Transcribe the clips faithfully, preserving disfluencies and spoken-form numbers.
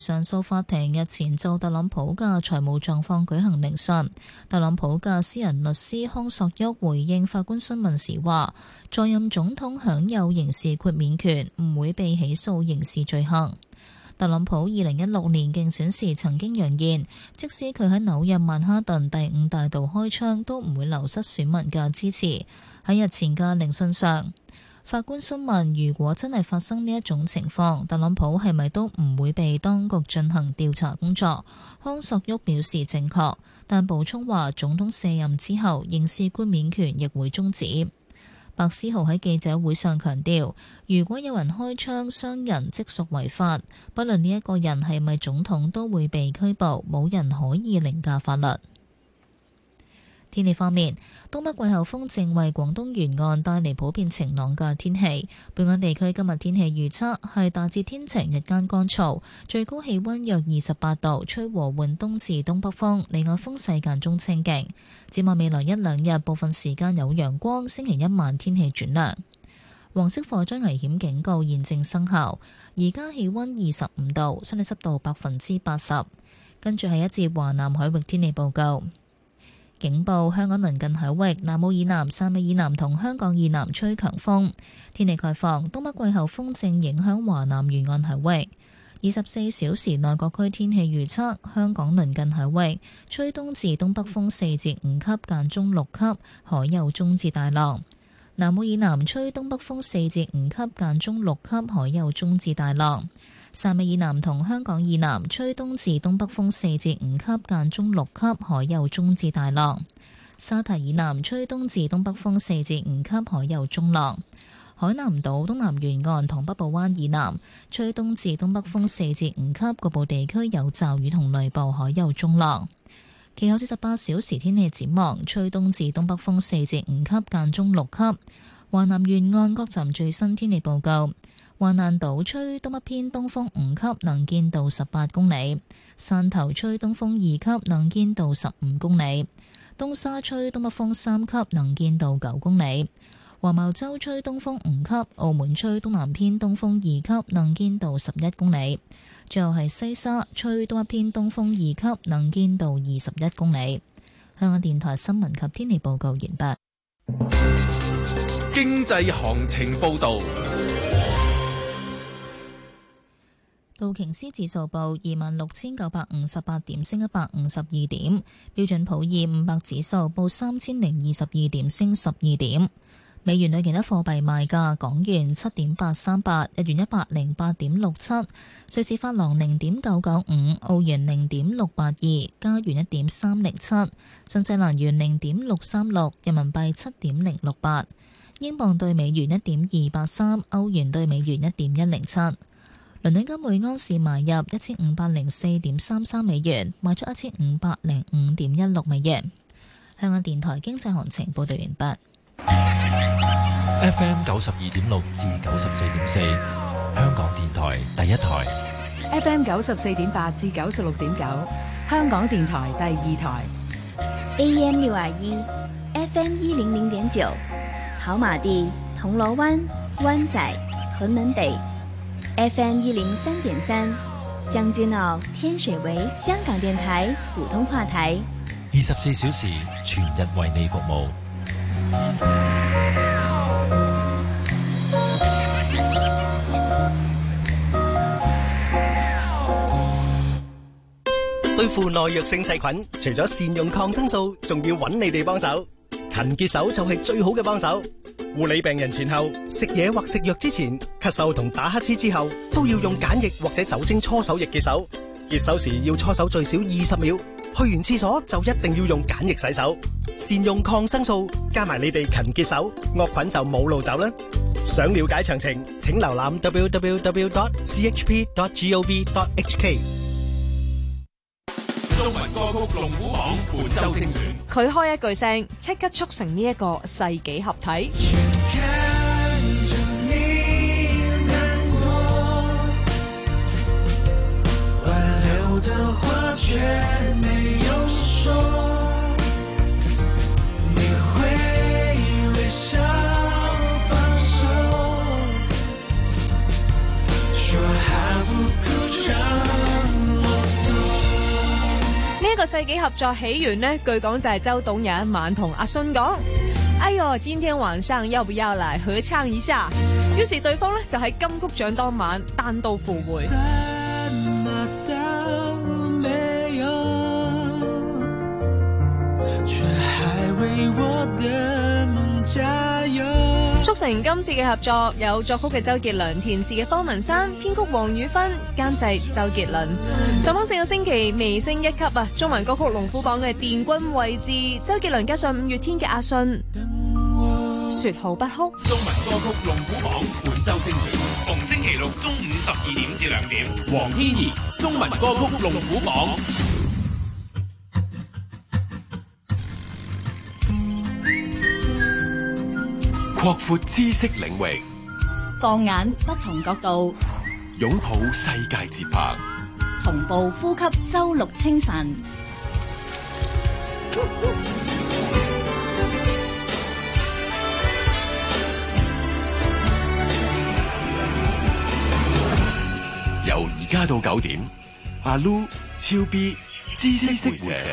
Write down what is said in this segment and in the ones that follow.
上訴法庭日前就特朗普嘅財務狀況舉行聆訊。特朗普嘅私人律師康索沃回應法官詢問時話，在任總統享有刑事豁免權，唔會被起訴刑事罪行。特朗普二零一六年競選時曾經揚言，即使佢喺紐約曼哈頓第五大道開槍，都唔會流失選民嘅支持。喺日前嘅聆訊上，法官詢問，如果真係發生呢一種情況，特朗普係咪都唔會被當局進行調查工作？康索沃表示正確，但補充話總統卸任之後，刑事豁免權亦會終止。白思豪喺記者會上強調，如果有人開槍傷人，即屬違法，不論呢一個人係咪總統，都會被拘捕，冇人可以凌駕法律。天氣方面，東北季候風正為廣東沿岸帶嚟普遍晴朗嘅天氣。本港地區今日天氣預測係大致天晴，日間乾燥，最高氣溫約二十八度，吹和緩東至東北風，離岸風勢間中清勁。展望未來一兩日，部分時間有陽光，星期一晚天氣轉涼。黃色火災危險警告現正生效。而家氣溫二十五度，相對濕度百分之八十。跟住係一節華南海域天氣報告。警報：香港鄰近海域、南澳以南、汕尾以南同香港以南吹強風。天氣概況：東北季候風正影響華南沿岸海域。二十四小時內各區天氣預測：香港鄰近海域吹東至東北風四至五級，間中六級，海有中至大浪。南澳以南吹東北風四至五級，間中六級，海有中至大浪。汕尾以南同香港以南吹東至東北風四至五級，間中六級，海有中至大浪。沙堤以南吹東至東北風四至五級，海有中浪。海南島東南沿岸同北部灣以南吹東至東北風四至五級，局部地區有驟雨同雷暴，海有中浪。其後四十八小時天氣展望，吹東至東北風四至五級，間中六級。華南沿岸各站最新天氣報告。橫瀾島吹東北偏東風五級，能見度十八公里；汕頭吹東風二級，能見度十五公里；東沙吹東北風三級，能見度九公里；黃茅洲吹東風五級，澳門吹東南偏東風二級，能見度十一公里；最後係西沙吹東北偏東風二級，能見度二十一公里。香港電台新聞及天氣報告完畢。 經濟行情報道。 道瓊斯指數報二萬六千九百五十八點，升一百五十二點。標準普爾五百指數報三千零二十二點，升十二點。美元對其他貨幣賣價：港元七點八三八，日元一百零八點六七，瑞士法郎零點九九五，澳元零點六八二，加元一點三零七，新西蘭元零點六三六，人民幣七點零六八，英鎊對美元一點二八三，歐元對美元一點一零七。倫敦金每盎司買入一千五百零四點三三美元，賣出一千五百零五點一六美元。香港電台經濟行情報道完畢。 F M 九十二點六至九十四點四，香港電台第一台。 F M 九十四點八至九十六點九，香港電台第二台。 A M 六二一，F M 一零零點九，跑馬地、銅鑼灣、灣仔、屯門北。F M 一零三點三，將軍澳、天水圍，香港電台普通話台， 二十四小時全日為你服務。 對付耐藥性細菌，除咗善用抗生素，仲要揾你哋幫手。勤潔手就係最好嘅幫手。護理病人前後食嘢或食藥之前，咳嗽同打乞嗤之後，都要用梘液或者酒精搓手液潔手。潔手時要搓手最少二十秒，去完廁所就一定要用梘液洗手。善用抗生素，加埋你哋勤潔手，惡菌就冇路走啦。想了解詳情，請瀏覽 w w w dot c h p dot gov dot h k。 中文歌曲龍虎榜本周精選， 佢開一句聲，即刻促成呢一個世紀合體。 個世紀合作起源呢，據講就係周董有一晚同阿信講：哎喲，今天晚上要不要嚟合唱一下？於是對方呢就喺金曲獎當晚單刀赴會。促成今次嘅合作，有作曲嘅周杰倫，填詞嘅方文山，編曲黃宇芬，監製周杰倫。上榜四個星期微升一級啊！中文歌曲龍虎榜嘅殿軍位置，周杰倫加上五月天嘅阿信，說好不哭。 中文歌曲龍虎榜本周精選，逢星期六中午十二點至兩點。黃天怡，中文歌曲龍虎榜。擴闊知識領域， 放眼不同角度， 擁抱世界節拍， 同步呼吸周六清晨。 由而家到九點，阿 Lu 超 B 知識會社。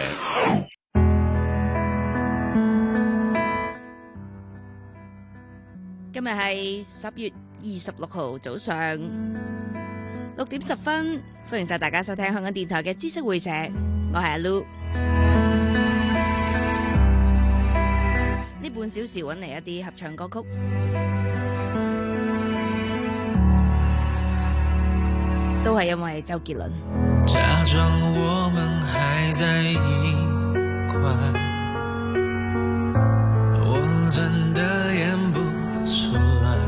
今日係十月二十六號早上六點十分，歡迎晒大家收聽香港電台嘅知識會社，我係阿 Lu。呢半小時揾嚟一啲合唱歌曲，都係因為周杰倫。 假裝我們還在一塊，我真的演不出來，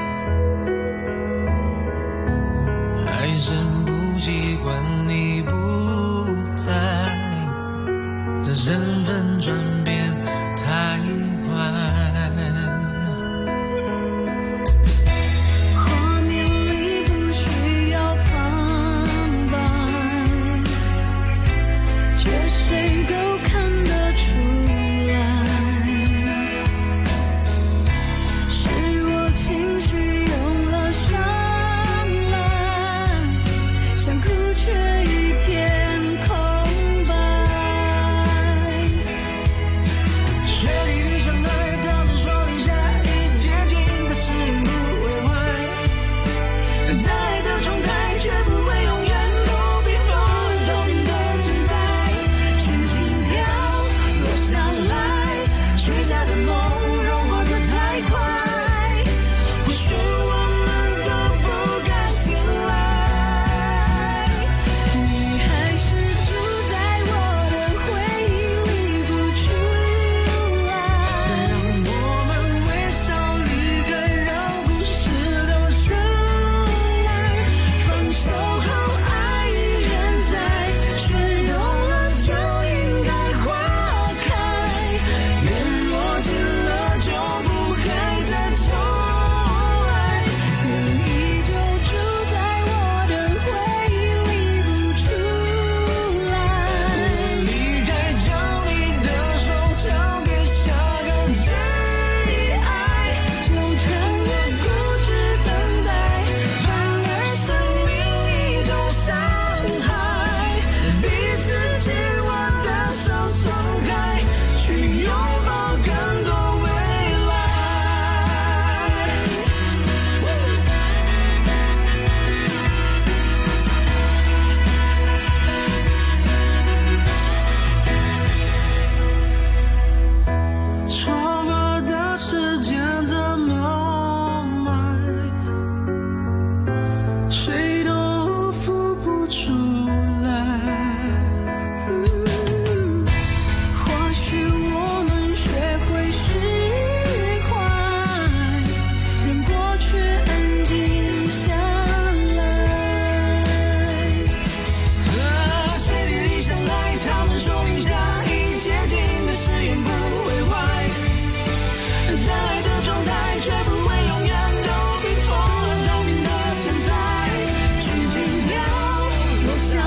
還是不習慣你不在，這身份轉變太快。 下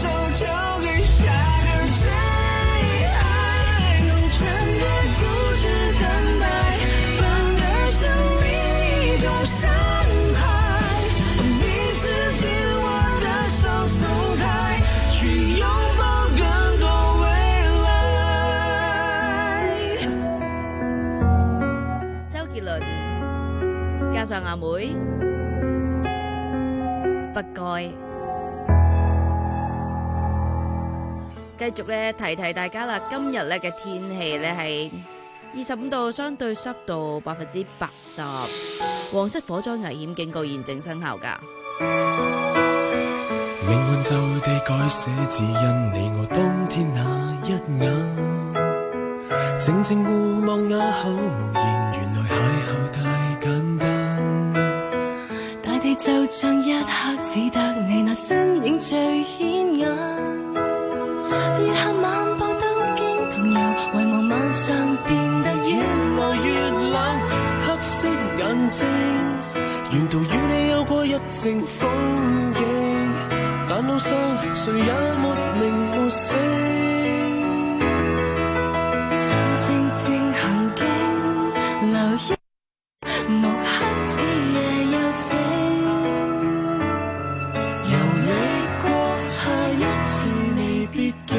手交给下个最爱，就全别固执等待，反而生命一种伤害。你自己我的手松开，去拥抱更多未来。 周杰倫加上阿妹，不該。繼續咧提提大家啦，今日咧嘅天氣咧係二十五度，相對濕度百分之八十，黃色火災危險警告現正生效噶。 命運就地改寫，只因你我當天那一眼，靜靜互望啞口無言，原來邂逅太簡單。 大地就像一刻只得你那身影最顯眼。月下漫步都經同遊，遺忘晚上變得越來越冷。 黑色眼睛，沿途與你有過一程風景，但路上誰也沒名沒姓。 靜靜行經，留一幕黑子夜又醒， 由你過下一次未必經。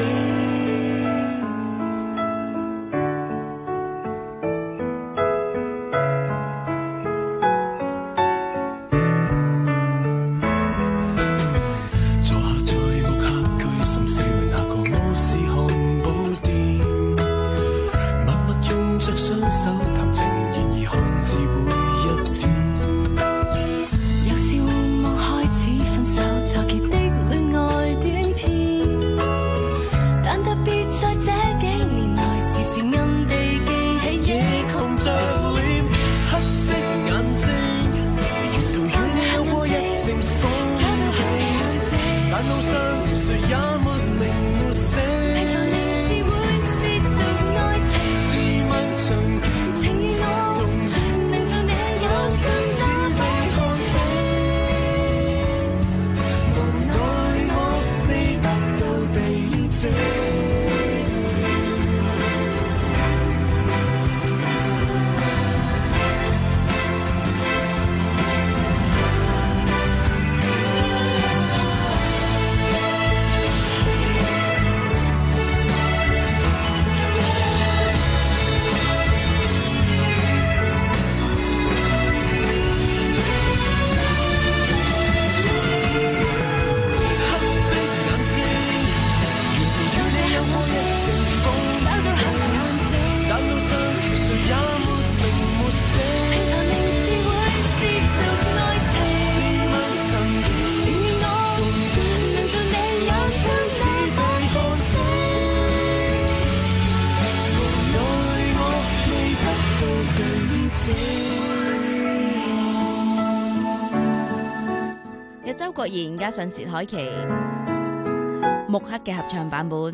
有周國賢加上薛凱琪、木克嘅合唱版本。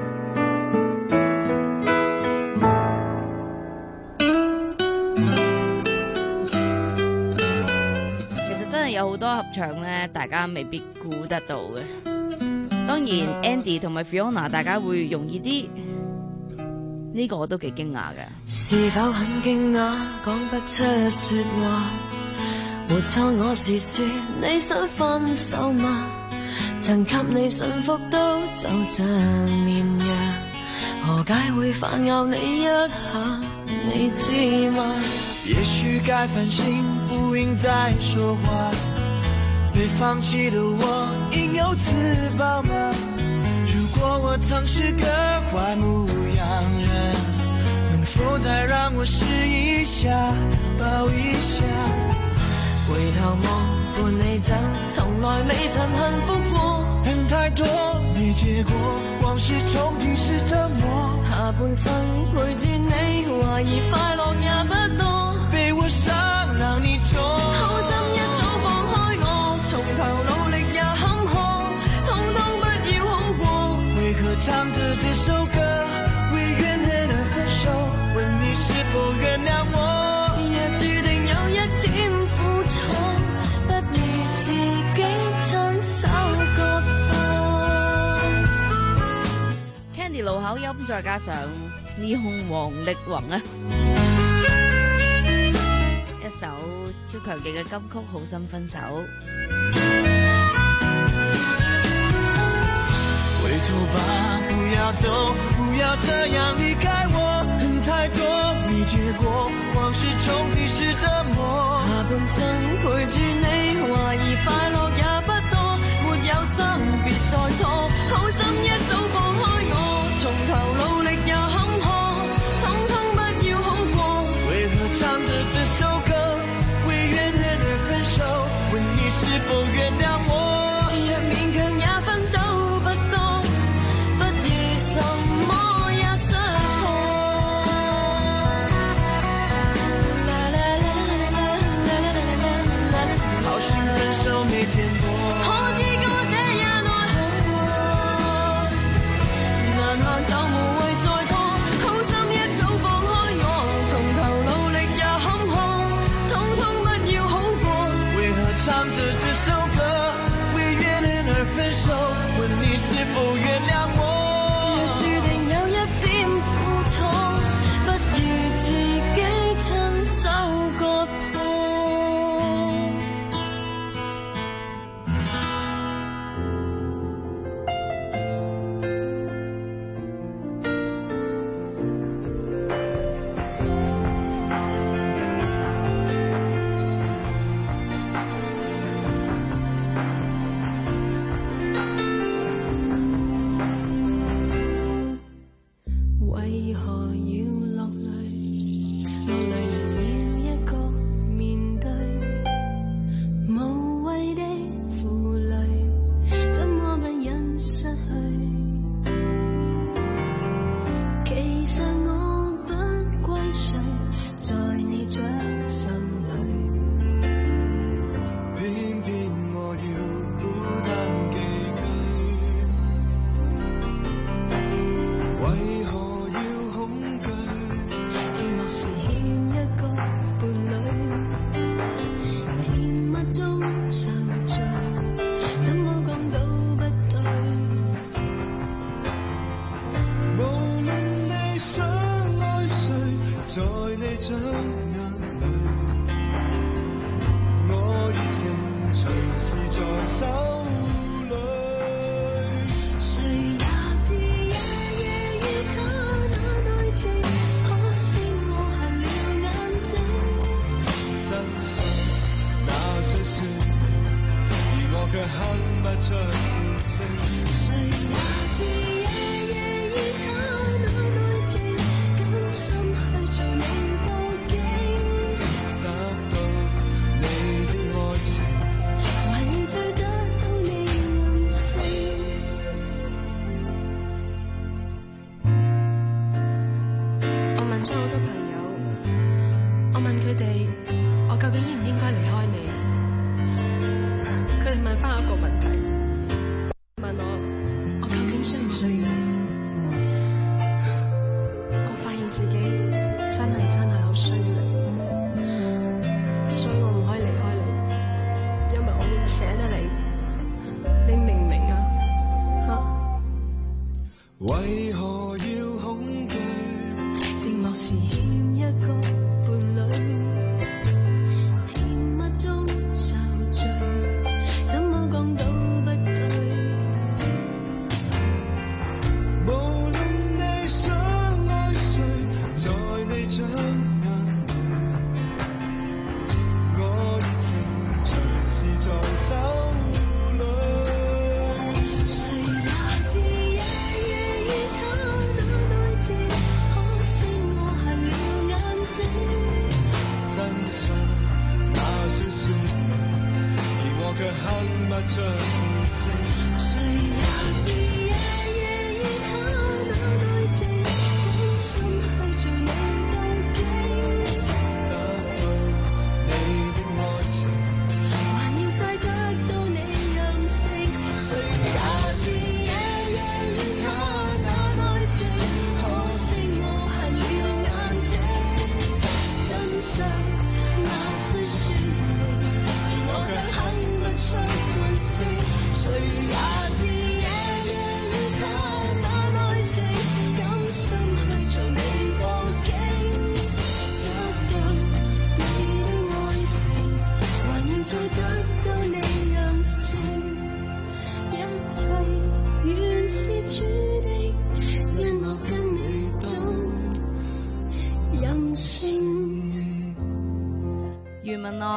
其實真係有好多合唱咧，大家未必估得到嘅。當然 Andy 同埋 Fiona 大家會容易啲，呢個我都幾驚訝嘅。 是否很驚訝，講不出說話？沒錯，我是說你想分手嗎？曾給你幸福都就像綿羊，何解會反咬你一下？你知嗎？ 也許該反省，不應再說話。被放棄的我應有自保嗎？如果我曾是個壞牧羊人，能否再讓我試一下，抱一下？ 回頭望伴你走，從來未曾幸福過。 人太多沒結果，往事重提是折磨。 下半生陪住你，懷疑快樂也不多。 被我傷讓你痛， 好心一早放開我，從頭努力也坎坷，通通不要好過。 為何唱着這首歌，為怨恨而分手？問你是否原諒我？ 也注定有一點苦楚，不如自己親手割破。 盧巧音，再加上霓虹王力宏啊，一首超強勁嘅金曲《好心分手》。 回頭吧，不要走，不要這樣離開我，恨太多，未結果，往事重提是折磨。 下半生陪住你，懷疑快樂也不多，沒有心別再拖，好心一早放開我，從頭努力也坎坷，統統不要好過。 為何唱着這首歌，為怨恨而分手？問你是否原諒我？ 若勉強也奮鬥。 沒見過， 可以過這也奈何，難行就無謂再拖，好心一早放開我，從頭努力也坎坷，統統不要好過。 為何唱着這首歌，為怨恨而分手？問你是否原諒我？ 若注定有一點苦楚，不如自己親手割破。 誰也知夜夜與他那內情，可惜我還了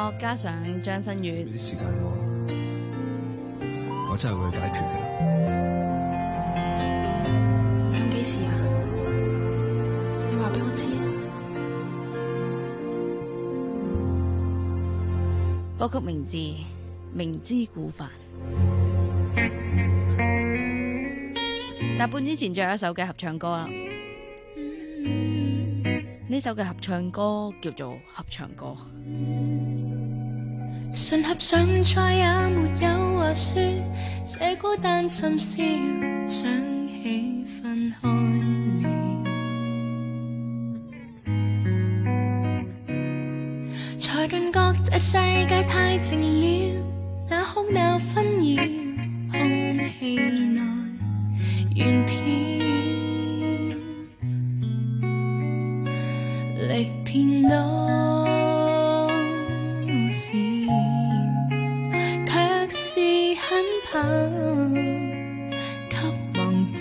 作加上張新月。 俾啲時間我，我真係會去解決嘅。 咁幾時啊？你話俾我知啊！ 歌曲名字《明知故犯》。但半之前最後一首嘅合唱歌啦，呢首嘅合唱歌叫做合唱歌。 唇合上再也沒有話說，這孤單深宵想起分開了，才頓覺這世界太靜了，那哭鬧紛擾空氣內遠眺，力遍多時，卻是很怕給忘掉。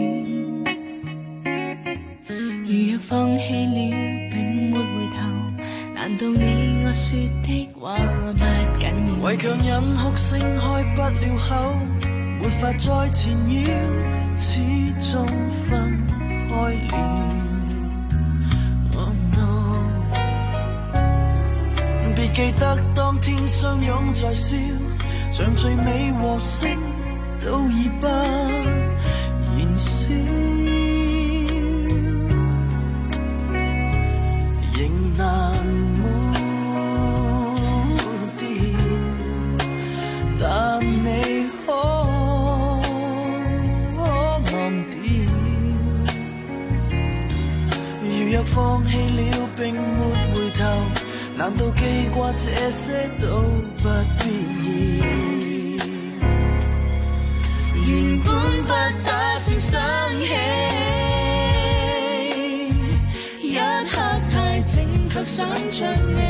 如若放棄了並沒回頭，難道你我說的話不緊要？ 為強忍哭聲開不了口，沒法再纏繞，始終分開了。Oh no， 別記得當天相擁在笑，像最美和聲都已不燃燒，仍難抹掉，但你可若放棄了並沒回頭，難道記掛這些都不必要？原本不打算想起，一刻太靜卻想着你，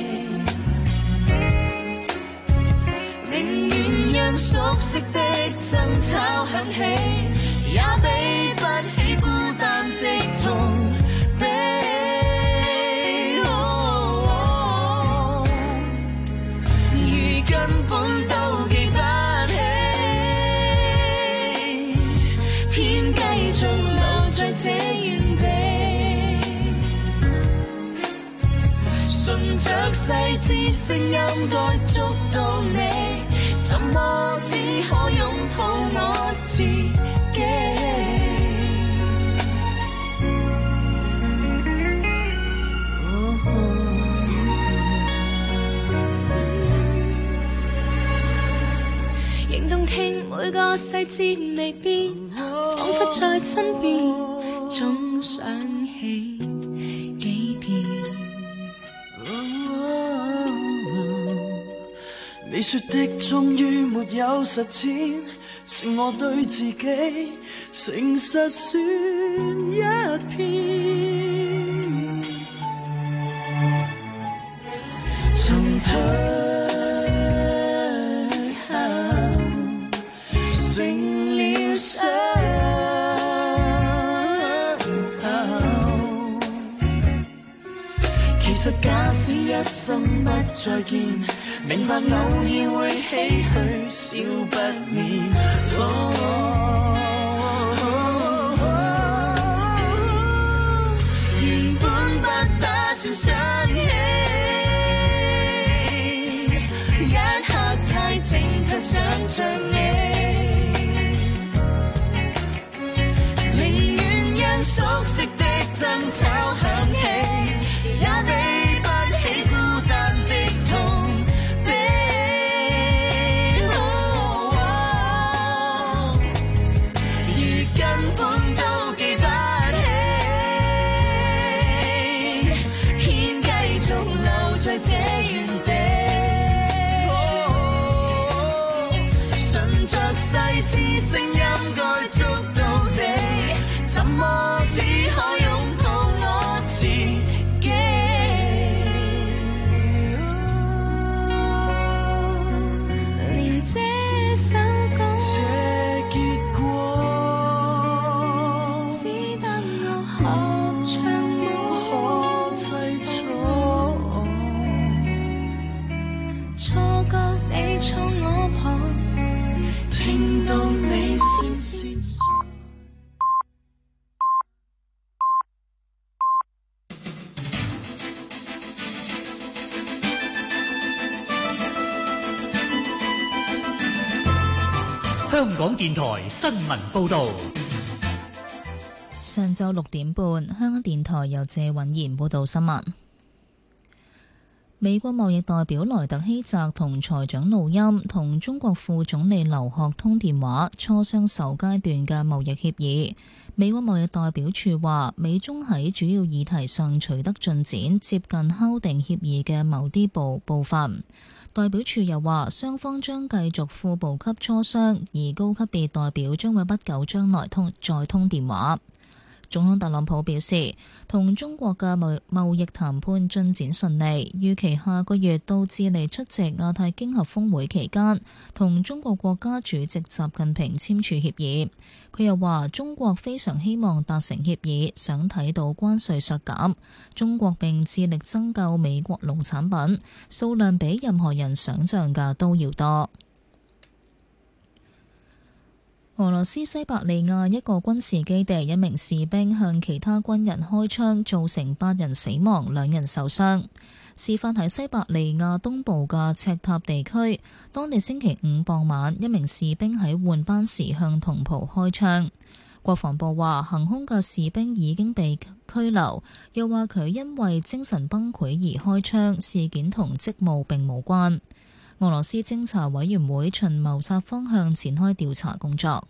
寧願讓熟悉的爭吵響起，也比不起孤單的痛。順着細緻聲音該觸到你，怎麼只可擁抱我自己？ 仍動聽每個細節未變，彷彿在身邊，總想起幾遍。 你說的終於沒有實踐，是我對自己誠實說一遍。曾退後，成了傷口。其實假使一生不再見，明白偶爾會唏噓，少不免。哦哦哦、原本不打算想起，一刻太靜卻想着你，寧願讓熟悉的爭吵響起，也比不起孤單的痛。這原地，順着細緻聲音該觸到你，怎麼只可擁抱我自香港電台新聞報道。 上晝六點半，香港電台由謝允賢報道新聞。美國貿易代表萊特希澤同財長努欽同中國副總理劉鶴通電話，磋商首階段嘅貿易協議。美國貿易代表處話，美中喺主要議題上取得進展，接近敲定協議嘅某啲部部分。代表處又話，雙方將繼續副部級磋商，而高級別代表將會不久將來通再通電話。總統特朗普表示，同中國嘅貿貿易談判進展順利，預期下個月到智利出席亞太經合峰會期間，同中國國家主席習近平簽署協議。佢又話，中國非常希望達成協議，想睇到關稅削減。中國並致力增購美國農產品，數量比任何人想象嘅都要多。俄羅斯西伯利亞一個軍事基地，一名士兵向其他軍人開槍，造成八人死亡，兩人受傷。事發喺西伯利亞東部嘅赤塔地區，當地星期五傍晚，一名士兵喺換班時向同袍開槍。國防部話，行兇嘅士兵已經被拘留，又話佢因為精神崩潰而開槍，事件同職務並無關。俄羅斯偵查委員會循謀殺方向展開調查工作。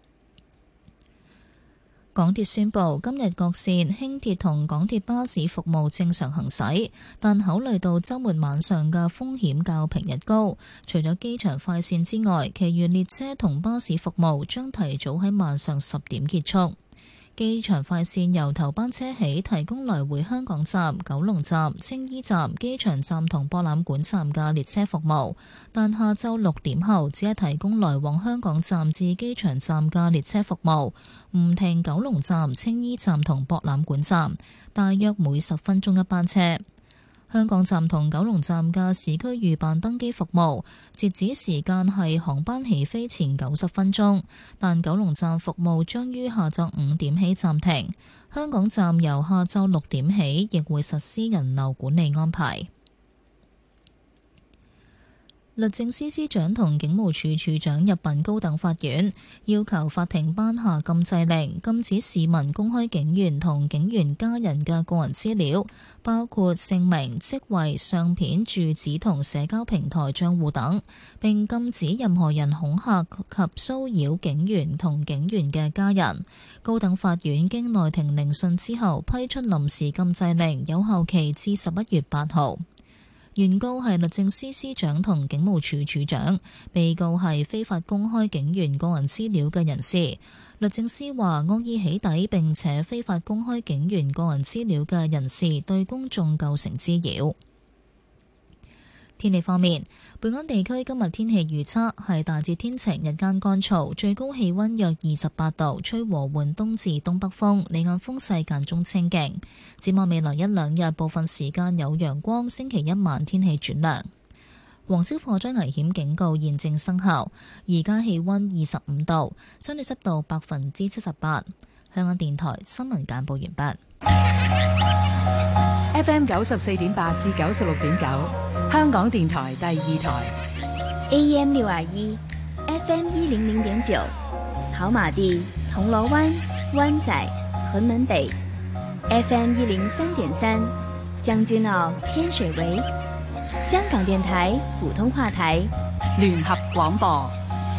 港鐵宣布今日各線輕鐵同港鐵巴士服務正常行駛，但考慮到週末晚上嘅風險較平日高，除咗機場快線之外，其餘列車同巴士服務將提早喺晚上十點結束。機場快線由頭班車起提供來回香港站、九龍站、青衣站、機場站同博覽館站嘅列車服務，但下晝六點後只係提供來往香港站至機場站嘅列車服務，唔停九龍站、青衣站同博覽館站，大約每十分鐘一班車。香港站同九龍站嘅市區預辦登機服務，截止時間係航班起飛前九十分鐘，但九龍站服務將於下晝五點起暫停。香港站由下晝六點起亦會實施人流管理安排。律政司司長同警務處處長入禀高等法院，要求法庭頒下禁制令，禁止市民公開警員同警員家人嘅個人資料，包括姓名、職位、相片、住址同社交平台賬戶等，並禁止任何人恐嚇及騷擾警員同警員嘅家人。高等法院經內庭聆訊之後，批出臨時禁制令，有效期至十一月八號。原告係律政司司長同警務處處長，被告係非法公開警員個人資料嘅人士。律政司話，惡意起底並且非法公開警員個人資料嘅人士對公眾構成滋擾。天氣方面，本港地區今日天氣預測係大致天晴，日間乾燥，最高氣溫約二十八度，吹和緩東至東北風，離岸風勢間中清勁。展望未來一兩日，部分時間有陽光，星期一晚天氣轉涼。黃色火災危險警告現正生效，而家氣溫二十五度，相對濕度百分之七十八。香港電台新聞簡報完畢。 F M 九十四點八至九十六點九，香港電台第二台。 A M 六二一，F M 一零零點九，跑馬地、銅鑼灣、灣仔、屯門北。F M 一零三點三，將軍澳、天水圍。香港電台普通話台， 聯合廣播。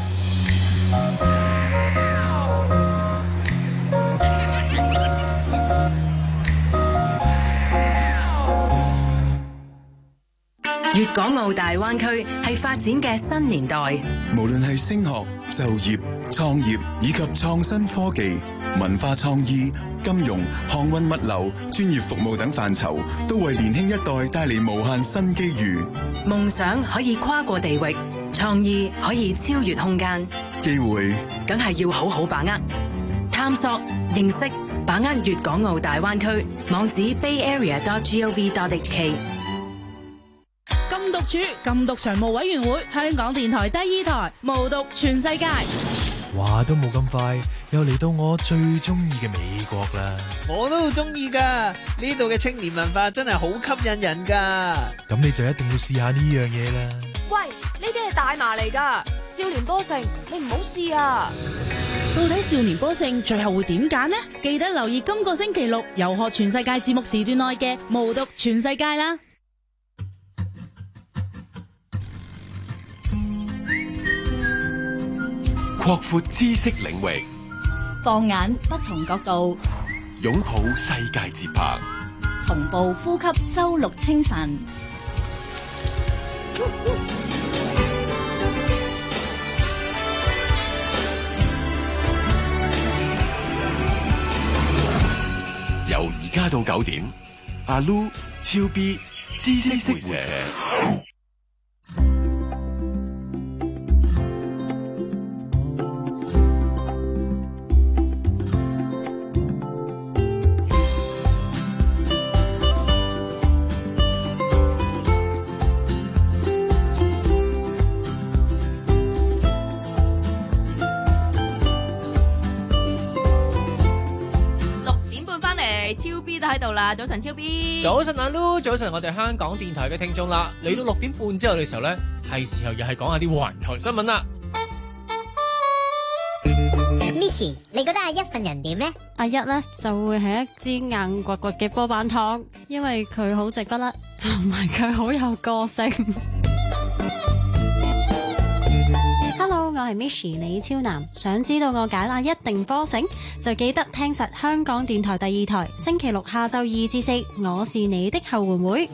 粵港澳大灣區係發展嘅新年代， 無論係升學、就業、創業以及創新科技、文化創意、金融、航運物流、專業服務等範疇，都為年輕一代帶嚟無限新機遇。 夢想可以跨過地域，創意可以超越空間， 機會梗係要好好把握。探索、認識、把握粵港澳大灣區，網址 bay area dot gov dot h k。 禁毒處禁毒常務委員會，香港電台第二台，無毒全世界。 話都冇咁快，又嚟到我最中意嘅美國啦！ 我都好中意噶，呢度嘅青年文化真係好吸引人噶。 咁你就一定要試下呢樣嘢啦！ 喂，呢啲係大麻嚟㗎，少年波城，你唔好試啊！ 到底少年波勝最後會點揀呢？記得留意今個星期六遊學全世界節目時段內嘅無毒全世界啦！ 擴闊知識領域， 放眼不同角度， 擁抱世界節拍， 同步呼吸周六清晨。 由而家到九點，阿 Lu、超 B、知識活者。 喺度啦，早晨超 B， 早晨阿 Lu， 早晨我哋香港電台嘅聽眾啦，嚟到六點半之後嘅時候咧，係時候又係講下啲環球新聞啦。 Miss， 你覺得阿一份人點呢？ 阿一咧就會係一支硬掘掘嘅波板糖，因為佢好直不甩，同埋佢好有個性。Hello， 我係 Miss 李超男，想知道我解答一定波繩，就記得聽實香港電台第二台，星期六下晝二至四，我是你的後援會。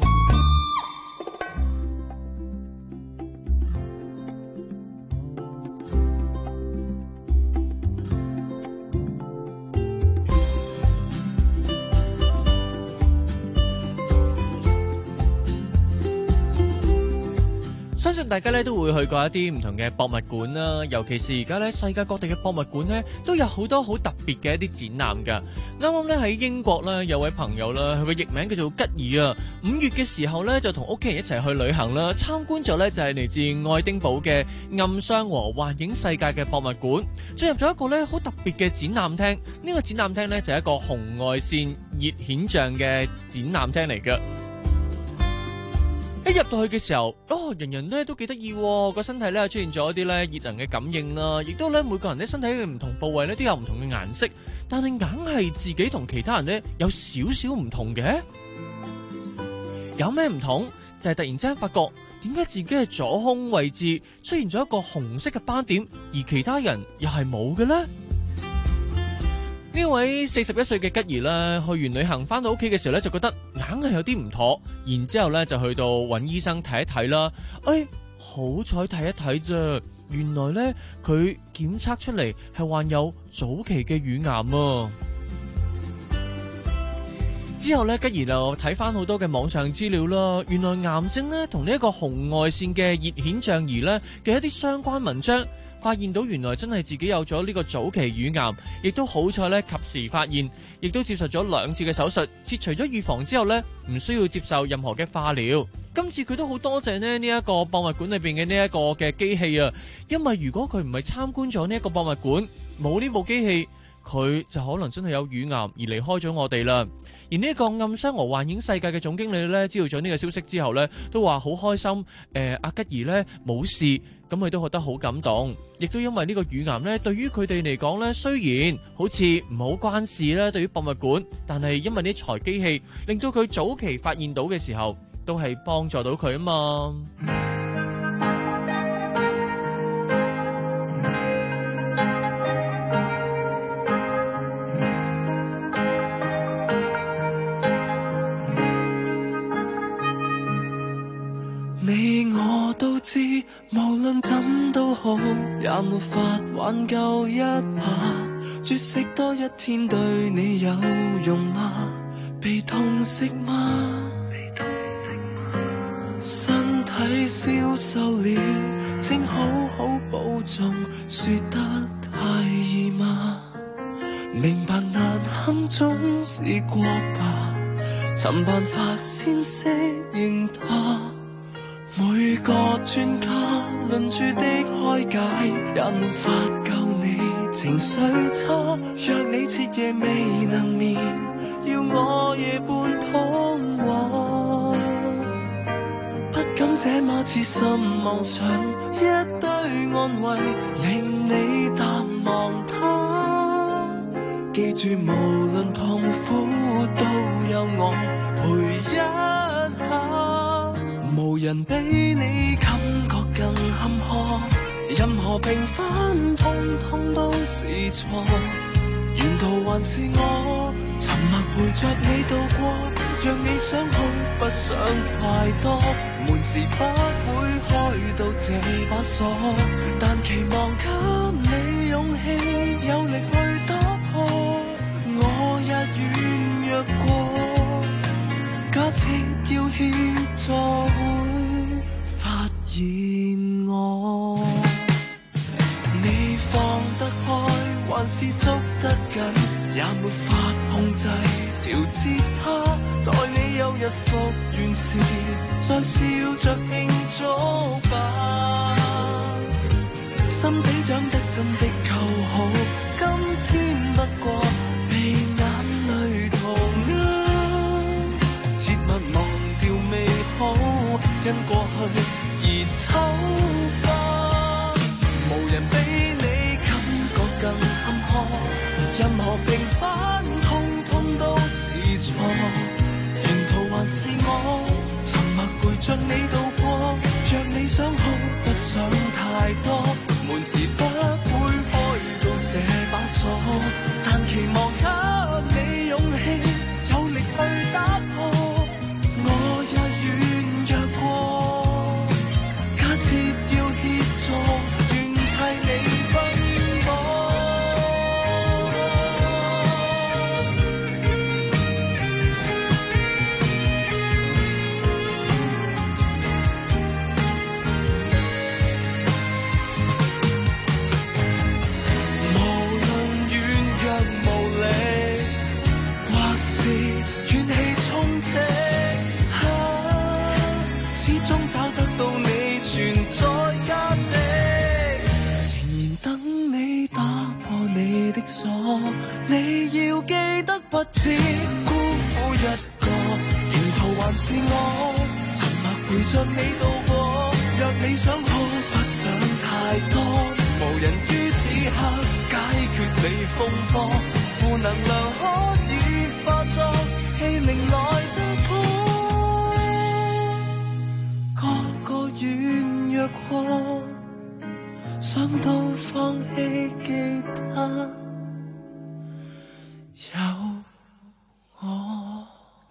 相信大家咧都會去過一啲唔同嘅博物館啦，尤其是而家咧世界各地嘅博物館咧都有好多好特別嘅一啲展覽㗎。啱啱咧喺英國咧有位朋友啦，佢個譯名叫做吉爾啊，五月嘅時候咧就同屋企人一齊去旅行啦，參觀咗咧就係嚟自愛丁堡嘅暗箱和幻影世界嘅博物館，進入咗一個咧好特別嘅展覽廳。呢個展覽廳咧就係一個紅外線熱顯像嘅展覽廳嚟㗎。一入到去嘅時候，哦，人人咧都幾得意，個身體咧出現咗一啲咧熱能嘅感應啦，亦都咧每個人咧身體嘅唔同部位咧都有唔同嘅顏色，但係硬係自己同其他人咧有少少唔同嘅。有咩唔同？就係突然之間發覺，點解自己嘅左胸位置出現咗一個紅色嘅斑點，而其他人又係冇嘅咧？呢位四十一歲嘅吉兒咧，去完旅行翻到屋企嘅時候咧，就覺得硬係有啲唔妥，然之後咧就去到揾醫生睇一睇啦。哎，好彩睇一睇啫，原來咧佢檢測出嚟係患有早期嘅乳癌啊！之後咧，吉兒就睇翻好多嘅網上資料啦，原來癌症咧同呢一個紅外線嘅熱顯像儀咧嘅一啲相關文章。發現到原來真係自己有咗呢個早期乳癌，亦都好彩咧及時發現，亦都接受咗兩次嘅手術，切除咗預防之後咧，唔需要接受任何嘅化療。今次佢都好多謝咧呢一個博物館裏邊嘅呢一個嘅機器啊，因為如果佢唔係參觀咗呢一個博物館，冇呢部機器，佢就可能真係有乳癌而離開咗我哋啦。而呢一個暗箱和幻影世界嘅總經理咧，知道咗呢個消息之後咧，都話好開心。誒、呃，阿吉兒咧冇事，咁佢都覺得好感動。亦都因為呢個乳癌咧，對於佢哋嚟講咧，雖然好似唔好關事啦，對於博物館，但係因為呢台機器令到佢早期發現到嘅時候，都係幫助到佢啊嘛。 你我都知，無論怎都好，也沒法挽救一下。絕食多一天對你有用嗎？被痛惜嗎？身體消瘦了，請好好保重，說得太易嗎？明白難堪總是過吧，尋辦法先適應它。每個專家論著的開解，也沒法救你情緒差。若你徹夜未能眠，要我夜半通話，不敢竟這麼痴心妄想，一堆安慰令你淡忘他。記住無論痛苦都有我陪一下，無人比你感覺更坎坷，任何平凡通通都是錯，沿途還是我沉默陪着你度過，讓你想好不想太多，門是不會開到這把鎖，但期望給你勇氣有力去打破，我也軟弱過，假設要協助會發現我，你放得開還是捉得緊，也沒法控制調節它，待你有日復原時，再笑着慶祝吧。心底長得真的夠好，今天不過被眼淚塗鴉，切勿忘掉美好，因過去而醜化，無人比你感覺更坎坷，任何平凡通通都是錯，沿途還是我沉默陪着你度過，若你想好不想太多，門是不會開到這把鎖，但期望給你勇氣有力去打破，我也軟弱過，假設要協助願替你奔波。始終找得到你存在價值，仍然等你打破你的鎖，你要記得不止孤苦一個，沿途還是我沉默陪着你度過，若你想好不想太多，無人於此刻解決你風波，負能量可以化作氣靈來突破，個個軟弱過，想到放棄記得有我。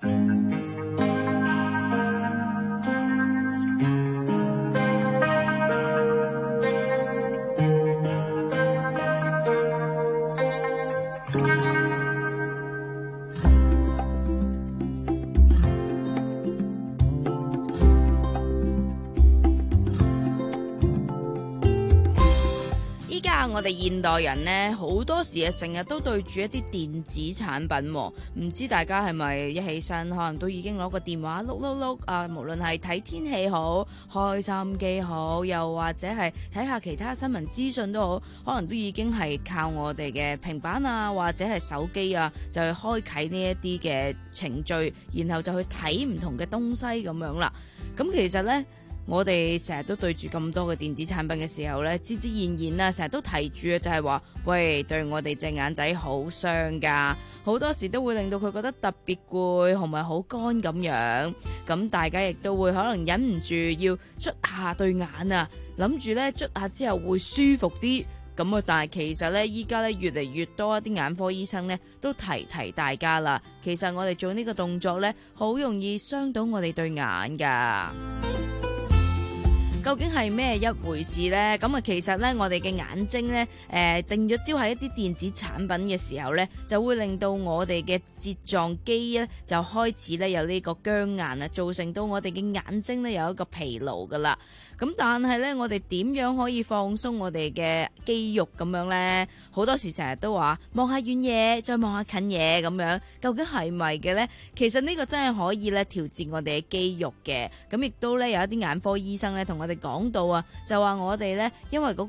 我哋現代人呢，好多時啊，成日都對住一啲電子產品，唔知大家係咪一起身可能都已經攞個電話碌碌碌啊，無論係睇天氣好、開心機好，又或者係睇下其他新聞資訊都好，可能都已經係靠我哋嘅平板啊，或者係手機啊，就去開啟呢一啲嘅程序，然後就去睇唔同嘅東西咁樣啦。咁其實呢，我哋成日都對住咁多嘅電子產品嘅時候呢，自自然然啊，成日都提住啊，就係話，喂，對我哋隻眼仔好傷噶，好多時都會令到佢覺得特別攰，同埋好乾咁樣。咁大家亦都會可能忍唔住要捽下對眼啊，諗住呢捽下之後會舒服啲。咁啊，但係其實呢，依家呢越嚟越多一啲眼科醫生呢都提提大家啦。其實我哋做呢個動作呢，好容易傷到我哋對眼噶。究竟係咩一回事呢？咁啊，其實呢，我哋嘅眼睛呢，誒、呃、定咗焦喺一啲電子產品嘅時候呢，就會令到我哋嘅睫狀肌呢，就開始呢有呢個僵硬啊，造成到我哋嘅眼睛呢有一個疲勞噶啦。咁但係呢，我哋點樣可以放鬆我哋嘅肌肉咁樣呢？好多時成日都話望下遠嘢，再望下近嘢咁樣，究竟係咪嘅呢？其實呢個真係可以咧調節我哋嘅肌肉嘅。咁亦都咧有一啲眼科醫生咧同我哋講到啊，就話我哋咧因為嗰個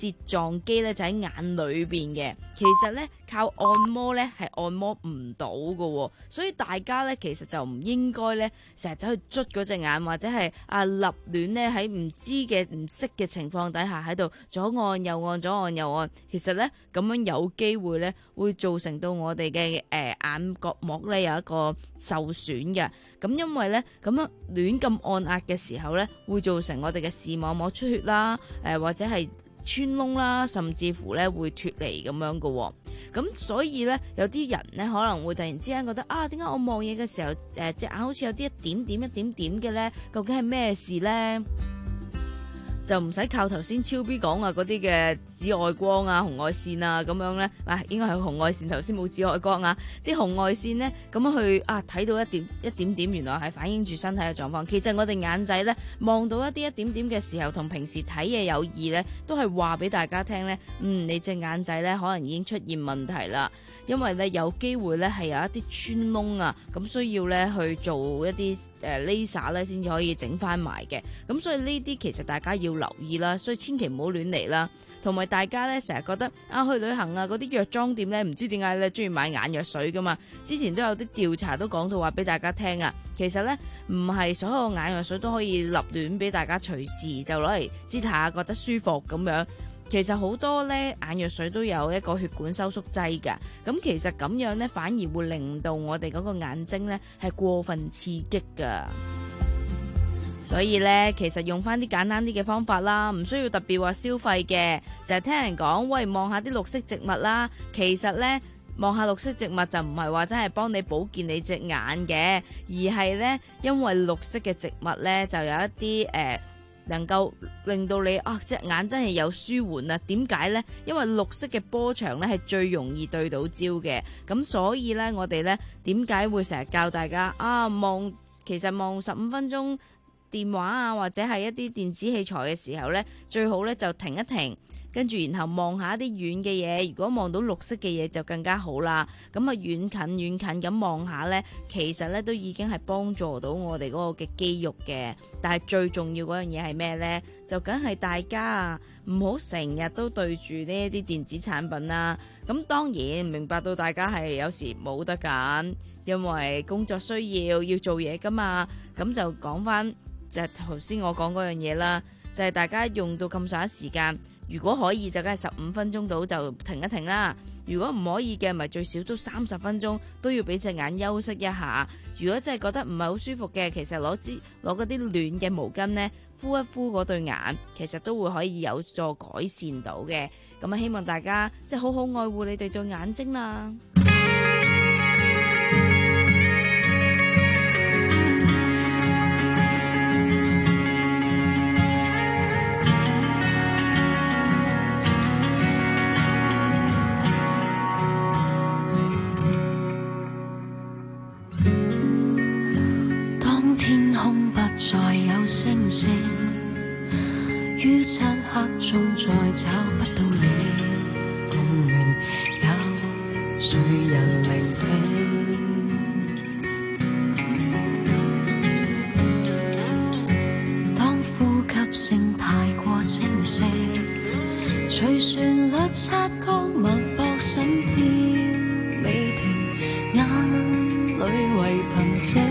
睫狀肌咧就喺眼裏邊嘅。其實咧靠按摩咧係按摩唔到㗎，所以大家咧其實就唔應該咧成日走去捽嗰隻眼，或者係啊立亂咧喺唔知嘅唔識嘅情況底下喺度左按右按左按右按。其實咧咁樣有機會咧會造成到我哋嘅誒眼角膜咧有一個受損嘅。咁因為咧咁樣亂咁按壓嘅時候咧，會造成我哋嘅視網膜出血啦，誒、呃、或者係穿窿啦，甚至乎咧會脫離咁樣嘅、哦。咁所以咧有啲人咧可能會突然之間覺得啊，點解我望嘢嘅時候誒隻眼好似有啲一點點一點點嘅咧？究竟係咩事咧？就唔使靠頭先超 B 講啊嗰啲嘅紫外光啊、紅外線啊咁樣咧，啊應該係紅外線，頭先冇紫外光啊，啲紅外線咧咁樣去啊睇到一點一點點，原來係反映住身體嘅狀況。其實我哋眼仔咧望到一啲一點點嘅時候，同平時睇嘢有異咧，都係話俾大家聽咧，嗯，你隻眼仔咧可能已經出現問題啦，因為咧有機會咧係有一啲穿窿啊，咁需要咧去做一啲誒 laser 咧先至可以整翻埋嘅。咁所以呢啲其實大家要留意啦，所以千祈唔好亂嚟啦。同埋大家咧成日覺得啊去旅行啊嗰啲藥妝店咧唔知點解咧中意買眼藥水噶嘛。之前都有啲調查都講到話俾大家聽啊，其實咧唔係所有眼藥水都可以立亂俾大家隨時就攞嚟擠下覺得舒服咁樣。其實好多咧眼藥水都有一個血管收縮劑㗎，咁其實咁樣咧反而會令到我哋嗰個眼睛咧係過分刺激㗎。所以咧，其實用翻啲簡單啲嘅方法啦，唔需要特別話消費嘅。成日聽人講，喂，望下啲綠色植物啦。其實咧，望下綠色植物就唔係話真係幫你保健你隻眼嘅，而係咧，因為綠色嘅植物咧就有一啲誒、呃，能夠令到你啊隻眼真係有舒緩啊。點解咧？因為綠色嘅波長咧係最容易對到焦嘅。咁所以咧，我哋咧點解會成日教大家啊望？其實望十五分鐘。電話啊，或者係一啲電子器材嘅時候呢，最好呢就停一停，跟住然後望下一啲遠嘅嘢。如果望到綠色嘅嘢就更加好啦。咁啊遠近遠近咁望下呢，其實呢都已經係幫助到我哋嗰個嘅肌肉嘅。但係最重要嗰樣嘢係咩呢？就梗係大家啊，唔好成日都對住呢一啲電子產品啦。咁當然明白到大家係有時冇得揀，因為工作需要要做嘢噶嘛。咁就講翻。就係頭先我講嗰樣嘢啦，就係、是、大家用到咁上下時間，如果可以就梗係十五分鐘到就停一停啦。如果唔可以嘅，咪最少都三十分鐘都要俾隻眼休息一下。如果真係覺得唔係好舒服嘅，其實攞支攞嗰啲暖嘅毛巾呢，敷一敷嗰對眼，其實都會可以有助改善到嘅。咁啊，希望大家即係好好愛護你哋對眼睛啦。 星星於漆黑中再找不到你共鳴，有誰人聆聽？當呼吸聲太過清晰，隨旋律擦乾脈搏心跳未停，眼淚為憑藉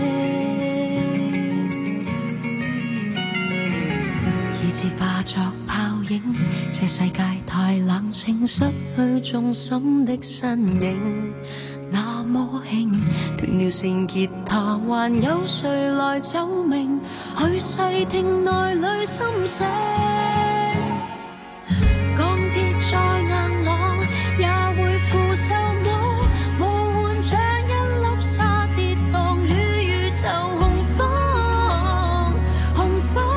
是化作泡影，這世界太冷清，失去重心的身影，那麼輕，斷了線吉他，還有誰來奏鳴？去細聽內裏心聲，鋼鐵再硬朗，也會腐受我，無換像一粒沙跌宕，與宇宙洪荒，洪荒。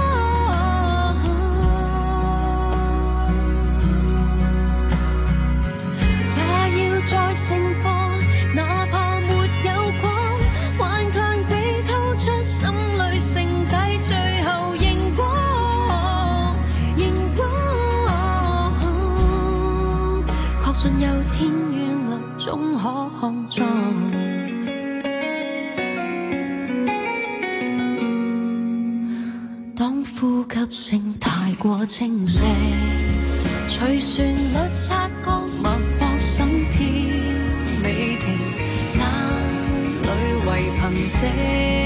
再盛放，哪怕沒有光，頑強地吐出心裏剩底最後熒光，熒光，確信有天遠流總可看壯。當呼吸聲太過清晰， 隨旋律擦過脈搏心跳未停，眼淚為憑藉，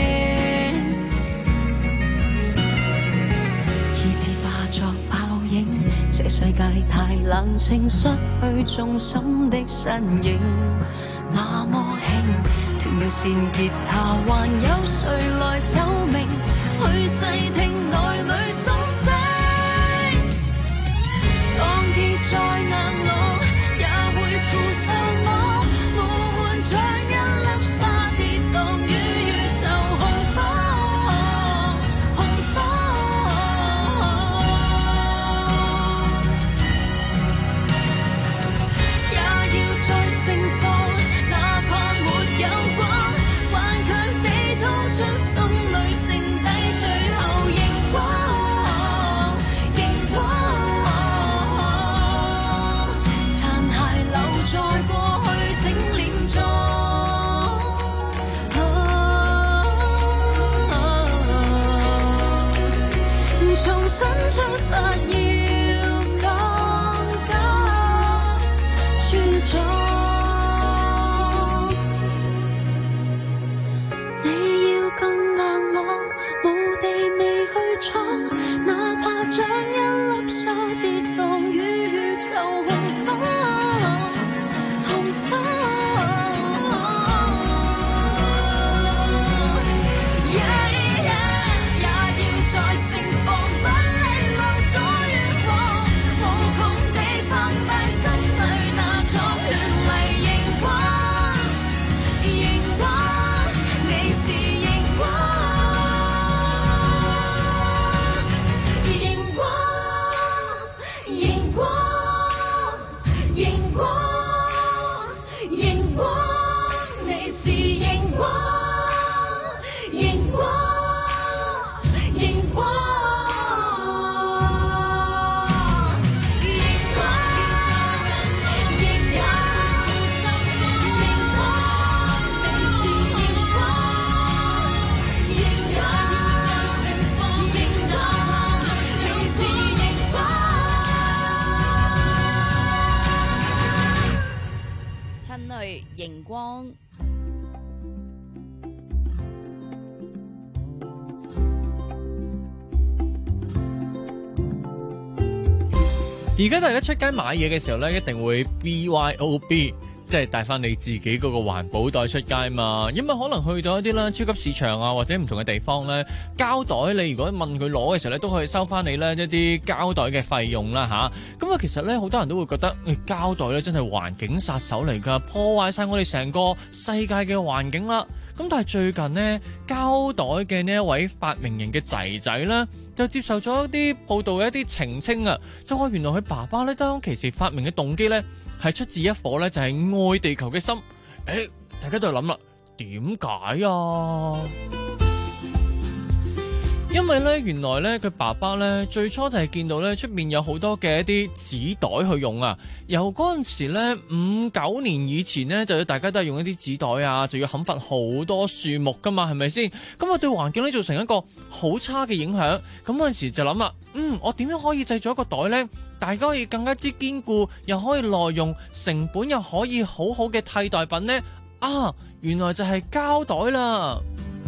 以致化作泡影。這世界太冷清，失去重心的身影，那麼輕斷了線吉他，還有誰來奏鳴？去細聽內裏心聲，鋼鐵再硬朗，也會負受我，無換像一粒沙跌宕於宇宙洪荒，洪荒，也要再盛放，哪怕沒有光，還強地吐出心裏剩低最後熒光，熒光，殘骸留在過去請臉妝，重新出發要更加茁壯，你要更硬朗，無地未去闖，哪怕像一粒沙跌宕於宇宙洪荒，洪荒，也要再盛放，不理路多遠廣，無窮地澎湃心裏那種絢麗熒光，熒光，你是熒光，熒光，熒光，熒光，熒光，你是熒光，熒光，熒光，熒光， 親類熒光。 而家大家出街買嘢嘅時候咧，一定會 B Y O B， 即係帶翻你自己嗰個環保袋出街嘛。因為可能去到一啲啦超級市場啊，或者唔同嘅地方咧，膠袋你如果問佢攞嘅時候咧，都可以收翻你咧一啲膠袋嘅費用啦吓。咁啊，其實咧好多人都會覺得誒膠袋咧真係環境殺手嚟㗎，破壞晒我哋成個世界嘅環境啦。咁但係最近呢，膠袋嘅呢一位發明人嘅仔仔咧，就接受咗一啲報道嘅一啲澄清啊，就話原來佢爸爸咧當其時發明嘅動機咧係出自一顆咧就係愛地球嘅心。誒，大家都諗啦，點解啊？因為咧，原來咧佢爸爸咧最初就係見到咧出面有好多嘅一啲紙袋去用啊。由嗰陣時咧五九年以前咧，就大家都係用一啲紙袋啊，就要砍伐好多樹木噶嘛，係咪先？咁啊對環境咧造成一個好差嘅影響。咁嗰陣時就諗啦，嗯，我點樣可以製造一個袋咧，大家可以更加之堅固，又可以耐用，成本又可以好好嘅替代品呢？啊，原來就係膠袋啦。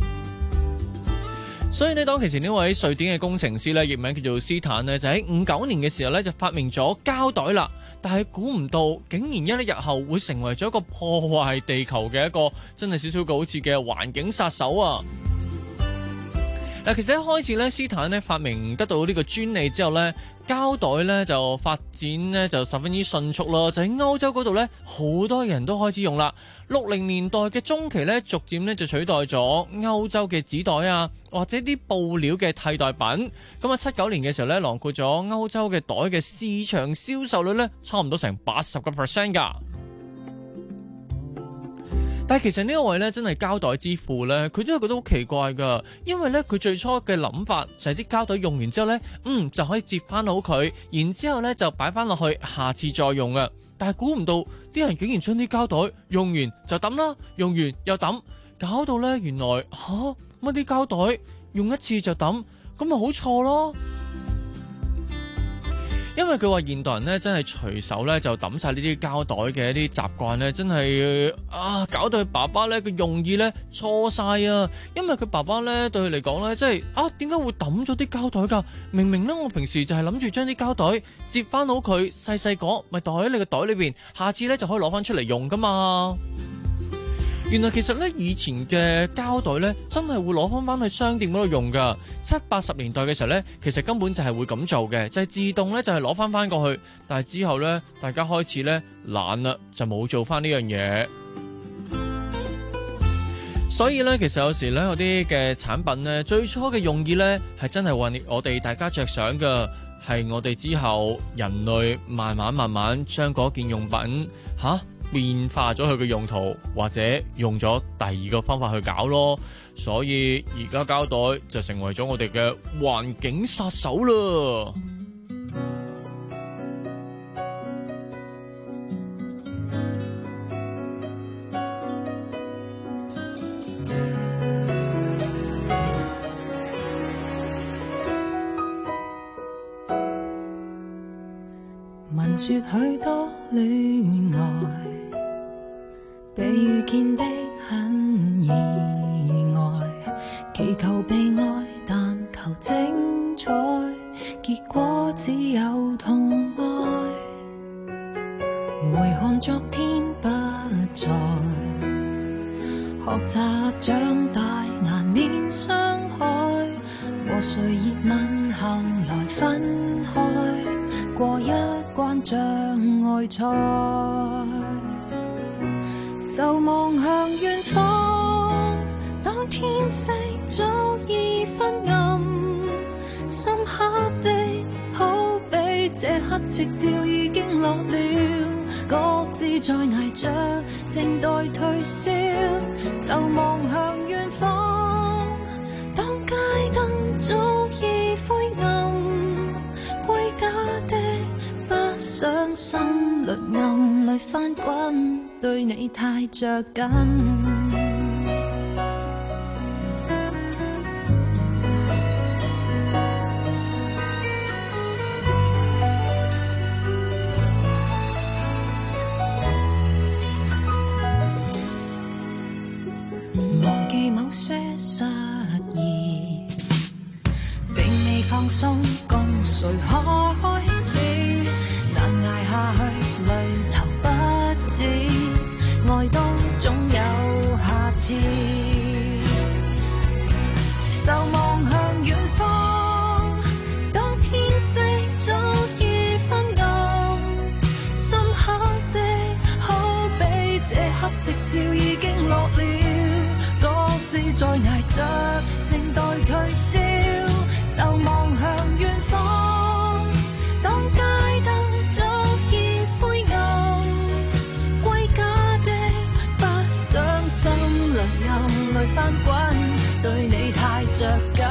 所以呢，當其時呢位瑞典嘅工程師呢，譯名叫做斯坦呢，就喺五九年嘅時候呢，就發明咗膠袋啦。但係估唔到，竟然一日後會成為咗一個破壞地球嘅一個真係少少個好似嘅環境殺手啊！嗱，其實一開始咧，斯坦咧發明得到呢個專利之後咧，膠袋咧就發展咧就十分之迅速咯。就喺歐洲嗰度咧，好多人都開始用啦。六零年代嘅中期咧，逐漸咧就取代咗歐洲嘅紙袋啊，或者啲布料嘅替代品。咁啊，七九年嘅時候咧，囊括咗歐洲嘅袋嘅市場銷售率咧，差唔多成八十個 percent 㗎。但係其實呢一位咧真係膠袋之父咧，佢真係覺得好奇怪噶，因為咧佢最初嘅諗法就係啲膠袋用完之後咧，嗯就可以摺翻好佢，然之後咧就擺翻落去，下次再用啊。但係估唔到啲人竟然將啲膠袋用完就抌啦，用完又抌，搞到咧原來吓乜啲膠袋用一次就抌，咁咪好錯咯。 因為佢話現代人咧真係隨手咧就抌晒呢啲膠袋嘅一啲習慣咧，真係啊搞到佢爸爸咧個用意咧錯晒啊！因為佢爸爸咧對佢嚟講咧，即係啊點解會抌咗啲膠袋㗎？明明咧我平時就係諗住將啲膠袋接翻好佢，細細個咪袋喺你個袋裏邊，下次咧就可以攞翻出嚟用㗎嘛。原來其實咧以前嘅膠袋咧真係會攞翻翻去商店嗰度用噶，七八十年代嘅時候咧，其實根本就係會咁做嘅，就係自動咧就係攞翻翻過去。但係之後咧，大家開始咧懶啦，就冇做翻呢樣嘢。所以咧，其實有時咧，有啲嘅產品咧，最初嘅用意咧係真係為我哋大家着想噶，係我哋之後人類慢慢慢慢將嗰件用品吓變化咗佢嘅用途，或者用咗第二個方法去搞咯，所以而家膠袋就成為咗我哋嘅環境殺手啦。 聞說許多戀愛被遇見的很意外，祈求被愛但求精彩，結果只有痛哀。回看昨天不在，學習長大難免傷害，和誰熱吻後來分開，過一關障礙賽。就望向遠方，當天色早已昏暗，深刻的好比這刻夕照已經落了，各自在捱着靜待退燒。就望向遠方，當街燈早已灰暗，歸家的不想心裏暗裏翻滾，對你太着緊。忘記某些失意，並未放鬆，共誰開始？難捱下去，淚流不止，愛都總有下次。就望向遠方，當天色早已昏暗，深刻的好比這刻夕照已經落了，各自在捱着靜待退燒。就望向遠方，當街燈早已灰暗，歸家的不想心裏暗裏翻滾，對你太着緊。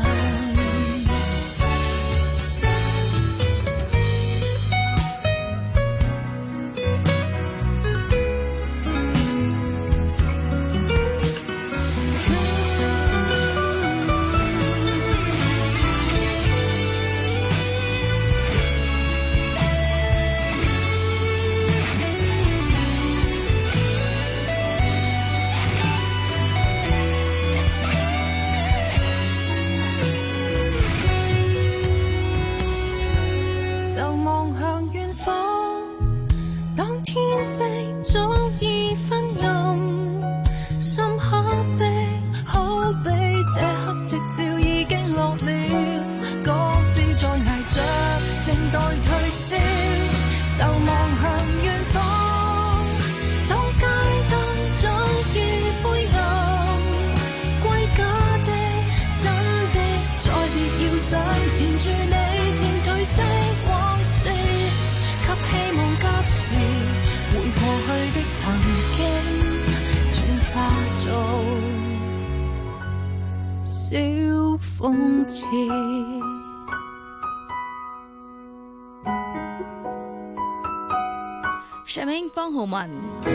上名方浩文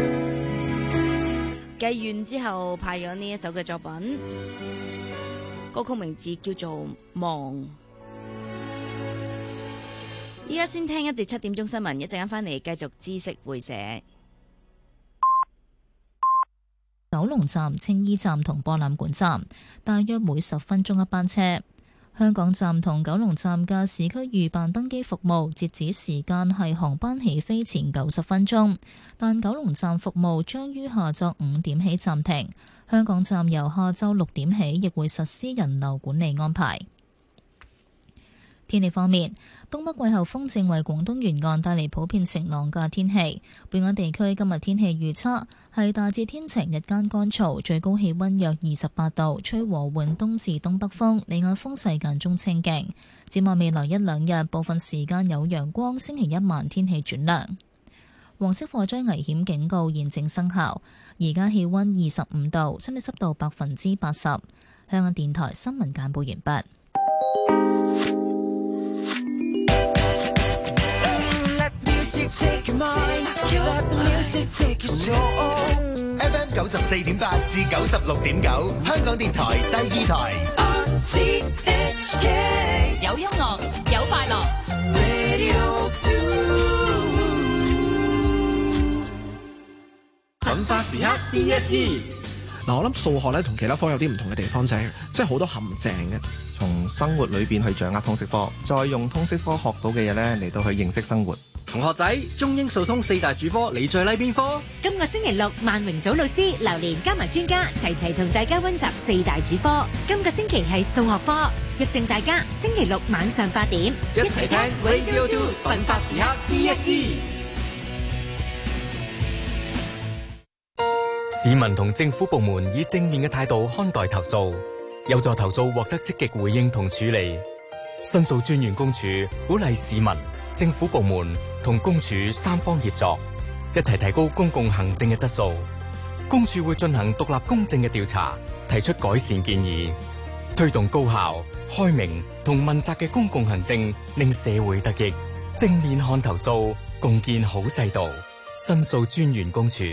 繼完之後派咗呢一首嘅作品，歌曲名字叫做《望》。 依家先聽一節七點鐘新聞，一陣間翻嚟繼續知識會社。 九龍站、青衣站同博覽館站大約每十分鐘一班車。香港站同九龍站嘅市區預辦登機服務截止時間係航班起飛前九十分鐘，但九龍站服務將於下晝五點起暫停。香港站由下晝六點起亦會實施人流管理安排。天氣方面，東北季候風正為廣東沿岸帶嚟普遍晴朗嘅天氣。本港地區今日天氣預測係大致天晴，日間乾燥，最高氣溫約二十八度，吹和緩東至東北風，離岸風勢間中清勁。展望未來一兩日，部分時間有陽光，星期一晚天氣轉涼。黃色火災危險警告現正生效。而家氣溫二十五度，相對濕度百分之八十。香港電台新聞簡報完畢。 F M 九十四點八至九十六點九，香港電台第二台。 有音樂，有快樂。 奮發時刻 D S E。嗱，我諗數學咧同其他科有啲唔同嘅地方就係，即係好多陷阱嘅。 從生活裏邊去掌握通識科，再用通識科學到嘅嘢咧嚟到去認識生活。 同學仔，中英數通四大主科，你最 like 邊科？ 今個星期六，萬榮祖老師、榴蓮加埋專家，齊齊同大家溫習四大主科。今個星期係數學科，約定大家星期六晚上八點一齊聽 Radio Two 奮發時刻 D S E。 市民同政府部門以正面嘅態度看待投訴，有助投訴獲得積極回應同處理。申訴專員公署鼓勵市民、政府部門同公署三方協作，一齊提高公共行政嘅質素。公署會進行獨立公正嘅調查，提出改善建議，推動高效、開明同問責嘅公共行政，令社會得益。正面看投訴，共建好制度。申訴專員公署。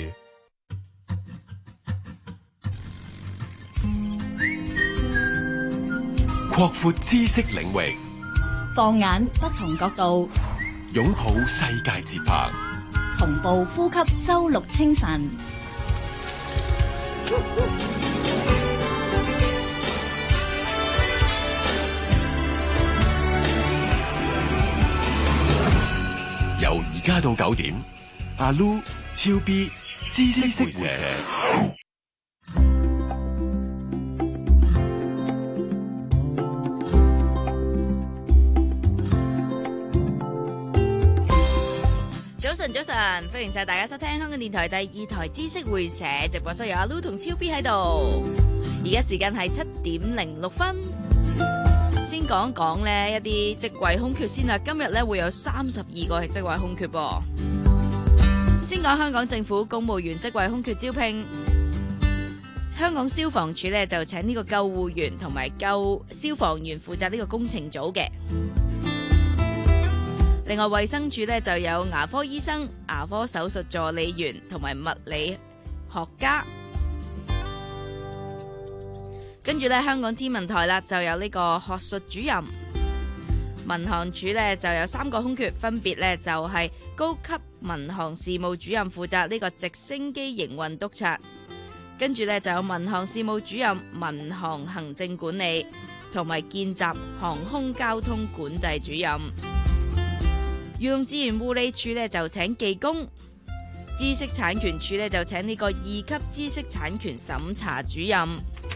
擴闊知識領域， 放眼不同角度， 擁抱世界節拍， 同步呼吸周六清晨。 由而家到九點，阿 Lu、超 B、知識會社。 早晨，早晨，歡迎晒大家收聽香港電台第二台知識會社直播室，有阿 Lu 同超 B 喺度。而家時間係七點零六分，先講一講呢一啲職位空缺先啦。今日呢會有三十二個職位空缺噃。先講香港政府公務員職位空缺招聘，香港消防處呢就請呢個救護員同埋救消防員負責呢個工程組嘅。另外，衛生署咧就有牙科醫生、牙科手術助理員同埋物理學家。跟住咧，香港天文台啦就有呢個學術主任。民航處咧就有三個空缺，分別咧就係高級民航事務主任負責呢個直升機營運督察。跟住咧就有民航事務主任、民航行政管理同埋見習航空交通管制主任。漁農自然護理署咧就請技工，知識產權署咧就請呢個二級知識產權審查主任。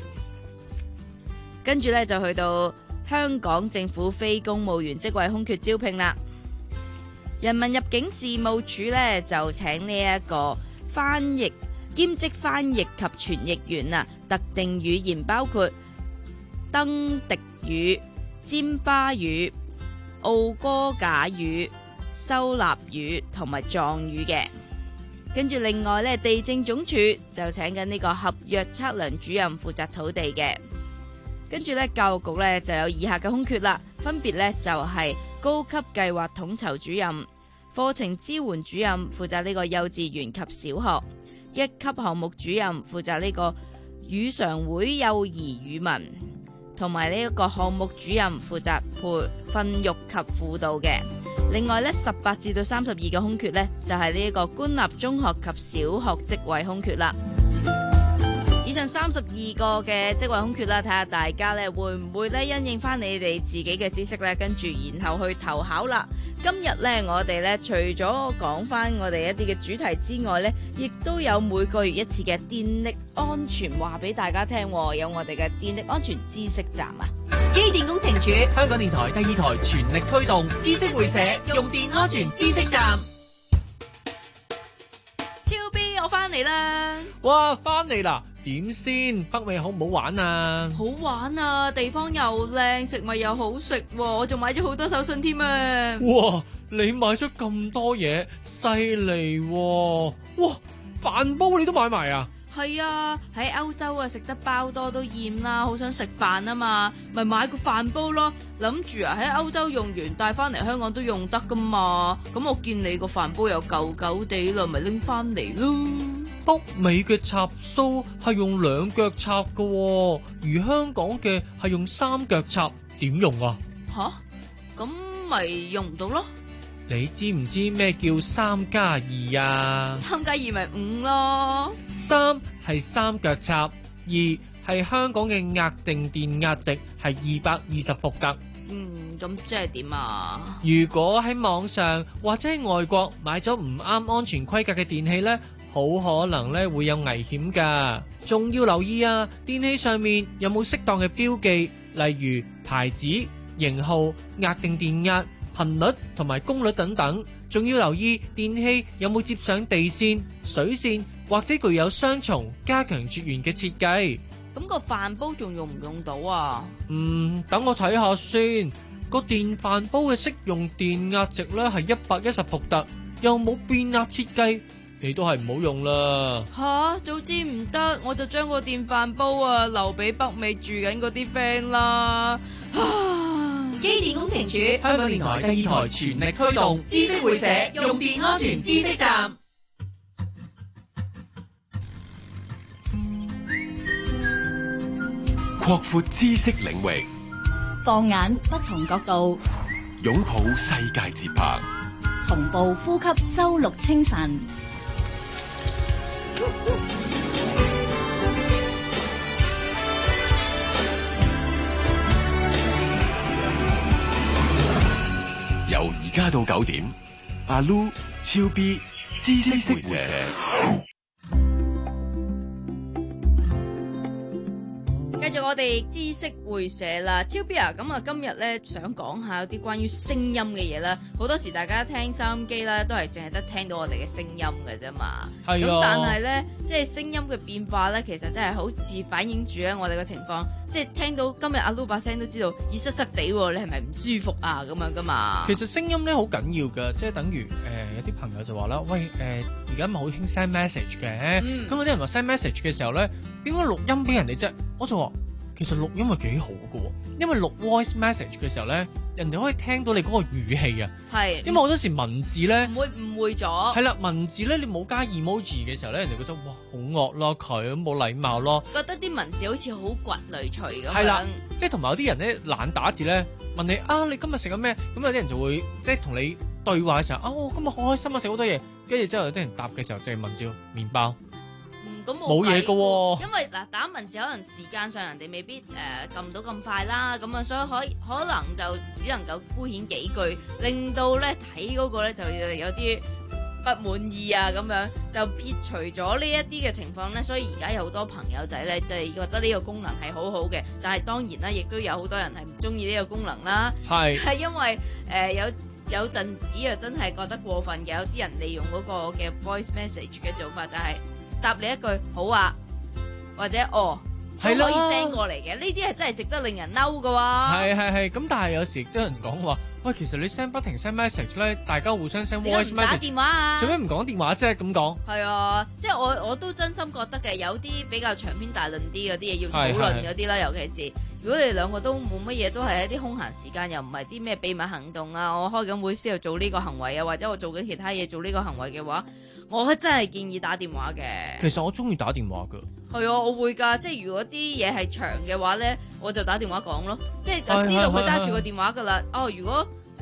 跟住咧就去到香港政府非公務員職位空缺招聘啦。人民入境事務處咧就請呢一個翻譯兼職翻譯及傳譯員啊，特定語言包括登迪語、尖巴語、奧哥賈語、收納語同埋藏語嘅。跟住另外咧，地政總署就請緊呢個合約測量主任負責土地嘅。跟住咧，教育局咧就有以下嘅空缺啦，分別咧就係高級計劃統籌主任、課程支援主任負責呢個幼稚園及小學，一級項目主任負責呢個語常會幼兒語文，同埋呢一個項目主任負責培訓育及輔導嘅。 另外咧，十八至到三十二個空缺呢，就係呢一個官立中學及小學職位空缺啦。以上三十二個嘅職位空缺啦，睇下大家咧會唔會咧因應翻你哋自己嘅知識咧，跟住然後去投考啦。今日咧我哋咧除咗講翻我哋一啲嘅主題之外咧，亦都有每個月一次嘅電力安全話俾大家聽，有我哋嘅電力安全知識站啊。 機電工程署、 香港電台第二台全力推動知識會社用電安全知識站。 超 B， 我翻嚟啦！ 哇，翻嚟啦！點先？北美好唔好玩啊？ 好玩啊！地方又靚，食物又好食，我仲買咗好多手信添啊！ 哇！你買咗咁多嘢，犀利喎！哇！飯煲你都買埋啊？ 係啊，喺歐洲啊食得包多都厭啦，好想食飯啊嘛，咪買個飯煲咯。諗住啊喺歐洲用完帶翻嚟香港都用得噶嘛。咁我見你個飯煲又舊舊地啦，咪拎翻嚟咯。 北美嘅插蘇係用兩腳插噶，而香港嘅係用三腳插，點用啊？ 吓，咁咪用唔到咯。 你知唔知咩叫三加二啊？ 三加二咪五咯。 三係三腳插，二係香港嘅壓定電壓值係二百二十伏特。 嗯，咁即係點啊？ 如果喺網上或者喺外國買咗唔啱安全規格嘅電器呢，好可能咧會有危險噶。仲要留意啊，電器上面有冇適當嘅標記，例如牌子、型號、壓定電壓、頻率同埋功率等等，仲要留意電器有冇接上地線、水線或者具有雙重加強絕緣嘅設計。 咁個飯煲仲用唔用到啊？ 嗯，等我睇下先。個電飯煲嘅適用電壓值咧係一百一十伏特，又冇變壓設計，你都係唔好用啦。 吓，早知唔得，我就將個電飯煲啊留俾北美住緊嗰啲 friend 啦。 機電工程署、 香港電台第二台全力推動知識會社用電安全知識站。 擴闊知識領域， 放眼不同角度， 擁抱世界節拍， 同步呼吸周六清晨。 由而家到九點，阿 Lu、超 B、知識會社。 繼續我哋知識會社啦，超 B 啊，咁啊今日咧想講下有啲關於聲音嘅嘢啦。好多時大家聽收音機啦，都係淨係得聽到我哋嘅聲音嘅啫嘛。係啊。咁但係咧，即係聲音嘅變化咧，其實真係好似反映住咧我哋嘅情況。即係聽到今日阿 Lu 把聲都知道耳塞塞地，你係咪唔舒服啊？咁樣噶嘛。 其實聲音咧好緊要㗎，即係等於誒、呃、有啲朋友就話啦，喂誒而家咪好興 send message 嘅，咁有啲人話 send message 嘅時候咧，點解錄音俾人哋啫？我就話其實錄音係幾好㗎，因為錄 voice message 嘅時候咧，人哋可以聽到你嗰個語氣啊。係。因為好多時文字咧唔會誤會咗。係啦，文字咧你冇加 emoji 嘅時候咧，人哋覺得哇好惡咯，佢冇禮貌咯。 覺得啲文字好似好掘雷錘咁樣。 係啦，即係同埋有啲人咧懶打字咧，問你啊你今日食緊咩？咁有啲人就會即係同你對話嘅時候，啊我今日好開心啊，食好多嘢。跟住之後有啲人答嘅時候，就係問住麵包。 咁冇嘢㗎喎， 因為嗱打文字可能時間上人哋未必誒撳到咁快啦，咁啊所以可可能就只能夠敷衍幾句，令到咧睇嗰個咧就有啲不滿意啊，咁樣就撇除咗呢一啲嘅情況咧，所以而家有好多朋友仔咧就係覺得呢個功能係好好嘅，但係當然啦，亦都有好多人係唔中意呢個功能啦，係係因為誒、呃、有有陣子啊真係覺得過分嘅，有啲人利用嗰個嘅 voice message 嘅做法就係、是。答你一句好啊，或者哦，都可以 send 過嚟嘅，呢啲係真係值得令人嬲噶喎。係係係，咁但係有時都有人講話，喂，其實你 send 不停 send message 咧，大家互相 send voice message，打電話啊，做咩唔講電話啫？咁講係啊，即係我我都真心覺得嘅，有啲比較長篇大論啲嗰啲嘢要討論嗰啲啦，尤其是如果你哋兩個都冇乜嘢，都係一啲空閒時間，又唔係啲咩秘密行動啊，我開緊會先度做呢個行為啊，或者我做緊其他嘢做呢個行為嘅話。我真係建議打電話嘅。其實我中意打電話㗎。係啊，我會㗎。即係如果啲嘢係長嘅話咧，我就打電話講咯。即係就知道佢揸住個電話㗎啦。哦，如果你唔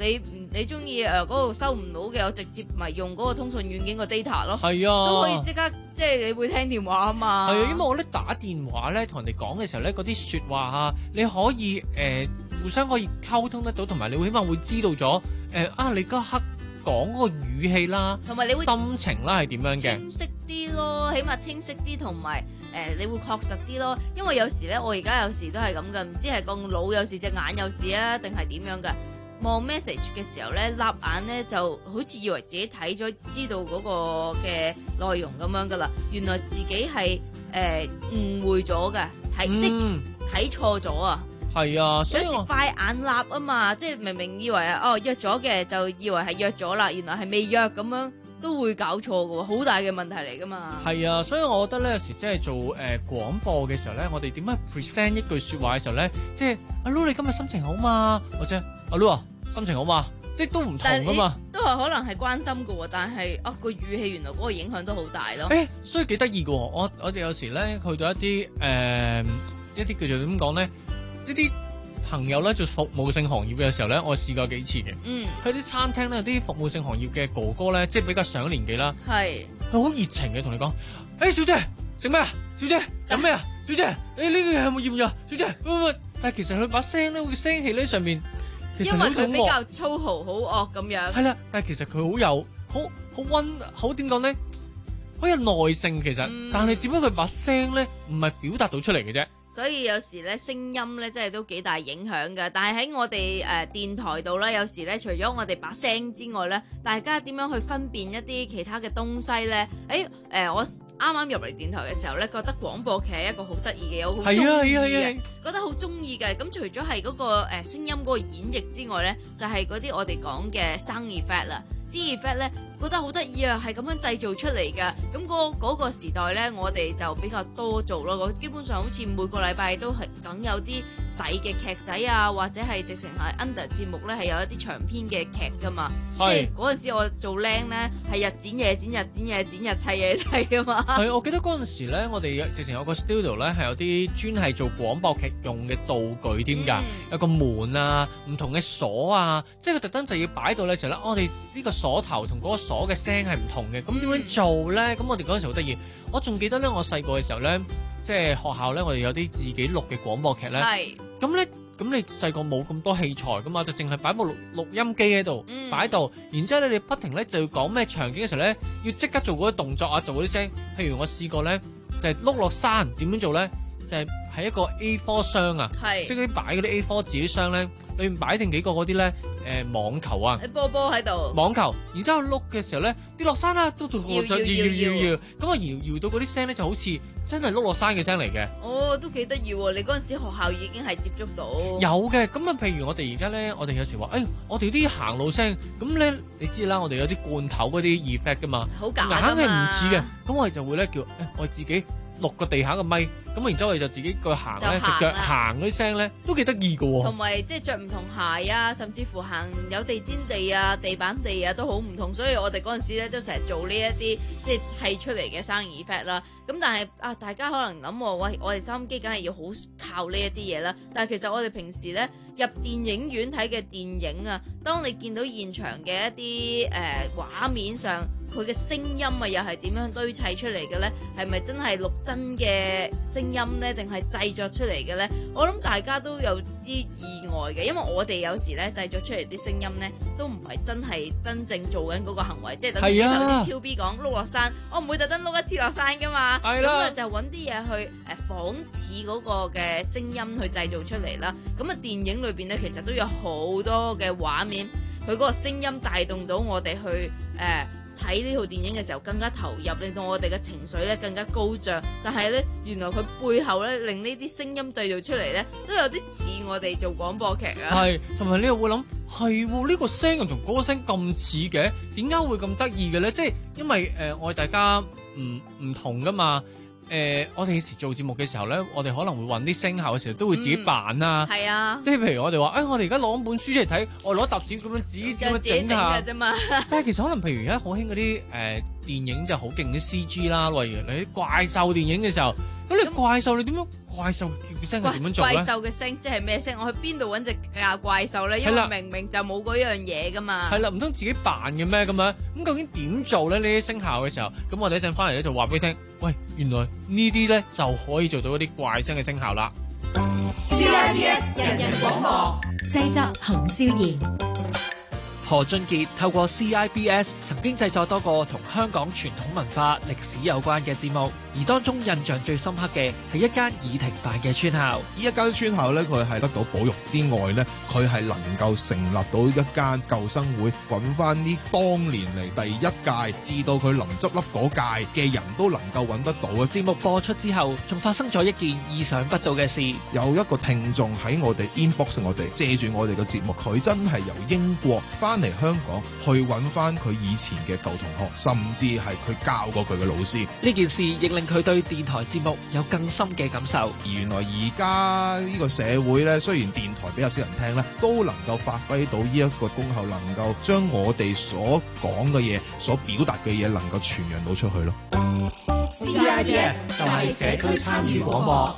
你中意誒嗰度收唔到嘅，我直接咪用嗰個通訊軟件個 data 咯。 係啊， 都可以即刻即係你會聽電話啊嘛。 係啊，因為我咧打電話咧同人哋講嘅時候咧，嗰啲説話啊，你可以誒、呃、互相可以溝通得到，同埋你會起碼會知道咗誒、呃、啊你嗰刻講嗰個語氣啦， 同埋你會心情啦係點樣嘅， 清晰啲咯，起碼清晰啲，同埋誒你會確實啲咯。因為有時咧，我而家有時都係咁嘅，唔知係個腦有時隻眼有事啊，定係點樣嘅？望 message 嘅時候咧，擸眼咧就好似以為自己睇咗，知道嗰個嘅內容咁樣噶啦。原來自己係誒誤會咗嘅，係、嗯、即睇錯咗啊！ 係啊，所以有時快眼擸啊嘛，即係明明以為啊哦約咗嘅，就以為係約咗啦，原來係未約咁樣，都會搞錯㗎喎，好大嘅問題嚟噶嘛。 係啊，所以我覺得咧有時即係做誒、呃、廣播嘅時候咧，我哋點樣 present 一句説話嘅時候咧，即係阿 Lu 你今日心情好嘛？或者阿 Lu 啊心情好嘛？即係都唔同噶嘛。 都係可能係關心㗎喎，但係啊個語氣原來嗰個影響都好大咯。 誒、欸，所以幾得意㗎喎，我我哋有時咧去到一啲誒、呃、一啲叫做點講咧，一啲朋友咧做服務性行業嘅時候咧，我試過幾次嘅。嗯，去啲餐廳咧，有啲服務性行業嘅哥哥咧，即係比較上咗年紀啦，係佢好熱情嘅，同你講：，誒、欸，小姐食咩啊？小姐飲咩啊？小姐，誒呢個係咪要唔要啊？小姐，喂喂，但係其實佢把聲咧，會聲氣咧上面，其實因為佢比較粗豪、好惡咁樣。係啦，但係其實佢好有好好溫好點講咧，好有耐性其實，嗯、但係只不過佢把聲咧唔係表達到出嚟嘅啫。 所以有時咧聲音咧真係都幾大影響㗎，但係喺我哋誒、呃、電台度咧，有時咧除咗我哋把聲之外咧，大家點樣去分辨一啲其他嘅東西咧？誒、欸、誒、呃，我啱啱入嚟電台嘅時候咧，覺得廣播劇係一個好得意嘅，我好中意嘅，覺得好中意嘅。咁除咗係嗰個誒聲音嗰個演繹之外咧，就係嗰啲我哋講嘅聲 effect 啦。啲 effect 咧覺得好得意啊，係咁樣製造出嚟㗎。咁嗰嗰個時代咧，我哋就比較多做咯。我基本上好似每個禮拜都係梗有啲細嘅劇仔啊，或者係直情係 under 節目咧，係有一啲長篇嘅劇㗎嘛。即係嗰陣時我做靚咧，係日剪夜剪，日剪夜剪，日砌夜砌㗎嘛。係， 我記得嗰陣時咧，我哋直情有個 studio 咧，係有啲專係做廣播劇用嘅道具添㗎、嗯，有個門啊，唔同嘅鎖啊，即係佢特登就要擺到嘅時候咧，我哋呢個鎖頭同嗰個鎖嘅聲係唔同嘅，咁點樣做咧？咁我哋嗰陣時好得意，我仲記得咧，我細個嘅時候咧，即係學校咧，我哋有啲自己錄嘅廣播劇咧，咁咧，咁你細個冇咁多器材噶嘛，就淨係擺部錄錄音機喺度，擺喺度，然之後咧，你不停咧就要講咩場景嘅時候咧，要即刻做嗰啲動作啊，做嗰啲聲。譬如我試過咧，就係碌落山，點樣做咧？就係、是、喺一個 A 四 箱啊，即係嗰啲擺嗰啲 A 四 紙箱咧，裏面擺定幾個嗰啲咧，誒網球啊， 波波喺度， 網球，然之後碌嘅時候咧，跌落山啦，都搖搖搖搖搖，咁啊搖搖到嗰啲聲咧就好似真係碌落山嘅聲嚟嘅。 哦，都幾得意喎！你嗰陣時學校已經係接觸到有嘅，咁啊，譬如我哋而家咧，我哋有時話，誒、哎，我哋啲行路聲，咁咧你知啦，我哋有啲罐頭嗰啲 effect 噶嘛， 好假㗎嘛， 硬係唔似嘅，咁我哋就會咧叫，誒、哎，我自己。錄個地下嘅咪，咁然之後我哋就自己腳行咧，隻腳行嗰啲聲咧，都幾得意㗎喎。 同埋即係着唔同鞋啊，甚至乎行有地氈地啊、地板地啊，都好唔同。所以我哋嗰陣時咧都成日做呢一啲即係砌出嚟嘅聲 effect 啦。咁但係啊，大家可能諗喎，喂，我哋收音機梗係要好靠呢一啲嘢啦。但係其實我哋平時咧入電影院睇嘅電影啊，當你見到現場嘅一啲誒、呃、畫面上，佢嘅聲音啊，又係點樣堆砌出嚟嘅咧？係咪真係錄真嘅聲音咧，定係製作出嚟嘅咧？我諗大家都有啲意外嘅，因為我哋有時咧製作出嚟啲聲音咧，都唔係真係真正做緊嗰個行為，即係等於頭先超 B 講碌落山，我唔會特登碌一次落山噶嘛。咁啊就揾啲嘢去誒仿似嗰個嘅聲音去製造出嚟啦。咁啊電影裏邊咧其實都有好多嘅畫面，佢嗰個聲音帶動到我哋去誒睇呢套電影嘅時候更加投入，令到我哋嘅情緒咧更加高漲。但係咧原來佢背後咧令呢啲聲音製造出嚟咧都有啲似我哋做廣播劇啊。係，同埋你又會諗係喎，呢個聲又同嗰個聲咁似嘅，點解會咁得意嘅咧？即係因為誒我哋大家唔唔同噶嘛。誒、呃，我哋有時做節目嘅時候咧，我哋可能會揾啲聲效嘅時候，都會自己扮啊。係、嗯、啊，即係譬如我哋話，誒、哎，我哋而家攞本書出嚟睇，我攞沓紙咁樣紙咁樣整下啫嘛。但係其實可能譬如而家好興嗰啲誒電影就好勁啲 C G 啦，例如你啲怪獸電影嘅時候，咁你怪獸你點樣怪獸叫聲係點樣做咧？ 怪獸嘅聲即係咩聲？我去邊度揾隻架怪獸咧？因為明明就冇嗰樣嘢噶嘛。 係啦，唔通自己扮嘅咩咁樣？咁究竟點做咧？呢啲聲效嘅時候，咁我哋一陣翻嚟咧就話俾你聽。喂，原來呢啲咧就可以做到一啲怪聲嘅聲效啦。 C I B S 人人廣播製作洪少賢。 何俊傑透過 C I B S 曾經製作多個同香港傳統文化、歷史有關嘅節目，而當中印象最深刻嘅係一間已停辦嘅村校。 呢一間村校咧，佢係得到保育之外咧，佢係能夠成立到一間舊生會，揾翻呢當年嚟第一屆至到佢臨執笠嗰屆嘅人都能夠揾得到嘅。 節目播出之後，仲發生咗一件意想不到嘅事。 有一個聽眾喺我哋 inbox 我哋借住我哋嘅節目，佢真係由英國翻嚟香港去揾翻佢以前嘅舊同學，甚至係佢教過佢嘅老師。 呢件事亦令佢對電台節目有更深嘅感受。 而原來而家呢個社會呢，雖然電台比較少人聽呢，都能夠發揮到呢一個功效，能夠將我哋所講嘅嘢、所表達嘅嘢，能夠傳揚到出去咯。 C I B S 就係社區參與廣播。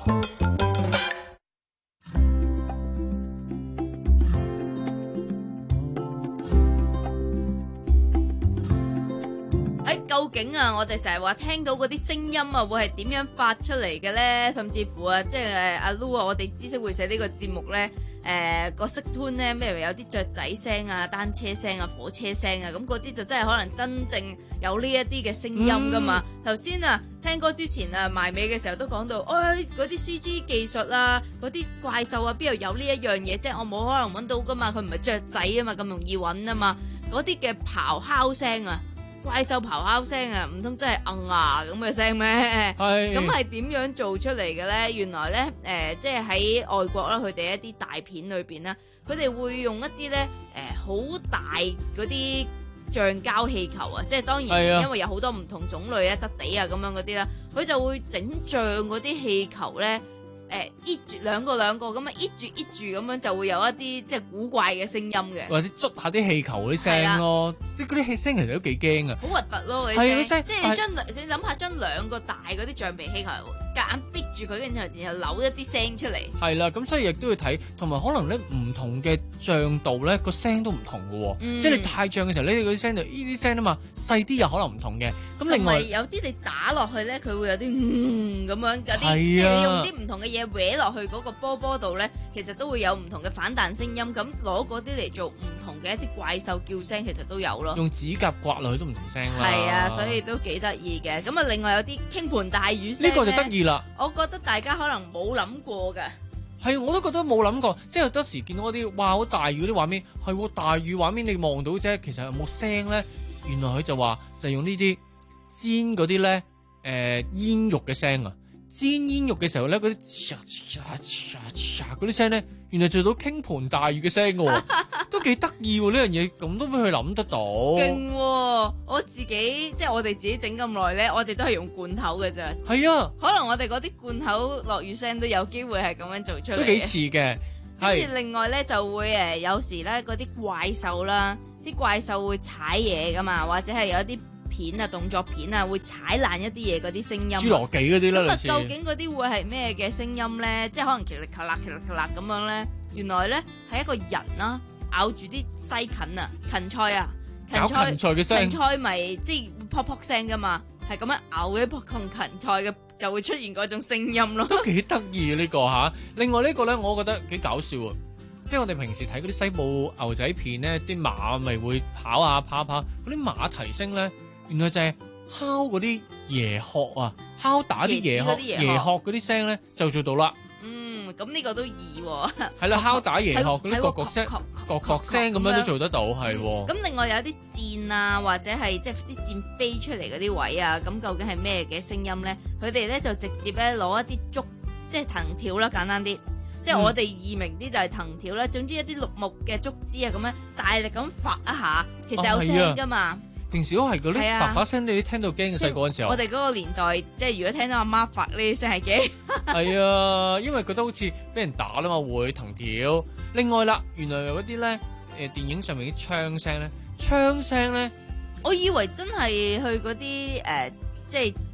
究竟啊，我哋成日話聽到嗰啲聲音啊，會係點樣發出嚟嘅咧？甚至乎啊，即係阿 Lu 啊，我哋知識會寫呢個節目咧，誒、呃、個色 tune 咧，咩有啲雀仔聲啊、單車聲啊、火車聲啊，咁嗰啲就真係可能真正有呢一啲嘅聲音噶嘛。頭先、嗯、啊，聽歌之前啊，埋尾嘅時候都講到，哎嗰啲 C G 技術啊，嗰啲怪獸啊，邊度有呢一樣嘢？即係我冇可能揾到噶嘛，佢唔係雀仔啊嘛，咁容易揾啊嘛。嗰啲嘅咆哮聲啊！怪獸咆哮聲啊，唔通真係硬牙咁嘅聲咩？係咁係點樣做出嚟嘅咧？原來咧，誒、呃，即係喺外國啦，佢哋一啲大片裏邊啦，佢哋會用一啲咧，誒、呃，好大嗰啲橡膠氣球啊，即係當然因為有好多唔同種類啊、質地啊咁樣嗰啲啦，佢就會整脹嗰啲氣球咧。誒，依住兩個兩個咁啊，依住依住咁樣就會有一啲即係古怪嘅聲音嘅，或者捽下啲氣球嗰啲聲咯，即係嗰啲氣聲其實都幾驚啊，好核突咯嗰啲聲，即係你將你諗下將兩個大嗰啲橡皮氣球夾硬逼住佢，跟住然後扭一啲聲出嚟，係啦，咁所以亦都要睇，同埋可能咧唔同嘅脹度咧個聲都唔同嘅喎，嗯、即係你太脹嘅時候，你哋嗰啲聲就呢啲聲啊嘛，細啲又可能唔同嘅，咁另外有啲你打落去咧，佢會有啲嗯咁樣嗰啲，即係你用啲唔同嘅嘢。搲落去嗰個波波度咧，其實都會有唔同嘅反彈聲音，咁攞嗰啲嚟做唔同嘅一啲怪獸叫聲，其實都有咯。用指甲刮落去都唔同聲啦。係啊，所以都幾得意嘅。咁啊，另外有啲傾盆大雨聲，呢個就得意啦。我覺得大家可能冇諗過嘅。係，我都覺得冇諗過，即係有得時見到嗰啲哇好大雨嗰啲畫面，係喎大雨畫面你望到啫，其實有冇聲咧？原來佢就話就係用呢啲煎嗰啲咧誒煙肉嘅聲啊。煎煙肉嘅時候咧，嗰啲嚓嚓嚓嚓嗰啲聲咧，原來做到傾盆大雨嘅聲喎，都幾得意喎！呢樣嘢咁都俾佢諗得到，勁喎、哦！我自己即係我哋自己整咁耐咧，我哋都係用罐頭嘅啫。係啊，可能我哋嗰啲罐頭落雨聲都有機會係咁樣做出嚟，都幾似嘅。跟住另外咧就會誒，有時咧嗰啲怪獸啦，啲怪獸會踩嘢噶嘛，或者係有一啲片啊，動作片啊，會踩爛一啲嘢嗰啲聲音，侏羅紀嗰啲啦。咁啊，究竟嗰啲會係咩嘅聲音咧？即係可能奇力卡啦、奇力卡啦咁樣咧。原來咧係一個人啦，咬住啲西芹啊、芹菜啊，芹菜芹菜嘅聲，芹菜咪即係撲撲聲噶嘛，係咁樣咬一撲同芹菜嘅，就會出現嗰種聲音咯。都幾得意啊呢個嚇！另外呢個咧，我覺得幾搞笑啊！即係我哋平時睇嗰啲西部牛仔片咧，啲馬咪會跑下跑下跑，嗰啲馬蹄聲咧。原來就係敲嗰啲椰殼啊，敲打啲椰殼，椰殼嗰啲聲咧就做到啦。嗯，咁呢個都易喎。係啦，敲打椰殼嗰啲角角聲、角角聲咁樣都做得到，係。咁另外有啲箭啊，或者係即係啲箭飛出嚟嗰啲位啊，咁究竟係咩嘅聲音咧？佢哋咧就直接咧攞一啲竹，即係藤條啦，簡單啲。即係我哋易明啲就係藤條啦。總之一啲綠木嘅竹枝啊，咁樣大力咁發一下，其實有聲噶嘛。平時都係嗰啲發發聲，你聽到驚嘅細個嗰陣時候。我哋嗰個年代，即係如果聽到阿媽發呢啲聲係驚。係啊，因為覺得好似俾人打啦嘛，會藤條。另外啦，原來有嗰啲咧，誒電影上面啲槍聲咧，槍聲咧，我以為真係去嗰啲誒，即係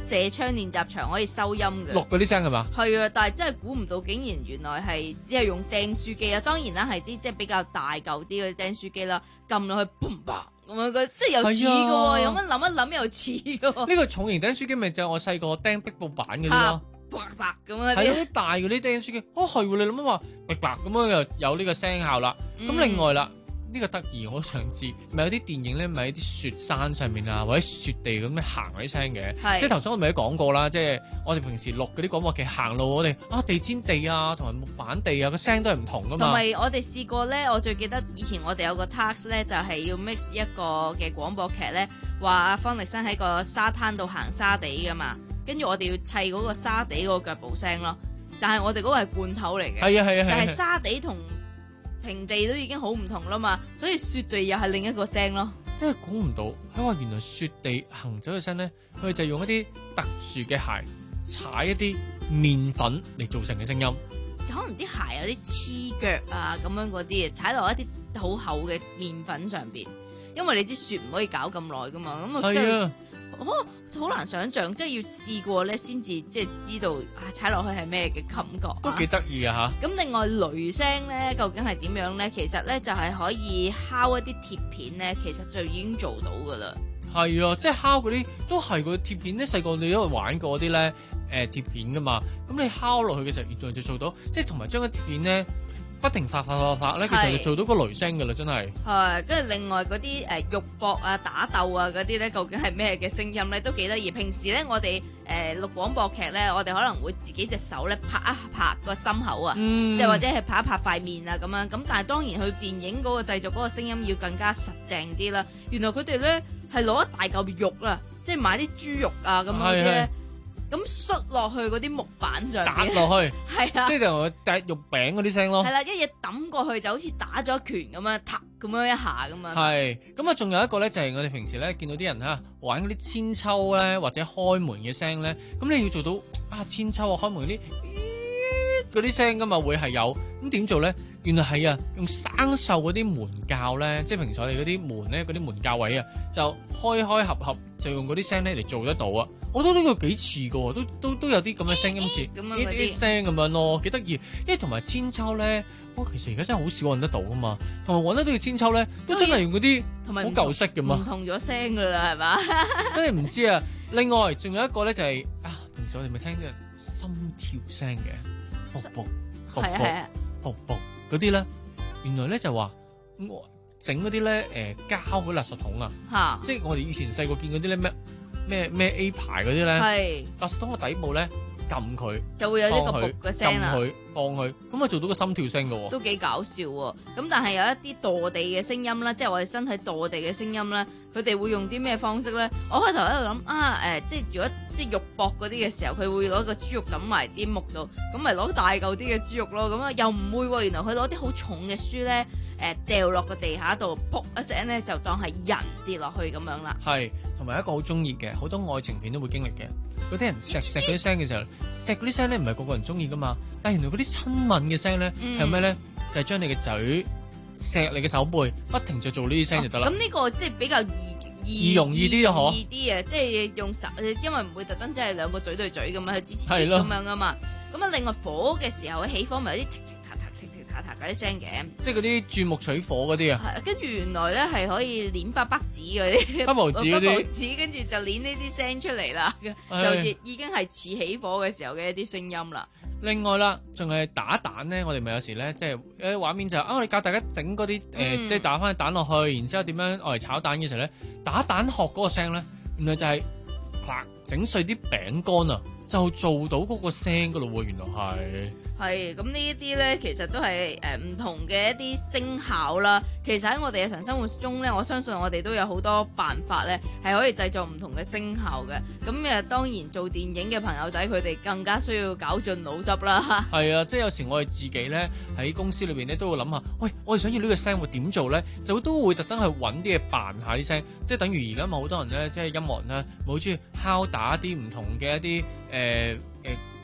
射槍練習場可以收音嘅， 錄嗰啲聲係嘛？ 係啊，但係真係估唔到，竟然原來係只係用釘書機啊！當然啦，係啲即係比較大嚿啲嘅釘書機啦，撳落去 boom boom 咁樣嘅，即係又似嘅喎，咁樣諗一諗又似嘅喎。 呢個重型釘書機咪就係我細個釘壁布板嗰啲咯， 白白咁樣。 係啲大嗰啲釘書機，哦係喎，你諗下話白白咁樣又有呢個聲效啦。咁、嗯、另外啦。呢個得意，我都想知，咪有啲電影咧，咪喺啲雪山上面啊，或者雪地咁樣行嗰啲聲嘅。即係頭先我咪都講過啦，即係我哋平時錄嗰啲廣播劇行路，我哋啊地氈地啊，同埋木板地啊，個聲都係唔同噶嘛。 同埋我哋試過咧，我最記得以前我哋有個 task 咧，就係要 mix 一個嘅廣播劇咧，話阿方力申喺個沙灘度行沙地噶嘛，跟住我哋要砌嗰個沙地嗰個腳步聲咯。但係我哋嗰個係罐頭嚟嘅， 係啊係啊， 就係沙地同平地都已經好唔同啦嘛，所以雪地又係另一個聲咯。 真係估唔到，佢話原來雪地行走嘅聲咧，佢就用一啲特殊嘅鞋踩一啲麵粉嚟造成嘅聲音。 就可能啲鞋有啲黐腳啊咁樣嗰啲，踩落一啲好厚嘅麵粉上邊，因為你知雪唔可以搞咁耐噶嘛，咁啊真係。哦，好難想像，即係要試過咧，先至即係知道啊踩落去係咩嘅感覺。 都幾得意啊嚇！ 咁另外雷聲咧，究竟係點樣咧？其實咧就係、是、可以敲一啲鐵片咧，其實就已經做到噶啦。 係啊，即係敲嗰啲都係個鐵片咧。細個你都玩過啲咧誒鐵片噶嘛？咁你敲落去嘅時候，原來就做到，即係同埋將個鐵片咧。不停發發發發咧，其實就做到個雷聲㗎啦，真係。係，跟住另外嗰啲誒肉搏啊、打鬥啊嗰啲咧，究竟係咩嘅聲音咧，都幾得意。平時咧，我哋誒、呃、錄廣播劇咧，我哋可能會自己隻手咧拍一拍個心口啊，即係、嗯、或者係拍一拍塊面啊咁樣。咁但係當然佢電影嗰個製作嗰個聲音要更加實淨啲啦。原來佢哋咧係攞一大嚿肉啦，即係買啲豬肉啊咁樣啲咧。咁摔落去嗰啲木板上，打落去，係啊，即係同我掟肉餅嗰啲聲咯。係啦，一嘢抌過去就好似打咗一拳咁樣，嗒咁樣一下咁樣。係，咁啊，仲有一個咧，就係我哋平時咧見到啲人嚇玩嗰啲千秋咧，或者開門嘅聲咧，咁你要做到啊千秋啊開門嗰啲嗰啲聲噶嘛，會係有。咁點做咧？原來係啊，用生鏽嗰啲門鉸咧，即係平時我哋嗰啲門咧，嗰啲門鉸位啊，就開開合合，就用嗰啲聲咧嚟做得到啊！我覺得呢個幾似噶，都都都有啲咁嘅聲音似，呢啲聲咁樣咯，幾得意。因為同埋千秋咧，哇，其實而家真係好少揾得到噶嘛，同埋揾得到嘅千秋咧，都真係用嗰啲好舊式噶嘛，唔同咗聲噶啦，係嘛？真係唔知啊！另外仲有一個咧就係、是、啊，平時我哋咪聽嘅心跳聲嘅，噗噗噗噗噗噗嗰啲咧，原來咧就話我整嗰啲咧誒膠嗰垃圾桶啊，即係我哋以前細個見嗰啲咧咩？咩咩 A 牌嗰啲咧，垃圾桶個底部咧撳佢，就會有一個噗嘅聲啦。撳佢放佢，咁啊做到個心跳聲嘅喎，都幾搞笑喎。咁但係有一啲墮地嘅聲音啦，即係我哋身體墮地嘅聲音咧，佢哋會用啲咩方式咧？我開頭喺度諗啊，誒、呃，即係如果即係肉搏嗰啲嘅時候，佢會攞個豬肉揼埋啲木度，咁咪攞大嚿啲嘅豬肉咯。咁啊又唔會喎，原來佢攞啲好重嘅書咧。誒掉落個地下度，噗一聲咧就當係人跌落去咁樣啦。係，同埋一個好中意嘅，好多愛情片都會經歷嘅。嗰啲人錫錫嗰啲聲嘅時候，錫嗰啲聲咧唔係個個人中意噶嘛。但係原來嗰啲親吻嘅聲咧係咩咧？就係將你嘅嘴錫你嘅手背，不停就做呢啲聲就得啦。咁呢個即係比較易易容易啲啊，嗬？易啲啊，即係用手，因為唔會特登即係兩個嘴對嘴咁樣去支持住咁樣噶嘛。咁啊，另外火嘅時候起火咪有啲。嗰啲聲嘅，即係嗰啲鑽木取火嗰啲啊。係，跟住原來咧係可以捻筆筆紙嗰啲，筆毛紙嗰啲，紙跟住就捻呢啲聲出嚟啦，就已已經係似起火嘅時候嘅一啲聲音啦。另外啦，仲係打蛋咧，我哋咪有時咧，即係誒畫面就啊，我哋教大家整嗰啲誒，即係打翻啲蛋落去，然之後點樣愛嚟炒蛋嘅時候咧，打蛋殼嗰個聲咧，原來就係嗱整碎啲餅乾啊，就做到嗰個聲噶咯喎，原來係。係，咁呢一啲咧，其實都係誒唔同嘅一啲聲效啦。其實喺我哋日常生活中咧，我相信我哋都有好多辦法咧，係可以製作唔同嘅聲效嘅。咁誒，當然做電影嘅朋友仔，佢哋更加需要絞盡腦汁啦。係啊，即係有時我哋自己咧喺公司裏邊咧都會諗下，喂，我哋想要呢個聲會點做咧？就都會特登去揾啲嘢扮下啲聲，即係等於而家咪好多人咧，即係音樂人咧，好中意敲打啲唔同嘅一啲誒誒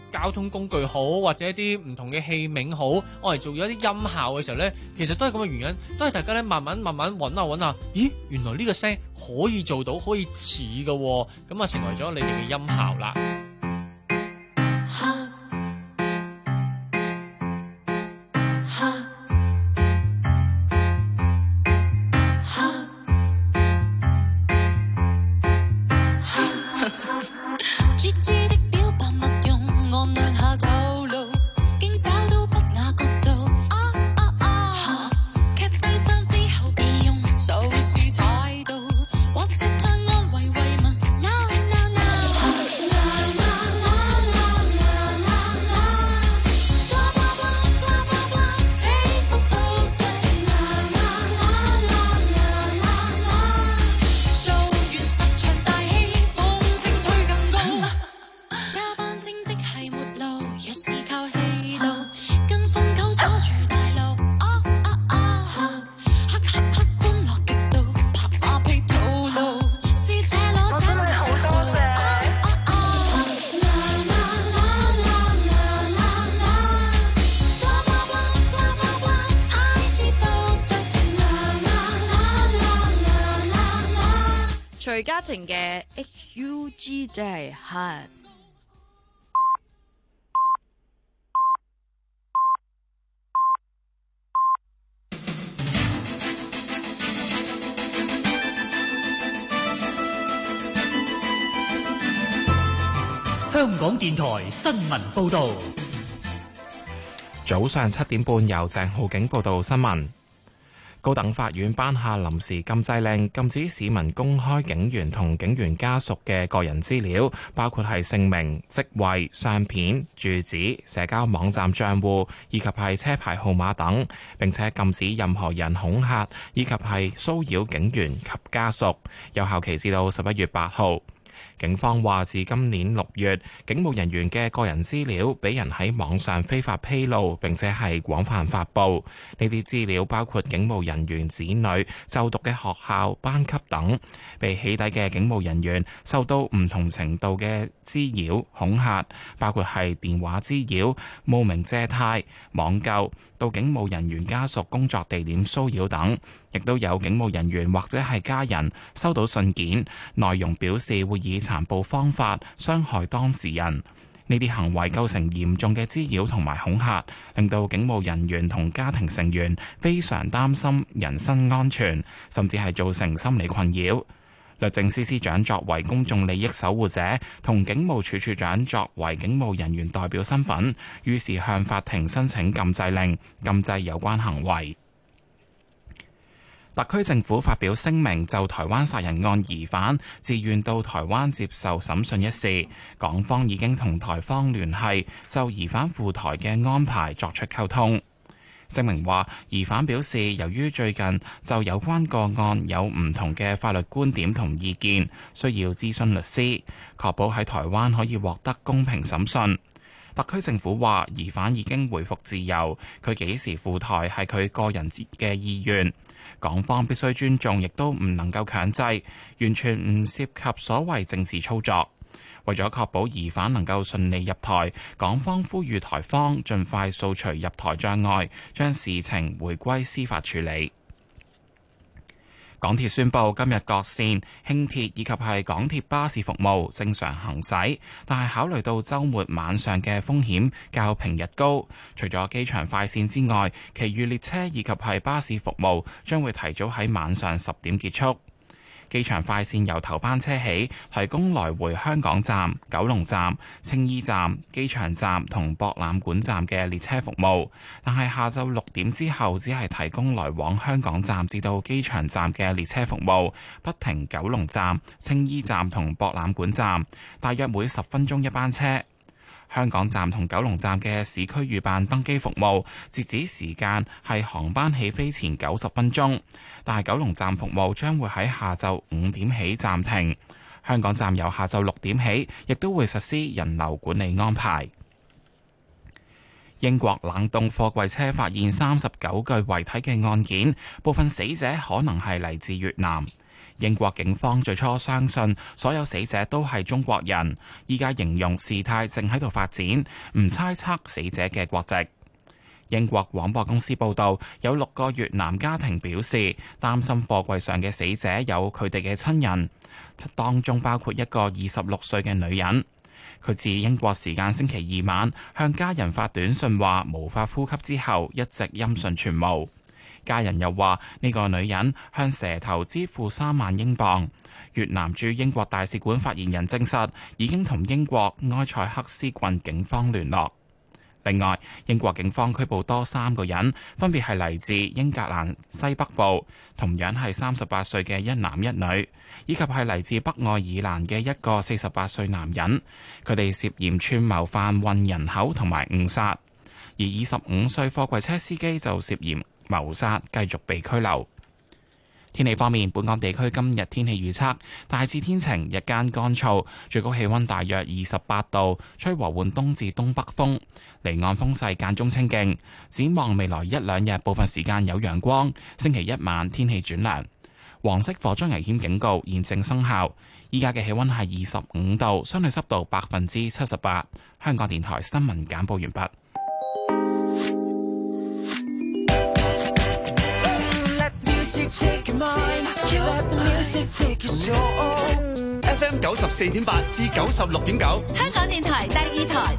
交通工具好，或者一啲唔同嘅器皿好，我嚟做咗一啲音效嘅時候咧，其實都係咁嘅原因，都係大家咧慢慢慢慢揾下揾下，咦，原來呢個聲可以做到，可以似嘅，咁啊成為咗你哋嘅音效啦。 徐嘉晴嘅 H U G 即係黑。 香港電台新聞報導， 早上七點半由鄭浩景報道新聞。高等法院頒下臨時禁制令，禁止市民公開警員同警員家屬嘅個人資料，包括係姓名、職位、相片、住址、社交網站賬戶以及係車牌號碼等，並且禁止任何人恐嚇以及係騷擾警員及家屬，有效期至到十一月八號。警方話，自今年六月，警務人員嘅個人資料俾人喺網上非法披露，並且係廣泛發布。呢啲資料包括警務人員子女就讀嘅學校、班級等。被起底嘅警務人員受到唔同程度嘅滋擾、恐嚇，包括係電話滋擾、冒名借貸、網購、到警務人員家屬工作地點騷擾等。亦都有警務人員或者係家人收到信件，內容表示會以殘暴方法傷害當事人。呢啲行為構成嚴重嘅滋擾同埋恐嚇，令到警務人員同家庭成員非常擔心人身安全，甚至係造成心理困擾。律政司司長作為公眾利益守護者，同警務處處長作為警務人員代表身份，於是向法庭申請禁制令，禁制有關行為。特區政府發表聲明，就台灣殺人案疑犯自願到台灣接受審訊一事，港方已經同台方聯繫，就疑犯赴台嘅安排作出溝通。聲明話，疑犯表示，由於最近就有關個案有唔同嘅法律觀點同意見，需要諮詢律師，確保喺台灣可以獲得公平審訊。特區政府話，疑犯已經回復自由，佢幾時赴台係佢個人嘅意願。港方必須尊重，亦都唔能夠強制，完全唔涉及所謂政治操作。為咗確保疑犯能夠順利入台，港方呼籲台方盡快掃除入台障礙，將事情回歸司法處理。港鐵宣布今日各線輕鐵以及係港鐵巴士服務正常行駛，但係考慮到週末晚上嘅風險較平日高，除咗機場快線之外，其餘列車以及係巴士服務將會提早喺晚上十點結束。機場快線由頭班車起提供來回香港站、九龍站、青衣站、機場站同博覽館站嘅列車服務，但係下晝六點之後只係提供來往香港站至到機場站嘅列車服務，不停九龍站、青衣站同博覽館站，大約每十分鐘一班車。香港站同九龍站嘅市區預辦登機服務截止時間係航班起飛前九十分鐘，但係九龍站服務將會喺下晝五點起暫停。香港站由下晝六點起亦都會實施人流管理安排。英國冷凍貨櫃車發現三十九具遺體嘅案件，部分死者可能係嚟自越南。 英國警方最初相信所有死者都係中國人，依家形容事態正喺度發展，唔猜測死者嘅國籍。英國廣播公司報道，有六個越南家庭表示擔心貨櫃上嘅死者有佢哋嘅親人，當中包括一個二十六歲嘅女人。佢自英國時間星期二晚向家人發短信話無法呼吸之後，一直音訊全無。家人又話呢個女人向蛇頭支付三萬英鎊。越南駐英國大使館發言人證實已經同英國埃塞克斯郡警方聯絡。另外，英國警方拘捕多三個人，分別係嚟自英格蘭西北部，同樣係三十八歲嘅一男一女，以及係嚟自北愛爾蘭嘅一個四十八歲男人。佢哋涉嫌串謀販運人口同埋誤殺，而二十五歲貨櫃車司機就涉嫌謀殺，繼續被拘留。天氣方面，本港地區今日天氣預測大致天晴，日間乾燥，最高氣溫大約二十八度，吹和緩東至東北風，離岸風勢間中清勁。展望未來一兩日，部分時間有陽光。星期一晚天氣轉涼。黃色火災危險警告現正生效。依家嘅氣溫係二十五度，相對濕度百分之七十八。香港電台新聞簡報完畢。 F M 九十四點八至九十六點九， 香港電台第二台。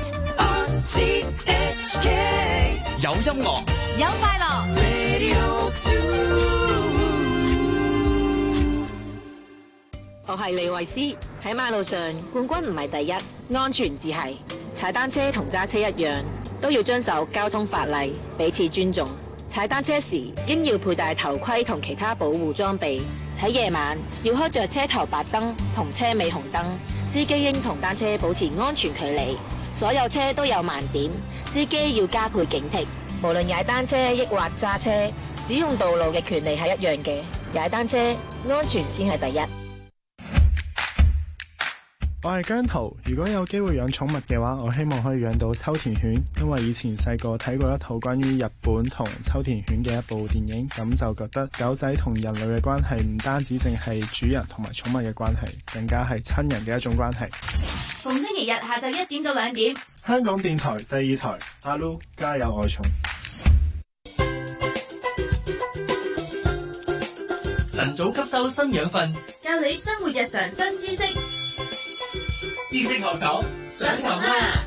有音樂， 有快樂。 我係李慧詩，喺馬路上冠軍唔係第一，安全至係。踩單車同揸車一樣，都要遵守交通法例，彼此尊重。踩單車時應要佩戴頭盔同其他保護裝備。喺夜晚要開着車頭白燈同車尾紅燈。司機應同單車保持安全距離。所有車都有盲點，司機要加倍警惕。無論踩單車抑或揸車，使用道路嘅權利係一樣嘅。踩單車安全先係第一。 我係姜濤，如果有機會養寵物嘅話，我希望可以養到秋田犬，因為以前細個睇過一套關於日本同秋田犬嘅一部電影，咁就覺得狗仔同人類嘅關係唔單止淨係主人同埋寵物嘅關係，更加係親人嘅一種關係。 逢星期日下晝一點到兩點， 香港電台第二台，阿 Lu 家有愛寵。 晨早吸收新養分， 教你生活日常新知識。 知識學堂上堂啦！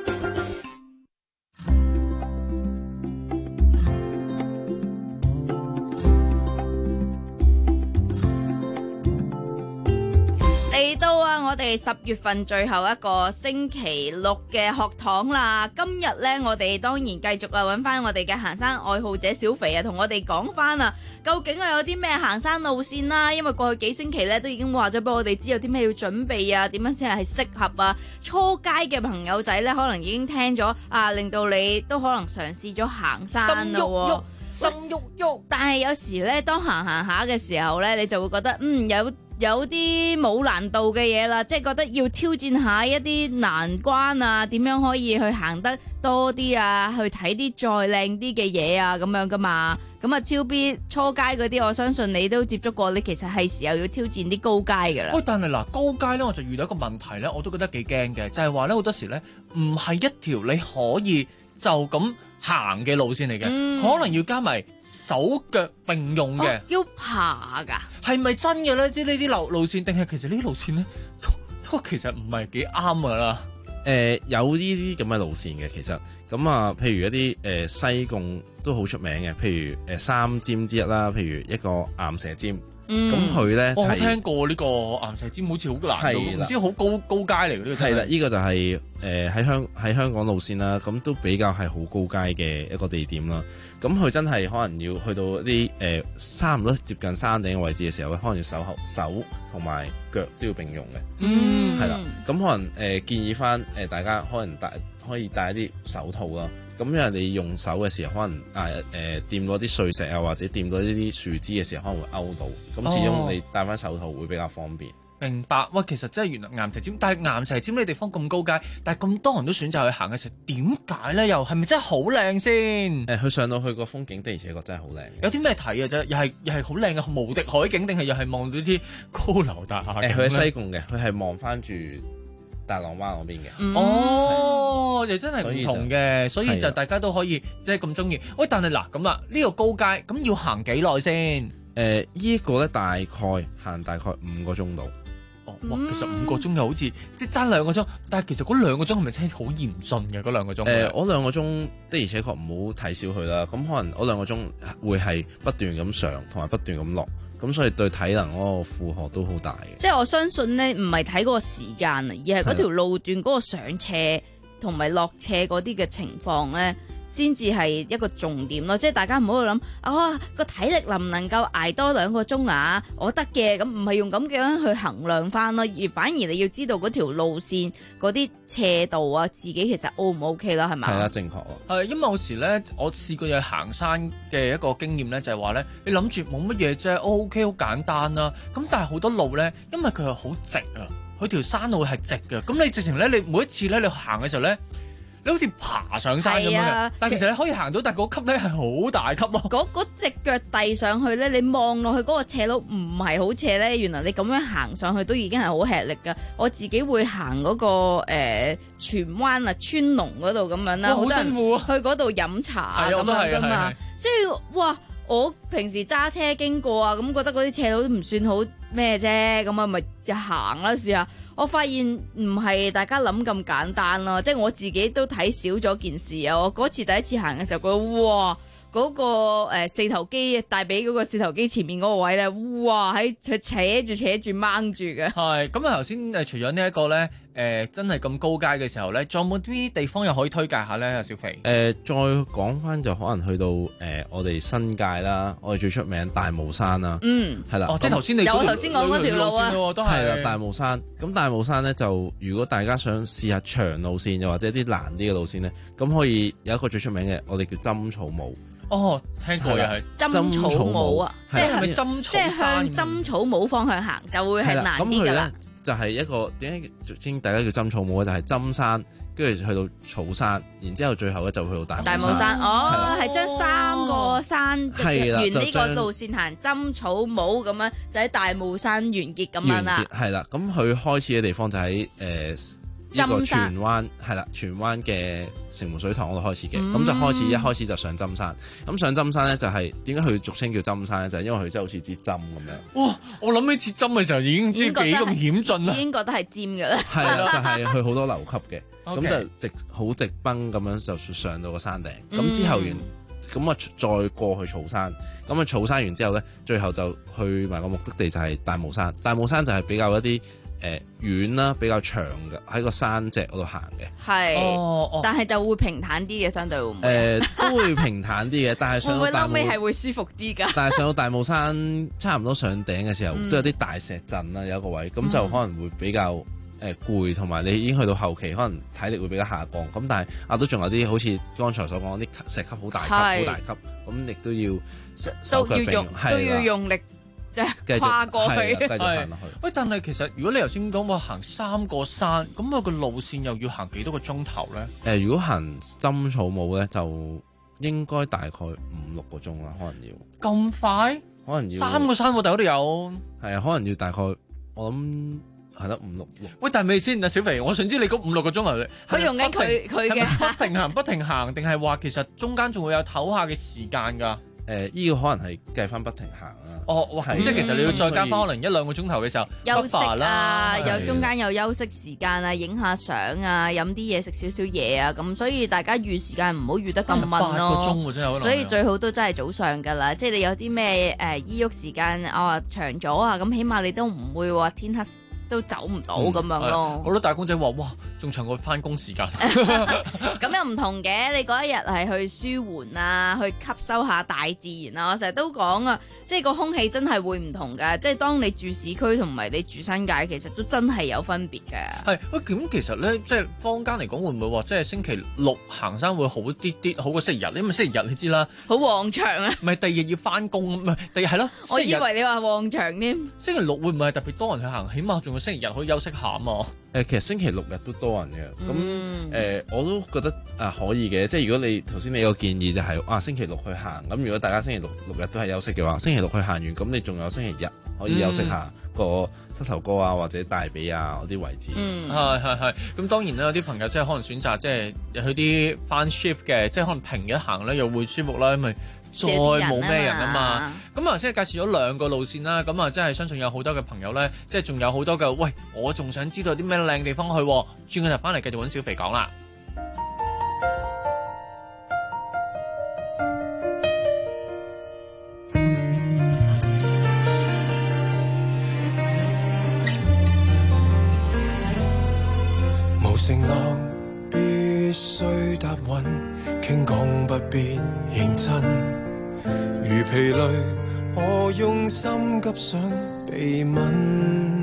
嚟到啊！我哋十月份最後一個星期六嘅學堂啦。今日呢，我哋當然繼續啊，揾翻我哋嘅行山愛好者小肥啊，同我哋講翻啊，究竟係有啲咩行山路線啦？因為過去幾星期呢，都已經話咗俾我哋知有啲咩要準備啊，點樣先係適合啊？初階嘅朋友仔呢，可能已經聽咗啊，令到你都可能嘗試咗行山咯。 心喐喐， 但係有時咧，當行行下嘅時候咧，你就會覺得嗯有有啲冇難度嘅嘢啦，即係覺得要挑戰下一啲難關啊，點樣可以去行得多啲啊，去睇啲再靚啲嘅嘢啊，咁樣噶嘛。咁啊，超 B 初階嗰啲，我相信你都接觸過，你其實係時候要挑戰啲高階噶啦。 喂，但係嗱，高階咧，我就遇到一個問題咧，我都覺得幾驚嘅，就係話咧，好多時咧唔係一條你可以就咁行嘅路線嚟嘅，嗯、可能要加埋手腳並用嘅、哦， 要爬噶， 係咪真嘅咧？即係呢啲路路線，定係其實呢啲路線咧，都其實唔係幾啱噶啦。 誒、呃，有呢啲咁嘅路線嘅，其實咁啊，譬如一啲誒、呃、西貢都好出名嘅，譬如誒、呃、三尖之一啦，譬如一個岩蛇尖。咁佢咧， 我聽過呢個岩石尖好似好難度，唔知好高高階嚟嘅呢個。係啦， 呢個就係誒喺香喺香港路線啦，咁都比較係好高階嘅一個地點啦。咁佢真係可能要去到一啲誒差唔多接近山頂嘅位置嘅時候咧，可能要手後手同埋腳都要並用嘅。嗯，係啦。咁可能誒、呃、建議翻誒大家可能戴可以戴一啲手套啦。咁因為你用手嘅時候，可能啊誒掂到啲碎石啊，或者掂到呢啲樹枝嘅時候，可能會勾到。咁始終你戴翻手套會比較方便。 明白，喂，其實真係原來岩石尖，但係岩石尖呢地方咁高階，但係咁多人都選擇去行嘅時候，點解咧？又係咪真係好靚先？ 誒、呃，佢上到去個風景的而且確真係好靚。 有啲咩睇嘅啫？又係又係好靚嘅無敵海景，定係又係望到啲高樓大廈？ 誒、呃，佢喺西貢嘅，佢係望翻住大浪灣嗰邊嘅。 嗯、哦，又真係唔同嘅，所以就，所以就大家都可以即係咁中意。喂，但係嗱咁啦，呢、這個高階咁要行幾耐先？ 誒、呃，呢、這、一個咧大概行大概五個鐘度。 哦，哇，其實五個鐘又好似即係爭兩個鐘，但係其實嗰兩個鐘係咪真係好嚴峻嘅嗰兩個鐘？誒、 呃，我兩個鐘的而且確唔好睇小佢啦。咁可能我兩個鐘會係不斷咁上，同埋不斷咁落，咁所以對體能嗰個負荷都好大嘅。 即係我相信咧，唔係睇嗰個時間啊，而係嗰條路段嗰個上斜同埋落斜嗰啲嘅情況咧，先至係一個重點咯，即係大家唔好去諗啊個體力能唔能夠捱多兩個鐘啊？我得嘅，咁唔係用咁樣去衡量翻咯，而反而你要知道嗰條路線嗰啲斜度啊，自己其實 O 唔 O K 啦，係咪？ 係啊，正確啊。 係因為有時咧，我試過有行山嘅一個經驗咧，就係話咧，你諗住冇乜嘢啫 ，O K 好簡單啦。咁但係好多路咧，因為佢係好直啊，佢條山路係直嘅，咁你直情咧，你每一次咧，你行嘅時候咧。你好似爬上山咁樣嘅，啊、但係其實你可以行到，但係嗰級咧係好大級咯。 嗰嗰隻腳遞上去咧，你望落去嗰個斜路唔係好斜咧，原來你咁樣行上去都已經係好吃力噶。我自己會行嗰、嗰個誒荃灣啊、川龍嗰度咁樣啦，好辛苦啊！去嗰度飲茶咁樣噶嘛，即係哇！我平時揸車經過啊，咁覺得嗰啲斜路都唔算好咩啫，咁啊咪就行啦試下。我發現唔係大家諗咁簡單咯，即係我自己都睇少咗件事啊！我嗰次第一次行嘅時候，覺得哇〜嗰、那個、呃、四頭肌大髀嗰個四頭肌前面嗰個位咧，哇喺佢扯住扯住掹住嘅。係咁啊！頭先誒除咗呢一個咧，誒、呃、真係咁高階嘅時候咧，仲有冇啲地方又可以推介下咧？阿小肥誒、 呃，再講翻就可能去到誒、呃、我哋新界啦，我哋最出名大帽山啦，嗯，係啦， 哦，即係頭先你有頭先講嗰條路啊， 都係啦，大帽山。咁大帽山咧，就如果大家想試下長路線，又或者啲難啲嘅路線咧，咁可以有一個最出名嘅，我哋叫針草舞。 哦，聽過又係針草舞啊，即係咪針草？ 即係向針草舞方向行，就會係難啲㗎啦。 就係一個點解先大家叫針草舞咧？就係、是、針山，跟住去到草山，然之後最後咧就去到大帽山。 大帽山哦，係將三個山沿呢個路線行針草舞咁樣，就喺大帽山完結咁樣啦。 係啦，咁佢開始嘅地方就喺誒。呃呢個荃灣係啦，荃灣嘅城門水塘嗰度開始嘅，咁、嗯、就開始一開始就上針山。咁上針山咧就係點解佢俗稱叫針山咧？就係、是、因為佢真係好似支針咁樣。哇！我諗起支針嘅時候已經知幾咁險峻啦， 已經覺得係尖㗎啦。 係啦，就係去好多樓級嘅，咁、okay. 就直好直崩咁樣就上到個山頂。咁、嗯、之後完，咁啊再過去草山。咁啊草山完之後咧，最後就去埋個目的地就係大帽山。大帽山就係比較一啲。誒遠啦，比較長嘅喺個山脊嗰度行嘅， 係、哦哦，但係就會平坦啲嘅，相對會唔會？誒、 呃、都會平坦啲嘅，但係上到大帽會唔會後尾係會舒服啲㗎？ 但係上到大帽山差唔多上頂嘅時候，嗯、都有啲大石陣啦，有一個位，咁就可能會比較誒攰，同、呃、埋你已經去到後期，可能體力會比較下降。咁但係啊，都仲有啲好似剛才所講啲石級好大級，好大級，咁亦都要手腳並用， 都要用力。跨過去， 繼續行落去。 喂，但係其實如果你頭先講話行三個山，咁我個路線又要行幾多個鐘頭咧？誒、 呃，如果行針草舞咧，就應該大概五六個鐘啦，可能要。 咁快？可能要三個山喎，大家都有。 係啊，可能要大概，我諗係得五六六。 喂，但係未先啊，小肥，我想知你嗰五六個鐘頭， 佢用緊佢佢嘅不停行不停行，定係話其實中間仲會有唞下嘅時間㗎？ 誒、呃，依、這個可能係計翻不停行啦。 哦，哇！咁即係其實你要再加翻可能一兩個鐘頭嘅時候休息啊，有中間有休息時間啊，影下相啊，飲啲嘢食少少嘢啊，咁所以大家預時間唔好預得咁密咯。八個鐘真係好，所以最好都真係早上㗎啦。即係你有啲咩誒醫鬱時間啊長咗啊，咁起碼你都唔會話天黑都走唔到咁樣咯。 好多打工仔話：哇，仲長過翻工時間。 咁又唔同嘅，你嗰一日係去舒緩啊，去吸收下大自然啊。我成日都講啊，即係個空氣真係會唔同㗎。即係當你住市區同埋你住新界，其實都真係有分別嘅。 係喂，咁其實咧，即係坊間嚟講，會唔會話即係星期六行山會好啲啲，好過星期日？因為星期日你知啦， 好旺場啊。 唔係第二日要翻工，唔係第二係咯。 我以為你話旺場添。 星期六會唔會係特別多人去行？起碼仲有星期日可以休息下啊嘛。 誒，其實星期六日都多人嘅，咁誒、嗯呃、我都覺得啊可以嘅。即係如果你頭先你個建議就係、是、啊星期六去行，咁如果大家星期六六日都係休息嘅話，星期六去行完，咁你仲有星期日可以休息下個膝頭哥啊或者大髀啊嗰啲位置。 嗯，係係係。咁當然啦，有啲朋友即係可能選擇即係去啲翻 shift 嘅，即係可能平日行咧又會舒服啦，因為再冇咩人啊嘛。咁啊，先係介紹咗兩個路線啦。咁啊，即係相信有好多嘅朋友咧，即係仲有好多嘅，喂，我仲想知道啲咩靚地方去。轉個頭翻嚟繼續揾小肥講啦。 無承諾必須答允，傾講不必認真。如疲累，我用心急想被吻，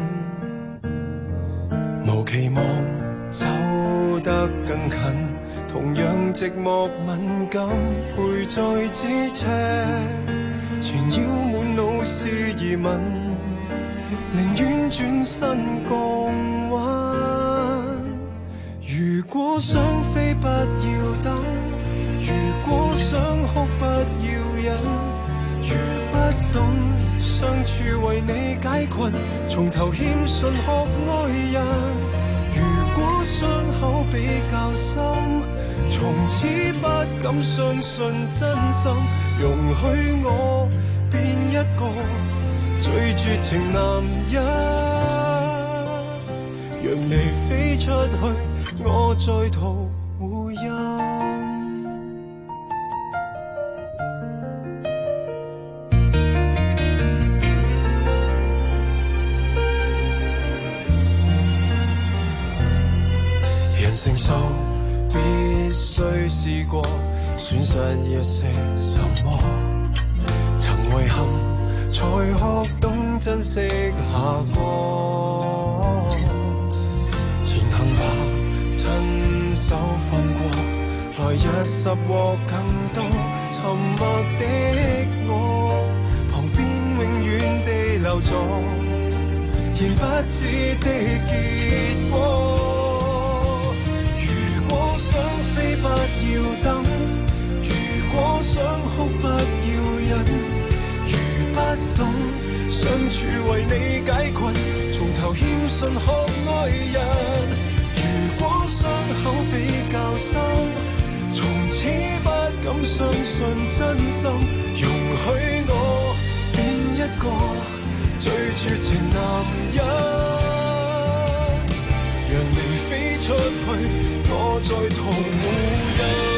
無期望走得更近，同樣寂寞敏感，陪在咫尺，纏繞滿腦是疑問，寧願轉身降溫。如果想飛不要等，如果想哭不要忍，如不懂相處為你解困，從頭欠信學愛人。如果傷口比較深，從此不敢相信真心，容許我變一個最絕情男人，讓你飛出去，我在逃回音。承受必須試過，損失一些什麼，曾遺憾才學懂珍惜下個。前行吧，親手放過，來日拾獲更多。沉默的我，旁邊永遠地留着，仍不知的結果。如果想飛不要等，如果想哭不要忍，如不懂相處為你解困，從頭欠信學愛人。如果傷口比較深，從此不敢相信真心，容許我變一個最絕情男人，讓你飛出去，我在逃無人。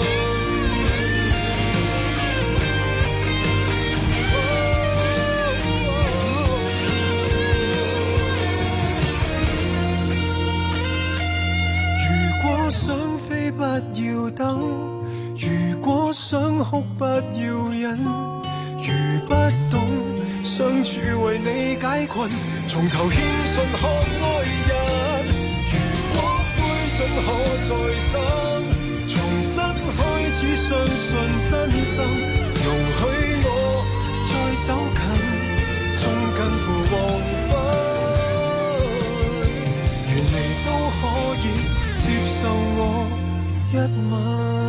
如果想飛不要等，如果想哭不要忍，如不懂相處為你解困，從頭欠信學愛人。可再生，重新開始相信真心，容許我再走近，終近乎黃昏，原來都可以接受我一吻。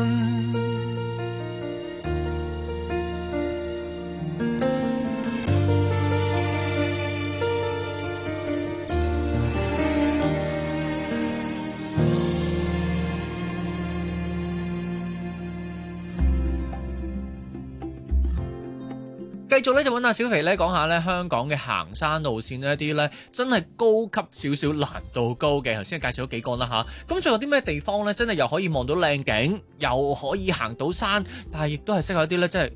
繼續咧就揾阿小肥咧講下咧香港嘅行山路線呢一啲咧真係高級少少難度高嘅，頭先介紹咗幾個啦吓，咁仲有啲咩地方咧真係又可以望到靚景，又可以行到山，但係亦都係適合一啲咧即係喂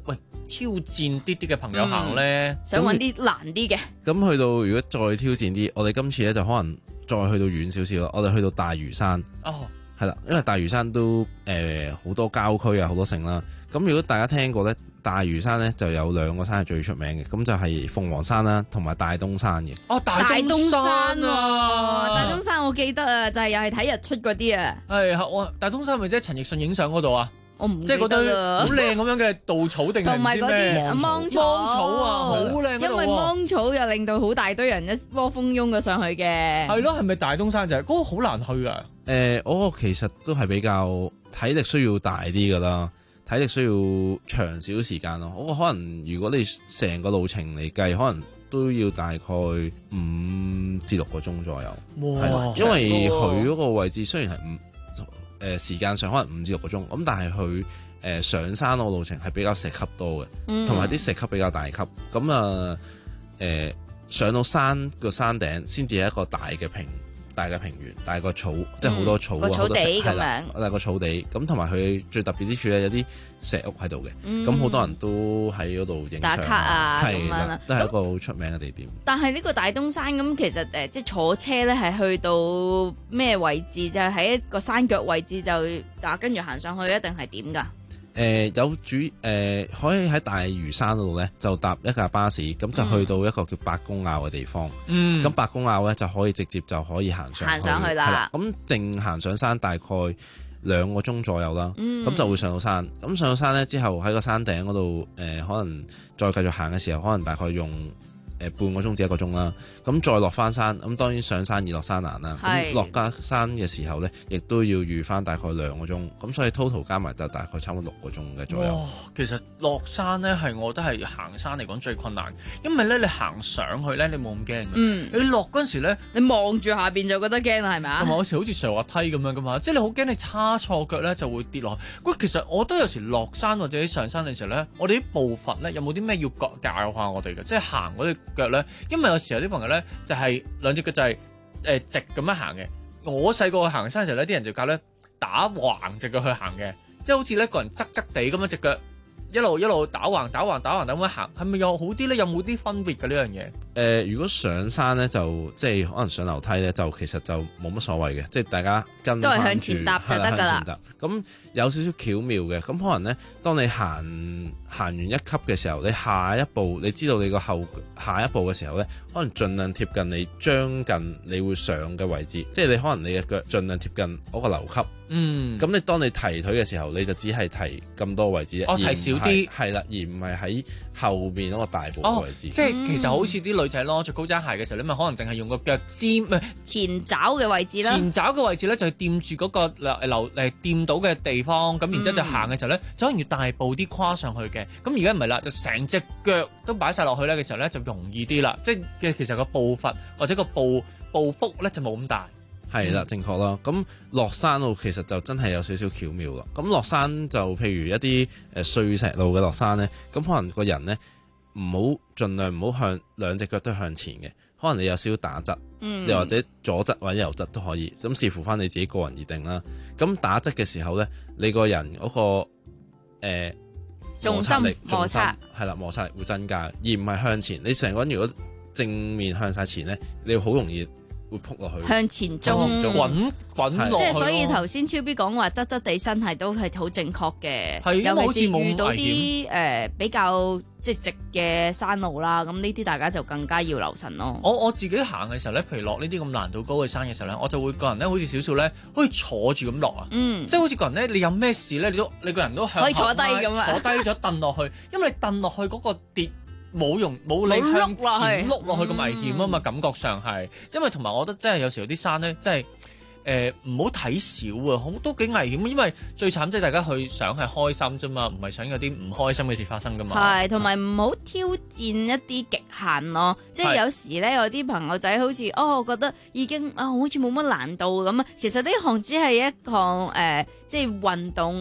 挑戰啲啲嘅朋友行咧？ 想揾啲難啲嘅。 咁去到如果再挑戰啲，我哋今次咧就可能再去到遠少少啦。我哋去到大嶼山。 哦。 係啦，因為大嶼山都誒好、呃、多郊區啊，好多城啦。咁如果大家聽過咧，大嶼山咧就有兩個山係最出名嘅，咁就係鳳凰山啦，同埋大東山嘅。 哦，大東山啊！ 大東山我記得啊，就係又係睇日出嗰啲啊。 係我大東山咪即係陳奕迅影相嗰度啊？ 我唔即係嗰堆好靚咁樣嘅稻草定係唔知咩？ 芒草啊，好靚嗰度。 因為芒草又令到好大堆人一窩蜂擁咗上去嘅。 係咯，係咪大東山就係嗰個好難去啊？ 誒、呃，我、哦、其實都係比較體力需要大啲噶啦，體力需要長少少時間咯。我可能如果你成個路程嚟計，可能都要大概五至六個鐘左右。哇！因為佢嗰個位置雖然係五誒時間上可能五至六個鐘，咁但係佢誒上山個路程係比較石級多嘅，同埋啲石級比較大級。咁啊誒上到山個山頂先至係一個大嘅平。大嘅平原，大個草，即係好多草啊， 嗯、草地咁樣， 大個草地。咁同埋佢最特別之處咧，有啲石屋喺度嘅。咁好、嗯、多人都喺嗰度影相打卡啊，咁樣啦，都係一個好出名嘅地點。 但係呢個大東山咁，其實誒，即係坐車咧，係去到咩位置？就係、是、喺一個山腳位置就啊，跟住行上去，一定係點㗎？ 誒、呃、有主誒、呃、可以喺大嶼山嗰度咧，就搭一架巴士，咁就去到一個叫伯公坳嘅地方。嗯，咁伯公坳咧就可以直接就可以行上去行上去啦。 咁淨行上山大概兩個鐘左右啦。咁、 嗯、 就會上到山。咁上到山咧之後喺個山頂嗰度誒，可能再繼續行嘅時候，可能大概用誒半個鐘至一個鐘啦，咁再落翻山，咁當然上山易落山難啦。咁落架山嘅時候咧，亦都要預翻大概兩個鐘，咁所以 total 加埋就大概差唔多六個鐘嘅左右。 哇！其實落山咧係我覺得係行山嚟講最困難，因為咧你行上去咧你冇咁驚，嗯，你落嗰陣時咧你望住下邊就覺得驚啦，係咪啊？ 同埋有時好似上滑梯咁樣噶嘛，即係你好驚你叉錯腳咧就會跌落去。喂，其實我覺得有時落山或者上山嘅時候咧，我哋啲步伐咧有冇啲咩要教教下我哋嘅？即係行嗰啲腳咧，因為有時候啲朋友咧就係、是、兩隻腳就係、是、誒、呃、直咁樣行嘅。我細個去行山嘅時候咧，啲人就教咧打橫隻腳去行嘅，即係好似咧個人側側地咁樣隻腳一路一路打橫打橫打橫咁樣行，係咪又好啲咧？有冇啲分別嘅呢樣嘢？誒、 呃，如果上山咧就即係可能上樓梯咧，就其實就冇乜所謂嘅，即係大家跟都係向前踏就得㗎啦。 咁有少少巧妙嘅，咁可能咧，當你行行完一級嘅時候，你下一步你知道你個後下一步嘅時候咧，可能盡量貼近你將近你會上嘅位置，即係你可能你嘅腳盡量貼近嗰個樓級。嗯，咁你當你提腿嘅時候，你就只係提咁多位置， 哦，提少啲， 係啦，而唔係喺後邊嗰個大部嘅位置。 哦、即係其實好似啲女仔咯，着高踭鞋嘅時候，你咪可能淨係用個腳尖，唔係前爪嘅位置啦。 前爪嘅位置咧就係掂住嗰個誒樓誒掂到嘅地方，咁然之後就行嘅時候咧，嗯、就可能要大步啲跨上去嘅。咁而家唔係啦，就成隻腳都擺晒落去咧嘅時候咧，就容易啲啦。即係嘅其實個步伐或者個步步幅咧就冇咁大。 係啦，正確啦。咁落山路其實就真係有少少巧妙啦。咁落山就譬如一啲誒碎石路嘅落山咧，咁可能個人咧唔好盡量唔好向兩隻腳都向前嘅，可能你有少少打側，嗯、又或者左側或者右側都可以。咁視乎翻你自己個人而定啦。咁打側嘅時候咧，你個人嗰、嗰個誒、呃、摩擦力摩擦係啦，摩擦力會增加，而唔係向前。你成個人如果正面向晒前咧，你好容易會撲落去， 向前中滾滾落去。 即係所以頭先超 B 講話側側地身係都係好正確嘅， 係尤其是遇到啲誒、呃、比較即係直嘅山路啦，咁呢啲大家就更加要留神咯。 我我自己行嘅時候咧，譬如落呢啲咁難度高嘅山嘅時候咧，我就會個人咧好似少少咧，好似坐住咁落啊，嗯、即係好似個人咧，你有咩事咧，你都你個人都向可以坐低咁啊， 坐低咗蹬落去，因為你蹬落去嗰個跌。冇用冇你向前碌落去咁危險啊嘛，嗯、感覺上係，因為同埋我覺得真係有時候啲山咧，真係誒唔好睇少啊，好都幾危險，因為最慘即係大家去想係開心啫嘛，唔係想有啲唔開心嘅事發生噶嘛。係， 同埋唔好挑戰一啲極限咯，即係有時咧有啲朋友仔好似哦覺得已經啊、哦、好似冇乜難度咁啊，其實呢項只係一項誒、呃、即係運動。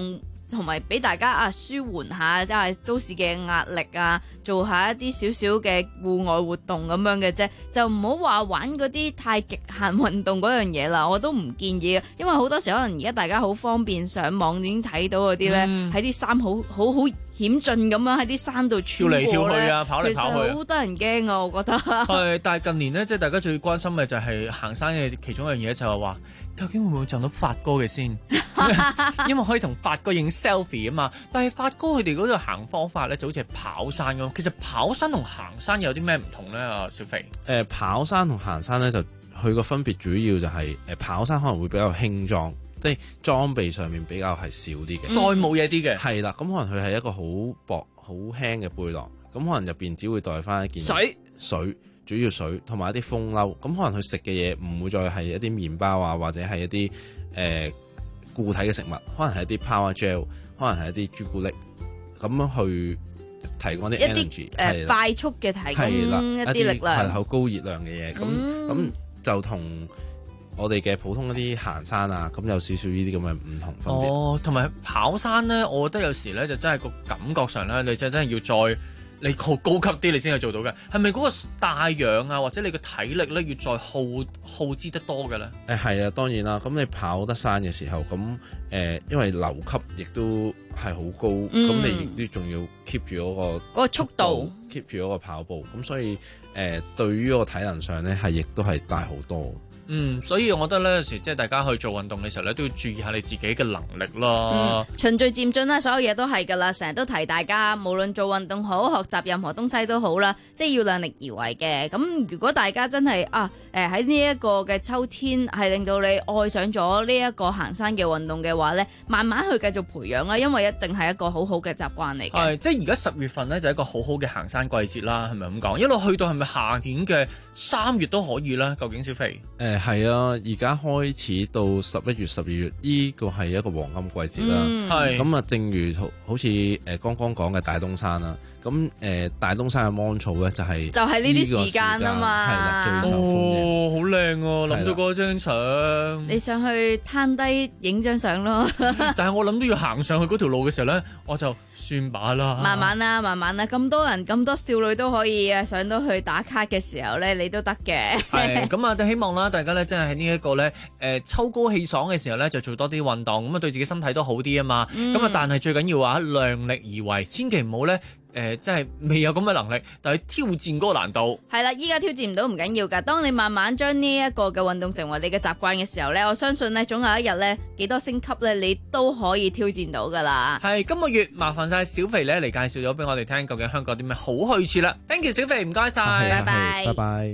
同埋俾大家啊舒緩下即係都市嘅壓力啊，做下一啲少少嘅戶外活動咁樣嘅啫，就唔好話玩嗰啲太極限運動嗰樣嘢啦，我都唔建議嘅，因為好多時可能而家大家好方便上網已經睇到嗰啲咧，喺啲山好好好險峻咁樣喺啲山度穿過咧， 跳嚟跳去啊，跑嚟跑去， 其實好得人驚啊，我覺得。 係，但係近年咧，即係大家最關心嘅就係行山嘅其中一樣嘢，就係話究竟會唔會撞到發哥嘅先？因為可以同發哥影 selfie 啊嘛。但係發哥佢哋嗰度行方法咧，就好似係跑山咁。其實跑山同行山有啲咩唔同咧？啊，小肥。誒、 呃，跑山同行山咧，就佢個分別主要就係、是、誒、呃、跑山可能會比較輕裝。即係裝備上面比較係少啲嘅， 再冇嘢啲嘅。 係啦，咁可能佢係一個好薄、好輕嘅背囊，咁可能入邊只會帶翻一件水、 水，主要水同埋一啲風褸。咁可能佢食嘅嘢唔會再係一啲麵包啊，或者係一啲誒、呃、固體嘅食物，可能係一啲 power gel， 可能係一啲朱古力，咁樣去提供啲 energy， 誒、呃、快速嘅提供一啲力量， 係好高熱量嘅嘢。咁咁、嗯、就同我哋嘅普通一啲行山啊，咁有少少呢啲咁嘅唔同分別。 哦，同埋跑山咧，我覺得有時咧就真係個感覺上咧，你就真係要再你好高級啲，你先係做到嘅。係咪嗰個帶氧啊，或者你個體力咧要再耗耗資得多嘅咧？ 誒係啊，當然啦。咁你跑得山嘅時候，咁誒、呃、因為留級亦都係好高，咁、嗯、你亦都仲要 keep 住嗰個嗰個速度 ，keep 住嗰個跑步。咁所以誒、呃、對於嗰個體能上咧，係亦都係大好多。 嗯，所以我覺得咧，有時即係大家去做運動嘅時候咧，都要注意下你自己嘅能力咯。 嗯，循序漸進啦，所有嘢都係噶啦，成日都提大家，無論做運動好，學習任何東西都好啦，即係要量力而為嘅。咁如果大家真係啊，誒喺呢一個嘅秋天係令到你愛上咗呢一個行山嘅運動嘅話咧，慢慢去繼續培養啦，因為一定係一個好好嘅習慣嚟嘅。 係，即係而家十月份咧就係一個好好嘅行山季節啦，係咪咁講？一路去到係咪夏天嘅三月都可以咧？究竟小肥？誒、 呃。係啊，而家開始到十一月、十二月，呢個係一個黃金季節啦。係咁啊，正如好好似誒剛剛講嘅大東山啦。咁誒、呃、大東山嘅芒草咧就係就係呢啲時間啊嘛， 係啦，最受歡迎。 哦，好靚啊！諗到嗰張相， 你上去攤低影張相咯。 但係我諗都要行上去嗰條路嘅時候咧，我就算把啦。 慢慢啦，慢慢啦，咁多人咁多少女都可以啊上到去打卡嘅時候咧，你都得嘅。 係咁啊，希望啦，大家咧真係喺呢一個咧誒秋高氣爽嘅時候咧，就做多啲運動，咁啊對自己身體都好啲啊嘛。咁啊、嗯，但係最緊要話量力而為，千祈唔好咧。誒、呃，即係未有咁嘅能力，但係挑戰嗰個難度係啦。依家挑戰唔到唔緊要㗎，當你慢慢將呢一個嘅運動成為你嘅習慣嘅時候咧，我相信咧總有一日咧幾多升級咧，你都可以挑戰到㗎啦。 係今個月麻煩晒小肥咧嚟介紹咗俾我哋聽，究竟香港有啲咩好去處啦。Thank you，小肥，唔該晒， 拜拜， 拜拜。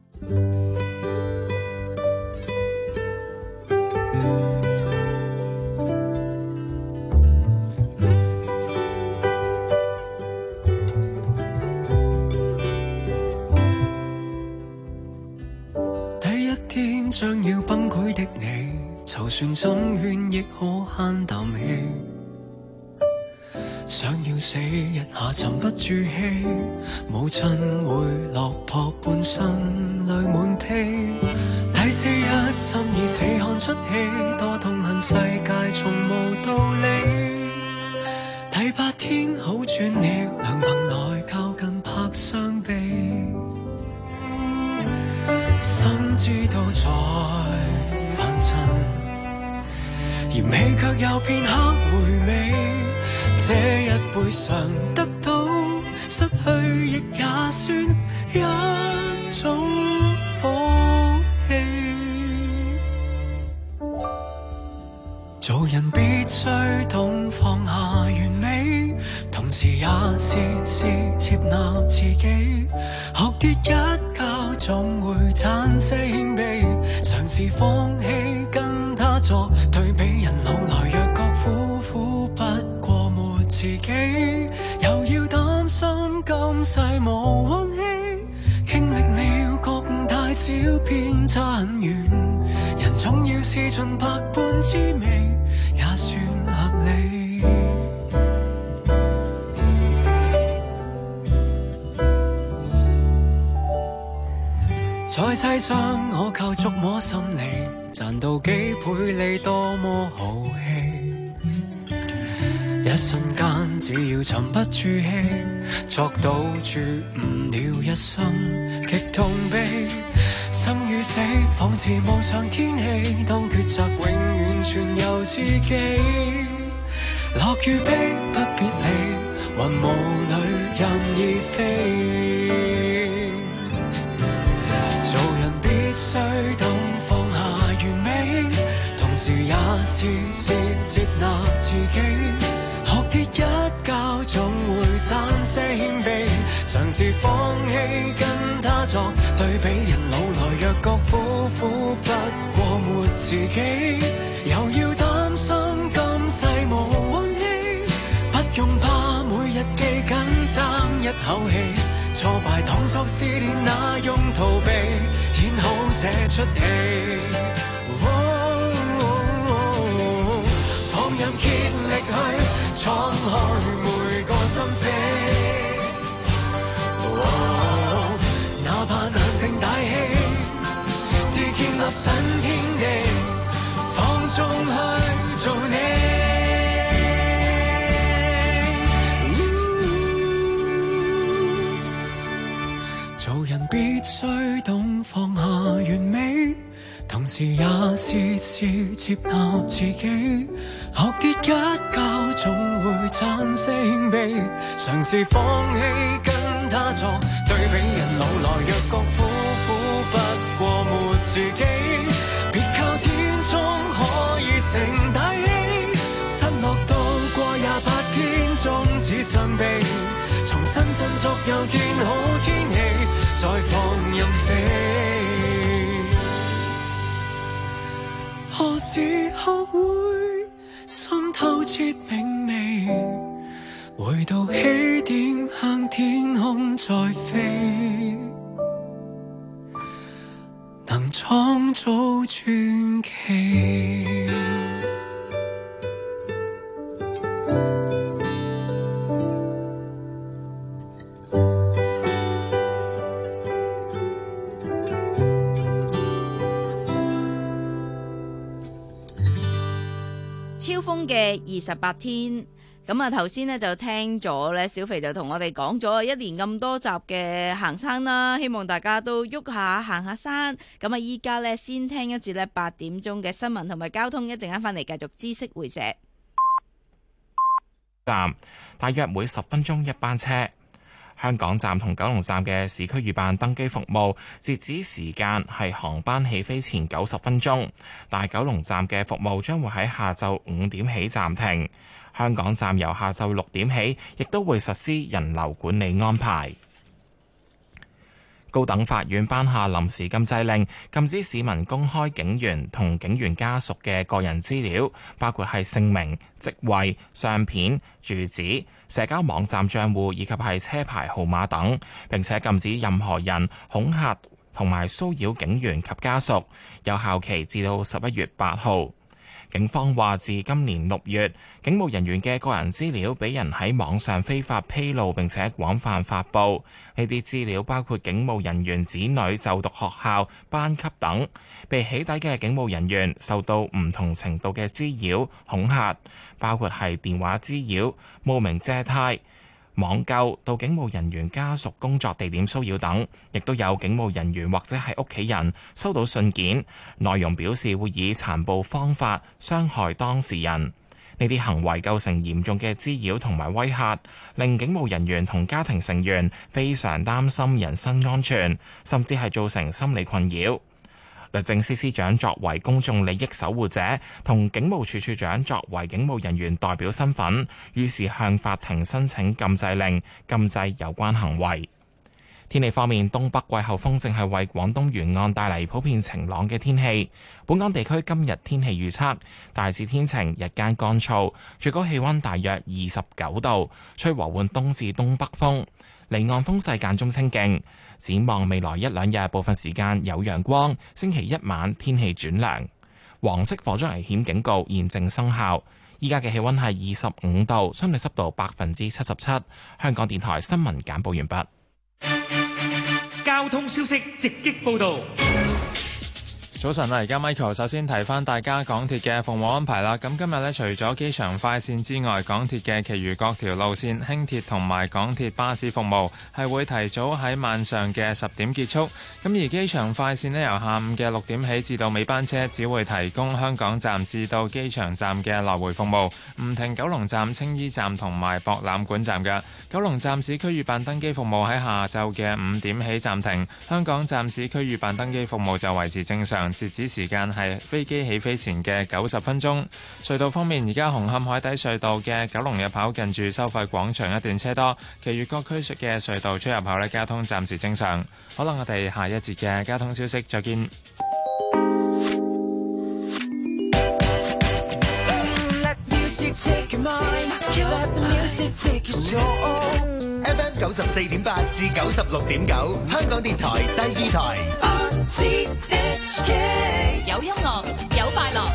將要崩潰的你，就算怎勸亦可慳啖氣。想要死一下沉不住氣，母親會落魄，半生淚滿披。第四日心已死看出戲，多痛恨世界從無道理。第八天好轉了，兩鬢來靠近拍雙臂。心知道在凡塵，而未卻有片刻回味。這一輩常得到，失去亦也算一種福氣。做人必須懂放下完美，同時也時時接納自己。學跌一跤總會產生謙卑，嘗試放棄跟他作對比。人老來若覺苦苦不過沒自己，又要擔心今世無運氣。經歷了各大小偏差很遠，人總要試盡百般滋味，也算合理。在世上我靠觸摸心理，賺到幾倍利多麼豪氣。 一瞬間只要沉不住氣，作到絕唔了一生極痛悲。生與死仿似無常天氣，當抉擇永遠全由自己。樂與悲不別離，雲霧裏任意飛。做人必須懂放下完美，同時也試試接納自己。學跌一跤總會賺些謙卑，嘗試放棄跟他作對比，人老來若覺苦苦不過沒自己，又要擔心今世無運氣，不用怕每日記緊爭一口氣，挫敗當作試煉那用逃避，演好這出戲。放任竭力去闖開每個心扉，哪怕難成大器，自建立新天地，放縱去做你。做人必須懂放下完美，同時也試試接納自己。學跌一跤總會賺些謙卑，嘗試放棄跟他作對比，人老來若覺苦苦不過沒自己，別靠天終可以成大器，失落到過廿八天終止傷悲，重新振作又見好天氣，再放任飛。何時學會心透徹明媚，回到起點向天空再飛，能創造傳奇。 超風嘅二十八天，咁啊頭先呢就聽咗咧，小肥就同我哋講咗一年咁多集嘅行山啦，希望大家都喐下行下山。咁啊依家呢，先聽一節呢八點鐘嘅新聞同埋交通，一陣間翻嚟繼續知識會社站，大約每十分鐘一班車。香港站同九龍站嘅市區預辦登機服務截止時間係航班起飛前九十分鐘，但九龍站嘅服務將會喺下晝五點起暫停。香港站由下晝六點起亦都會實施人流管理安排。高等法院頒下臨時禁制令，禁止市民公開警員同警員家屬嘅個人資料，包括係姓名、職位、相片、住址、社交網站賬戶以及係車牌號碼等，並且禁止任何人恐嚇同埋騷擾警員及家屬，有效期至到十一月八號。警方話，自今年六月，警務人員嘅個人資料俾人喺網上非法披露並且廣泛發布。呢啲資料包括警務人員子女就讀學校、班級等。被起底嘅警務人員受到唔同程度嘅滋擾、恐嚇，包括係電話滋擾、冒名借貸、網購到警務人員家屬工作地點騷擾等，亦都有警務人員或者係屋企人收到信件，內容表示會以殘暴方法傷害當事人。呢啲行為構成嚴重嘅滋擾同埋威嚇，令警務人員同家庭成員非常擔心人身安全，甚至係造成心理困擾。律政司司長作為公眾利益守護者，同警務處處長作為警務人員代表身份，於是向法庭申請禁制令，禁制有關行為。天氣方面，東北季候風正係為廣東沿岸帶嚟普遍晴朗嘅天氣。本港地區今日天氣預測大致天晴，日間乾燥，最高氣溫大約二十九度，吹和緩東至東北風，離岸風勢間中清勁。展望未來一兩日，部分時間有陽光。星期一晚天氣轉涼。黃色火災危險警告現正生效。依家嘅氣溫係二十五度，相對濕度百分之七十七。香港電台新聞簡報完畢。 交通消息直擊報道。 早晨啊，而家 Michael 首先提翻大家港鐵嘅服務安排啦。咁今日呢，除咗機場快線之外，港鐵嘅其餘各條路線、輕鐵同埋港鐵巴士服務係會提早喺晚上嘅十點結束。咁而機場快線呢，由下午嘅六點起至到尾班車，只會提供香港站至到機場站嘅來回服務，唔停九龍站、青衣站同埋博覽館站嘅。九龍站市區預辦登機服務喺下晝嘅五點起暫停，香港站市區預辦登機服務就維持正常。截止時間係飛機起飛前嘅九十分鐘。隧道方面，而家紅磡海底隧道嘅九龍入口近住收費廣場一段車多，其餘各區嘅隧道出入口呢，交通暫時正常。好啦，我哋下一節嘅交通消息再見。 F M 九十四點八至九十六點九，香港電台第二台。 有音樂，有快樂。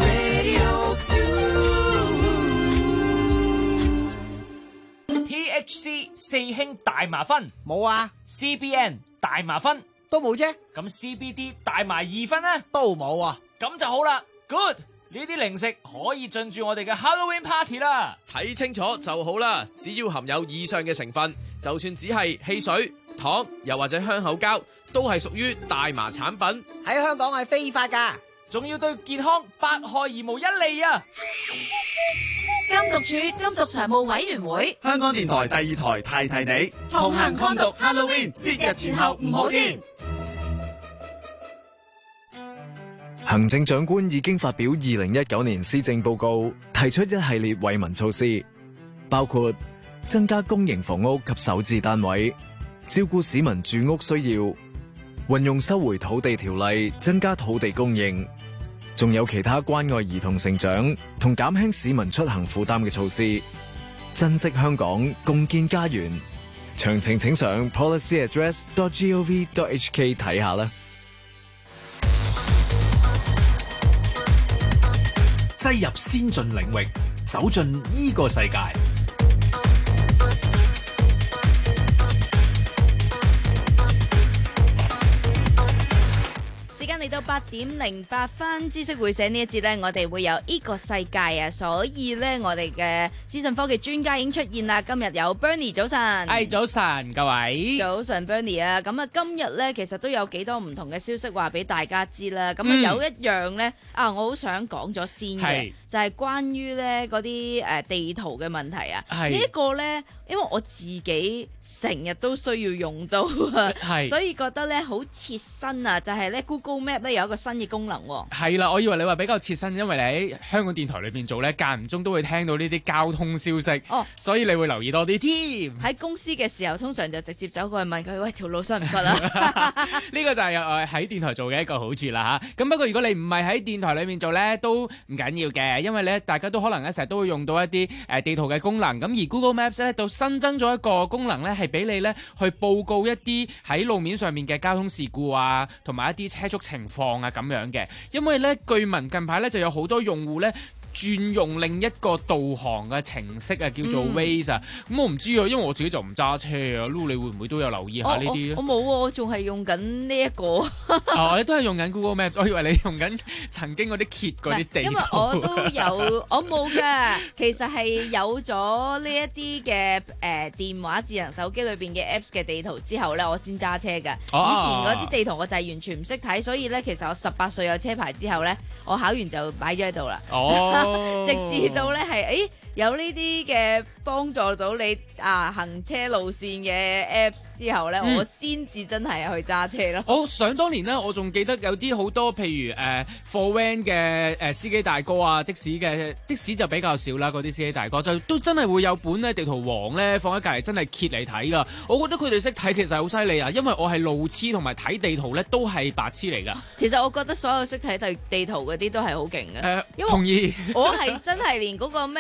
T H C 四氫大麻酚冇啊 ，C B N 大麻酚都冇啫。 咁 C B D 大麻二酚呢？ 都冇啊。 咁就好啦 ，Good。呢啲零食可以進駐我哋嘅 Halloween Party 啦！ 睇清楚就好啦，只要含有以上嘅成分，就算只係汽水、糖又或者香口膠，都係屬於大麻產品。 喺香港係非法㗎， 仲要對健康百害而無一利啊！ 禁毒處禁毒常務委員會， 香港電台第二台提提你， 同行抗毒 Halloween 節日前後唔好癲。 行政長官已經發表二零一九年施政報告，提出一系列惠民措施，包括增加公營房屋及首置單位，照顧市民住屋需要，運用收回土地條例增加土地供應，仲有其他關愛兒童成長同減輕市民出行負擔嘅措施。珍惜香港，共建家園。詳情請上 policy address dot gov dot h k 睇下啦。 擠入先進領域，走進依個世界。 時間嚟到八點零八分，知識會社呢一節呢，我哋會有呢個世界啊，所以呢，我哋嘅資訊科技專家已經出現啦。今日有 Bernie 早晨， 係早晨，各位早晨 Bernie 啊，咁啊今日呢，其實都有幾多唔同嘅消息話俾大家知啦。咁啊有一樣呢，嗯、啊，我好想講咗先嘅，就係關於呢嗰啲誒地圖嘅問題啊。呢一個呢，因為我自己成日都需要用到啊，所以覺得呢好切身啊，就係呢 Google Map 咧有一個新嘅功能喎。 係啦，我以為你話比較切身，因為你喺香港電台裏邊做咧，間唔中都會聽到呢啲交通消息，哦，所以你會留意多啲添。 喺公司嘅時候，通常就直接走過去問佢：喂，條路塞唔塞啊？ 呢個就係誒喺電台做嘅一個好處啦嚇。咁不過如果你唔係喺電台裏面做咧，都唔緊要嘅，因為咧大家都可能咧成日都會用到一啲誒地圖嘅功能。咁而 Google Maps 咧就新增咗一個功能咧，係俾你咧去報告一啲喺路面上面嘅交通事故啊，同埋一啲車速情況啊咁樣嘅。因為咧據聞近排咧就有好多用戶咧轉用另一個導航嘅程式啊，叫做 Waze 啊。咁、嗯、我唔知啊，因為我自己就唔揸車啊。Lu 你會唔會都有留意下呢啲？ 我冇喎，我仲係用緊呢一個。 哦，你都係用緊 Google Maps， 我以為你用緊曾經嗰啲揭嗰啲地圖。因為我都有，我冇㗎。其實係有咗呢一啲嘅誒電話智能手機裏邊嘅 Apps 嘅地圖之後咧，我先揸車㗎。哦、以前嗰啲地圖我就係完全唔識睇，所以咧其實我十八歲有車牌之後咧，我考完就擺咗喺度啦。哦。直至到咧係，誒有呢啲嘅幫助到你啊行車路線嘅 Apps 之後咧，嗯、我先至真係去揸車咯。 我想當年咧，我仲記得有啲好多，譬如誒貨 van 嘅誒司機大哥啊，的士嘅的士就比較少啦。嗰啲司機大哥就都真係會有本咧地圖王咧放喺隔離，真係揭嚟睇噶。我覺得佢哋識睇其實好犀利啊，因為我係路痴同埋睇地圖咧都係白痴嚟噶。 其實我覺得所有識睇地地圖嗰啲都係好勁嘅。誒、呃，因為同意。 我係真係連嗰個咩誒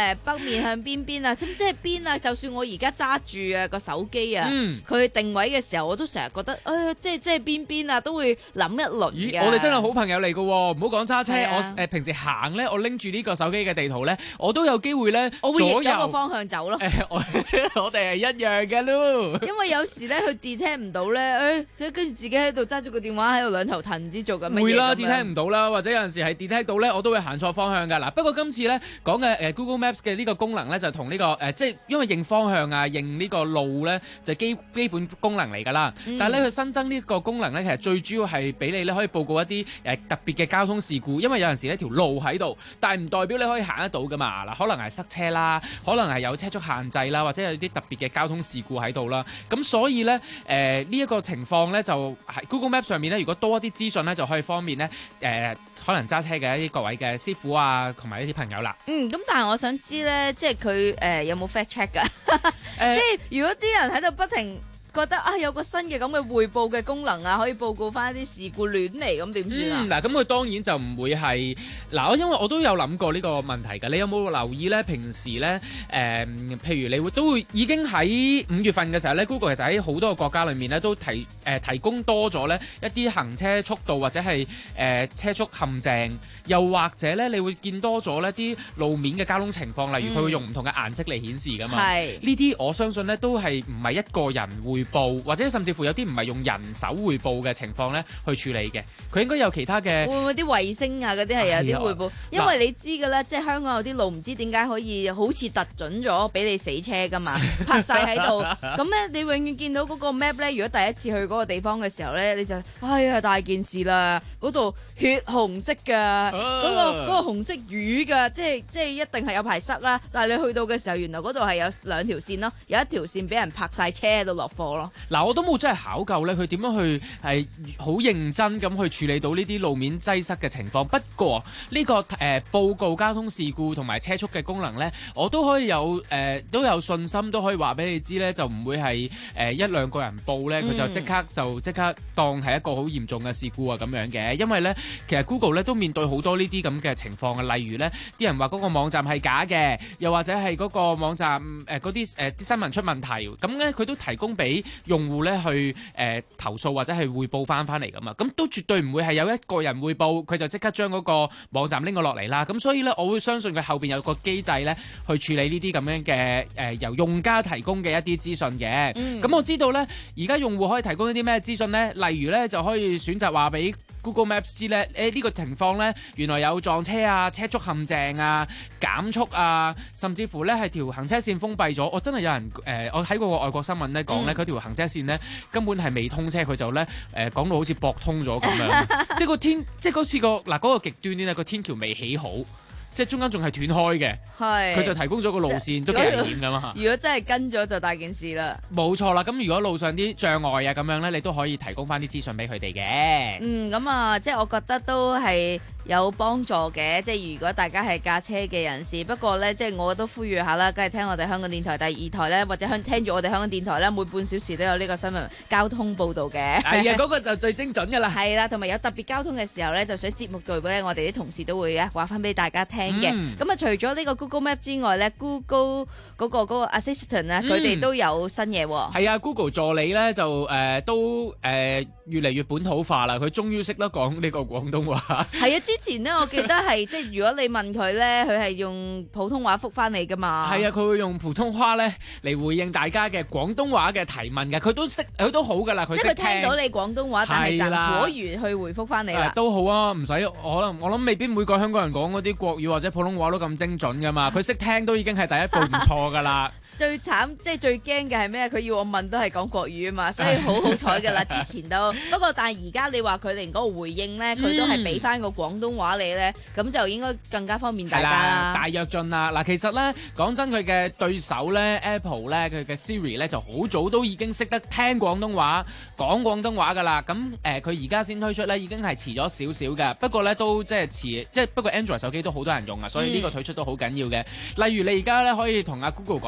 誒北面向邊邊啊，咁即係邊啊？就算我而家揸住啊個手機啊，佢、嗯、定位嘅時候，我都成日覺得，誒、哎，即係即係邊邊啊，都會諗一輪嘅。 咦，我哋真係好朋友嚟㗎喎，唔好講揸車，啊、我誒、呃、平時行咧，我拎住呢個手機嘅地圖咧，我都有機會咧， 我會逆咗個方向走咯。 呃、我我哋係一樣嘅咯。 因為有時咧，佢 detect 唔到咧，誒、哎，即係跟住自己喺度揸住個電話喺度兩頭騰，唔知做緊乜嘢。 會啦 detect 唔到啦，或者有陣時係 detect 到咧，我都會行錯方向㗎。嗱，不過今次咧講嘅誒 Google Maps 嘅呢個功能咧，就同呢、這個誒、呃，即係因為認方向啊，認呢個路咧，就基基本功能嚟㗎啦。嗯、但係咧，佢新增呢個功能咧，其實最主要係俾你咧可以報告一啲誒、呃、特別嘅交通事故，因為有陣時呢條路喺度，但係唔代表你可以行得到㗎嘛。嗱，可能係塞車啦，可能係有車速限制啦，或者有啲特別嘅交通事故喺度啦。咁所以咧，誒呢一個情況咧，就喺 Google Maps 上面咧，如果多一啲資訊咧，就可以方便咧，誒、呃、可能揸車嘅一啲各位嘅師傅啊，同埋一啲朋友啦。 嗯，咁但係我想知咧，即係佢誒有冇 fact check 㗎？呃、即係如果啲人喺度不停覺得啊有個新嘅咁嘅匯報嘅功能啊，可以報告翻一啲事故亂嚟，咁點算啊？ 嗱、嗯，咁佢當然就唔會係嗱，我因為我都有諗過呢個問題㗎。你有冇留意咧？平時咧誒、呃，譬如你會都會已經喺五月份嘅時候咧 ，Google 其實喺好多個國家裏面咧都提誒、呃、提供多咗咧一啲行車速度或者係誒、呃、車速陷阱。又或者咧，你會見多咗呢啲路面嘅交通情況，例如佢會用唔同嘅顏色嚟顯示噶嘛。係呢啲我相信咧都係唔係一個人匯報，或者甚至乎有啲唔係用人手匯報嘅情況咧去處理嘅。佢應該有其他嘅。會唔會啲衛星啊嗰啲係有啲匯報？因為你知㗎啦，即係香港有啲路唔知點解可以好似突準咗俾你死車㗎嘛，泊晒喺度。咁咧你永遠見到嗰個 map 咧，如果第一次去嗰個地方嘅時候咧，你就哎呀大件事啦，嗰度血紅色㗎。嗰、那個嗰、那個紅色魚㗎，即係即係一定係有排塞啦。但係你去到嘅時候，原來嗰度係有兩條線咯，有一條線俾人泊晒車喺度落貨咯。嗱，我都冇真係考究咧，佢點樣去係好認真咁去處理到呢啲路面擠塞嘅情況。不過呢、這個誒、呃、報告交通事故同埋車速嘅功能咧，我都可以有誒、呃、都有信心，都可以話俾你知咧，就唔會係誒、呃、一兩個人報咧，佢就即刻就即刻當係一個好嚴重嘅事故啊咁樣嘅。因為咧，其實 Google 咧都面對好多呢啲咁嘅情況啊，例如咧，啲人話嗰個網站係假嘅，又或者係嗰個網站誒嗰啲誒啲新聞出問題，咁咧佢都提供俾用戶咧去誒、呃、投訴或者係匯報翻翻嚟噶嘛，咁都絕對唔會係有一個人匯報，佢就即刻將嗰個網站拎咗落嚟啦。咁所以咧，我會相信佢後邊有個機制咧去處理呢啲咁樣嘅誒、呃、由用家提供嘅一啲資訊嘅。咁、嗯、我知道咧，而家用戶可以提供一啲咩資訊咧？例如咧，就可以選擇話俾 Google Maps 知咧，誒、欸、呢、呢個情況咧，原來有撞車啊、車速陷阱啊、減速啊，甚至乎咧係條行車線封閉咗。我真係有人誒、呃，我睇過個外國新聞咧講咧，嗰條行車線咧根本係未通車，佢就咧誒講到好似駁通咗咁樣，即係個天，即係好似個嗱嗰個極端啲咧，個天橋未起好。即係中間仲係斷開嘅，佢就提供咗個路線，都幾危險㗎嘛。如果真係跟咗就大件事啦。冇錯啦，咁如果路上啲障礙啊咁樣咧，你都可以提供翻啲資訊俾佢哋嘅。嗯，咁啊，即係我覺得都係有幫助嘅。即係如果大家係駕車嘅人士，不過咧，即係我都呼籲下啦，梗係聽我哋香港電台第二台咧，或者香聽住我哋香港電台咧，每半小時都有呢個新聞交通報導嘅。係啊，嗰個就最精準㗎啦。係啦，同埋有特別交通嘅時候咧，就想節目度咧，我哋啲同事都會啊話翻俾大家聽。嘅咁啊，除咗呢個 Google Map 之外咧 ，Google 嗰個嗰個 Assistant 啊，佢哋都有新嘢喎。係啊 ，Google 助理咧就誒都誒越嚟越本土化啦，佢終於識得講呢個廣東話。係啊，之前咧我記得係即係如果你問佢咧，佢係用普通話覆翻你噶嘛。係啊，佢會用普通話咧嚟回應大家嘅廣東話嘅提問嘅，佢都識，佢都好噶啦，佢識聽。即係佢聽到你廣東話，但係就果如去回覆翻你啦。都好啊，唔使可能我諗未必每個香港人講嗰啲國語或者普通話都咁精準噶嘛，佢識聽都已經係第一步唔錯噶啦。最慘即係最驚嘅係咩？佢要我問都係講國語啊嘛，所以好好彩噶啦。之前都不過，但係而家你話佢連嗰個回應咧，佢都係俾翻個廣東話你咧，咁就應該更加方便大家啦。大躍進啦！嗱，其實咧講真，佢嘅對手咧 Apple 咧，佢嘅 Siri 咧就好早都已經識得聽廣東話、講廣東話噶啦。咁誒，佢而家先推出咧，已經係遲咗少少嘅。不過咧都即係遲，即係不過 Android 手機都好多人用啊，所以呢個推出都好緊要嘅。例如你而家咧可以同阿 Google 講咧，叫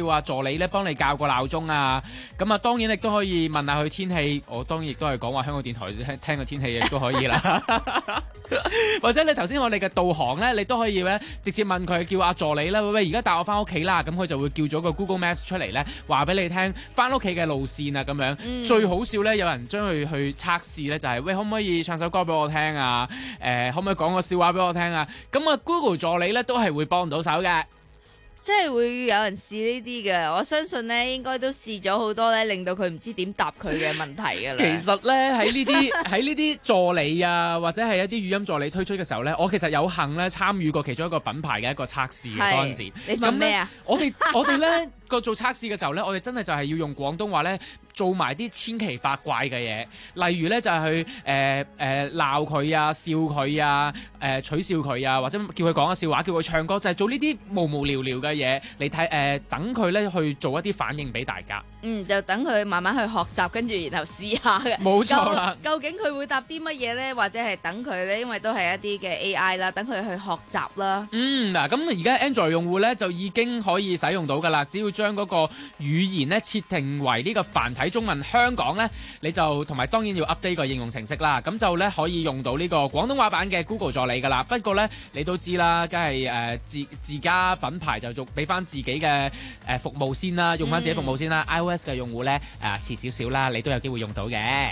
叫阿助理咧幫你校個鬧鐘啊。咁啊，當然亦都可以問下佢天氣。我當然亦都係講話香港電台聽聽個天氣亦都可以啦。或者你頭先我哋嘅導航咧，你都可以咧直接問佢，叫阿助理咧，喂喂，而家帶我翻屋企啦。咁佢就會叫咗個 Google Maps 出嚟咧，話俾你聽翻屋企嘅路線啊咁樣。嗯、最好笑咧，有人將佢去測試咧，就係、是、喂，可唔可以唱首歌俾我聽啊？誒、呃，可唔可以講個笑話俾我聽啊？咁啊 Google 助理咧都係會幫到手嘅。 即係會有人試呢啲嘅，我相信咧應該都試咗好多咧，令到佢唔知點答佢嘅問題㗎啦。 其實咧喺呢啲喺呢啲助理啊，或者係一啲語音助理推出嘅時候咧，我其實有幸咧參與過其中一個品牌嘅一個測試嘅嗰陣時。 你問咩啊？ 我哋我哋咧個做測試嘅時候咧，我哋真係就係要用廣東話咧做埋啲千奇百怪嘅嘢，例如咧就係去誒誒鬧佢啊、笑佢啊、誒、呃、取笑佢啊，或者叫佢講個笑話、叫佢唱歌，就係、是、做呢啲無無聊聊嘅嘢嚟睇誒，等佢咧去做一啲反應俾大家。 嗯，就等佢慢慢去學習，跟住然後試下嘅。 冇錯啦。 究竟佢會答啲乜嘢咧？或者係等佢咧，因為都係一啲嘅 A I 啦，等佢去學習啦。 嗯，嗱，咁而家 Android 用戶咧就已經可以使用到噶啦，只要將嗰個語言咧設定為呢個繁體中文香港咧，你就同埋當然要 update 個應用程式啦，咁就咧可以用到呢個廣東話版嘅 Google 助理噶啦。不過咧，你都知啦，梗係誒自自家品牌就做俾翻自己嘅誒服務先啦，用翻自己服務先啦。嗯、iOS 嘅用戶咧誒遲少少啦，你都有機會用到嘅。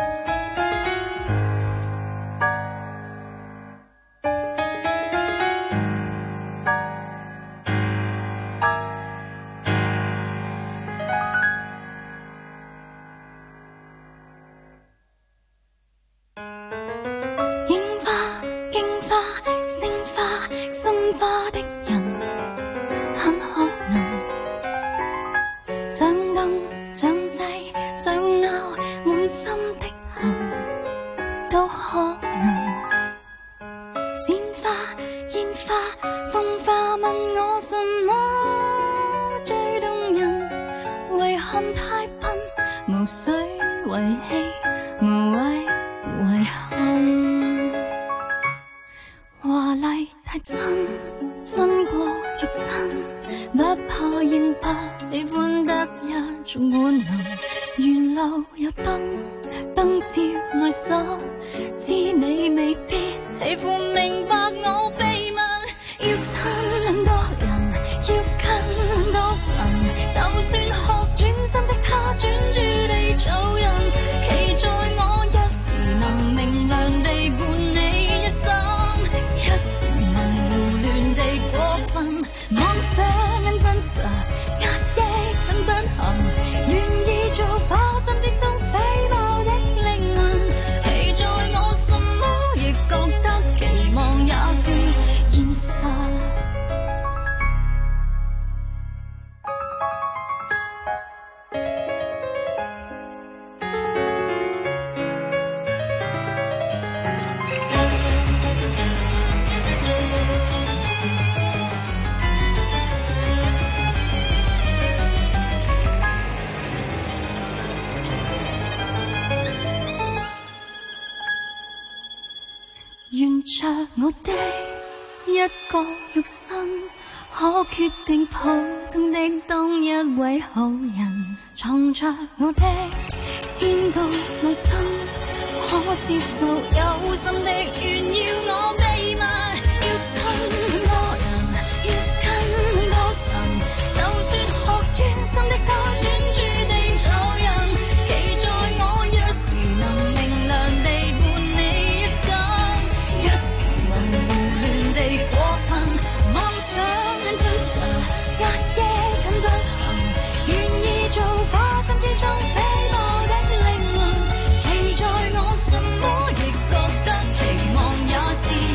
沿着我的一個肉身，可決定普通的當一位好人，藏着我的千個內心，可接受有心的炫耀我秘密，要親很多人，要跟很多神，就算學專心的他專注地做人，期待我一時能明亮地伴你一生，一時能胡亂地過分，妄想很真實，壓抑很不幸，願意做花心之中飛舞的靈魂，期待我什麼亦覺得期望也是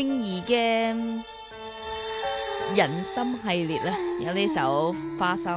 泳兒嘅人心系列咧，有呢首花心。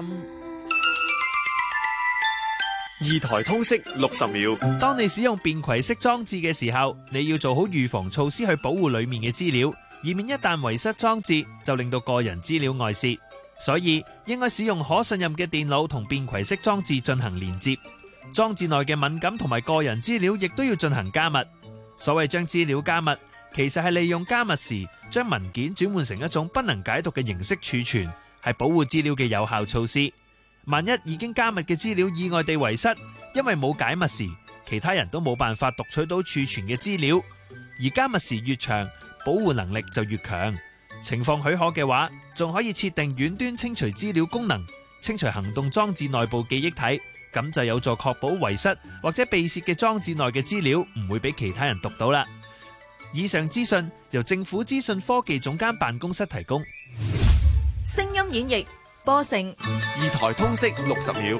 二台通識六十秒。當你使用便攜式裝置嘅時候，你要做好預防措施去保護裏面嘅資料，以免一旦遺失裝置就令到個人資料外泄。所以應該使用可信任嘅電腦同便攜式裝置進行連接。裝置內嘅敏感同埋個人資料亦都要進行加密。所謂將資料加密，其實係利用加密時將文件轉換成一種不能解讀嘅形式儲存，係保護資料嘅有效措施。萬一已經加密嘅資料意外地遺失，因為冇解密時，其他人都冇辦法讀取到儲存嘅資料。而加密時越長，保護能力就越強。情況許可嘅話，仲可以設定遠端清除資料功能，清除行動裝置內部記憶體，咁就有助確保遺失或者被竊嘅裝置內嘅資料唔會俾其他人讀到啦。以上資訊由政府資訊科技總監辦公室提供。 聲音演繹播成二台通識六十秒。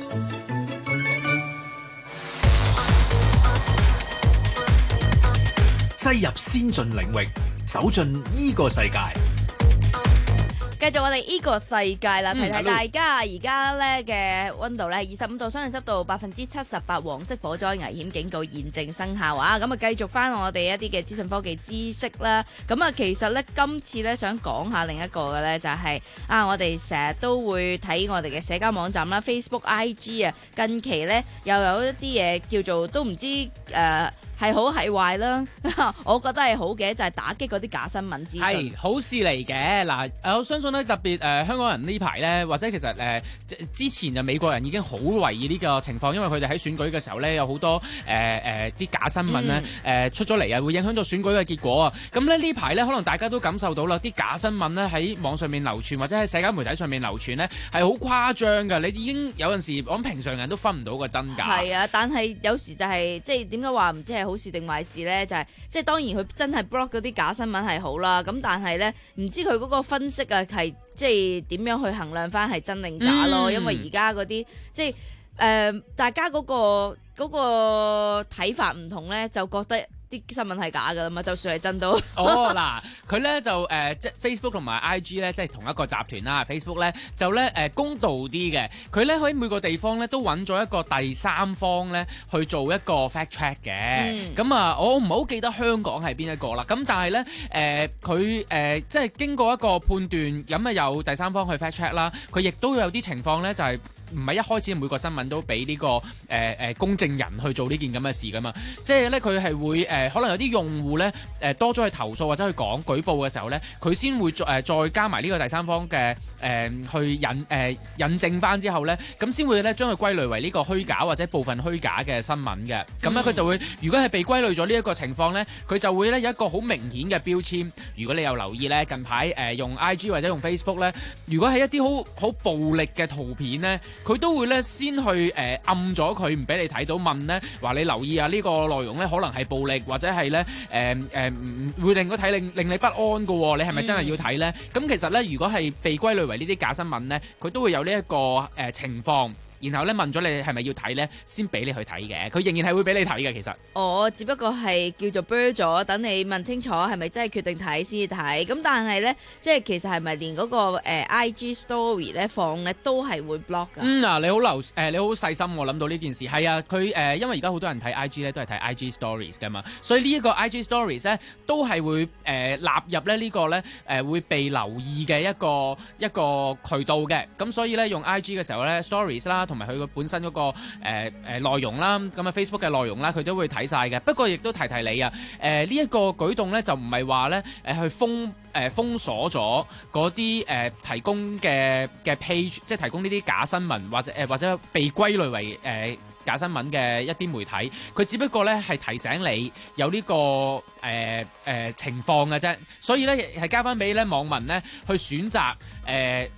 擠入先進領域，走進依個世界。 繼續我哋呢個世界啦，提提大家而家咧嘅溫度咧二十五度，相對濕度百分之七十八，黃色火災危險警告現正生效啊！咁啊，繼續翻我哋一啲嘅資訊科技知識啦。咁啊，其實咧今次咧想講下另一個嘅咧就係、是、啊，我哋成日都會睇我哋嘅社交網站啦 ，Facebook、I G 啊，近期咧又有一啲嘢叫做都唔知誒。呃係好係壞啦，我覺得係好嘅，就係、是、打擊嗰啲假新聞資訊。 係好事嚟嘅。嗱，我相信咧特別誒、呃、香港人呢排咧，或者其實誒、呃、之前就美國人已經好留意呢個情況，因為佢哋喺選舉嘅時候咧有好多誒誒啲假新聞咧誒、嗯呃、出咗嚟啊，會影響到選舉嘅結果啊。咁咧呢排咧可能大家都感受到啦，啲假新聞咧喺網上面流傳或者喺社交媒體上面流傳咧係好誇張㗎。你已經有陣時我諗平常人都分唔到個真假。 係啊，但係有時就係、是、即係點解話唔知係好事定壞事呢？就係、是、即係當然佢真係 block 嗰啲假新聞係好啦，咁但係呢，唔知佢嗰個分析啊係即係點樣去衡量翻係真定假咯？嗯、因為而家嗰啲即係誒、呃、大家嗰、嗰個嗰、嗰個睇法唔同呢，就覺得啲新聞係假噶啦嘛，就算係真都。 哦，嗱，佢咧就誒、呃，即係 Facebook 同埋 I G 咧，即係同一個集團啦。Facebook 咧就咧誒、呃、公道啲嘅，佢咧喺每個地方咧都揾咗一個第三方咧去做一個 fact check 嘅。咁、嗯、啊，我唔係好記得香港係邊一個啦。咁但係咧誒，佢、呃、誒、呃、即係經過一個判斷，咁啊有第三方去 fact check 啦。佢亦都有啲情況咧，就係、是。唔係一開始每個新聞都俾呢、這個誒誒、呃、公證人去做呢件咁嘅事噶嘛，即係咧佢係會誒、呃、可能有啲用戶咧誒多咗去投訴或者去講舉報嘅時候咧，佢先會再誒、呃、再加埋呢個第三方嘅誒、呃、去引誒、呃、引證翻之後咧，咁先會咧將佢歸類為呢個虛假或者部分虛假嘅新聞嘅。咁咧佢就會如果係被歸類咗呢一個情況咧，佢就會咧有一個好明顯嘅標籤。如果你有留意咧，近排誒、呃、用 I G 或者用 Facebook 咧，如果係一啲好好暴力嘅圖片咧，佢都會咧先去誒、呃、暗咗佢，唔俾你睇到，問咧話你留意啊，呢、呢個內容咧可能係暴力或者係咧誒誒唔會令佢睇令令你不安㗎喎，你係咪真係要睇咧？咁、嗯、其實咧，如果係被歸類為呢啲假新聞咧，佢都會有呢、呢、一個誒、呃、情況。然後咧問咗你係咪要睇咧，先俾你去睇嘅。佢仍然係會俾你睇嘅，其實。我只不過係叫做 blur 咗，等你問清楚係咪真係決定睇先睇。咁但係咧，即係其實係咪連嗰、嗰個、呃、I G story 咧放咧都係會 block 㗎？嗯啊，你好留誒、呃，你好細心，我諗到呢件事係啊。佢誒、呃，因為而家好多人睇 I G 咧，都係睇 I G stories 㗎嘛，所以呢一個 I G stories 咧都係會誒、呃、納入咧呢個咧誒、呃、會被留意嘅一個一個渠道嘅。咁所以咧用 I G 嘅時候咧 stories 啦。同埋佢個本身嗰、那個誒誒、呃呃、內容啦，咁啊 Facebook 嘅內容啦，佢都會睇晒嘅。不過亦都提提你啊，誒呢一個舉動咧就唔係話咧誒去封誒、呃、封鎖咗嗰啲誒提供嘅嘅 page，即係提供呢啲假新聞或者誒、呃、或者被歸類為誒、呃、假新聞嘅一啲媒體，佢只不過咧係提醒你有呢、這個誒誒、呃呃、情況嘅啫。所以咧係交翻俾咧網民咧去選擇誒。呃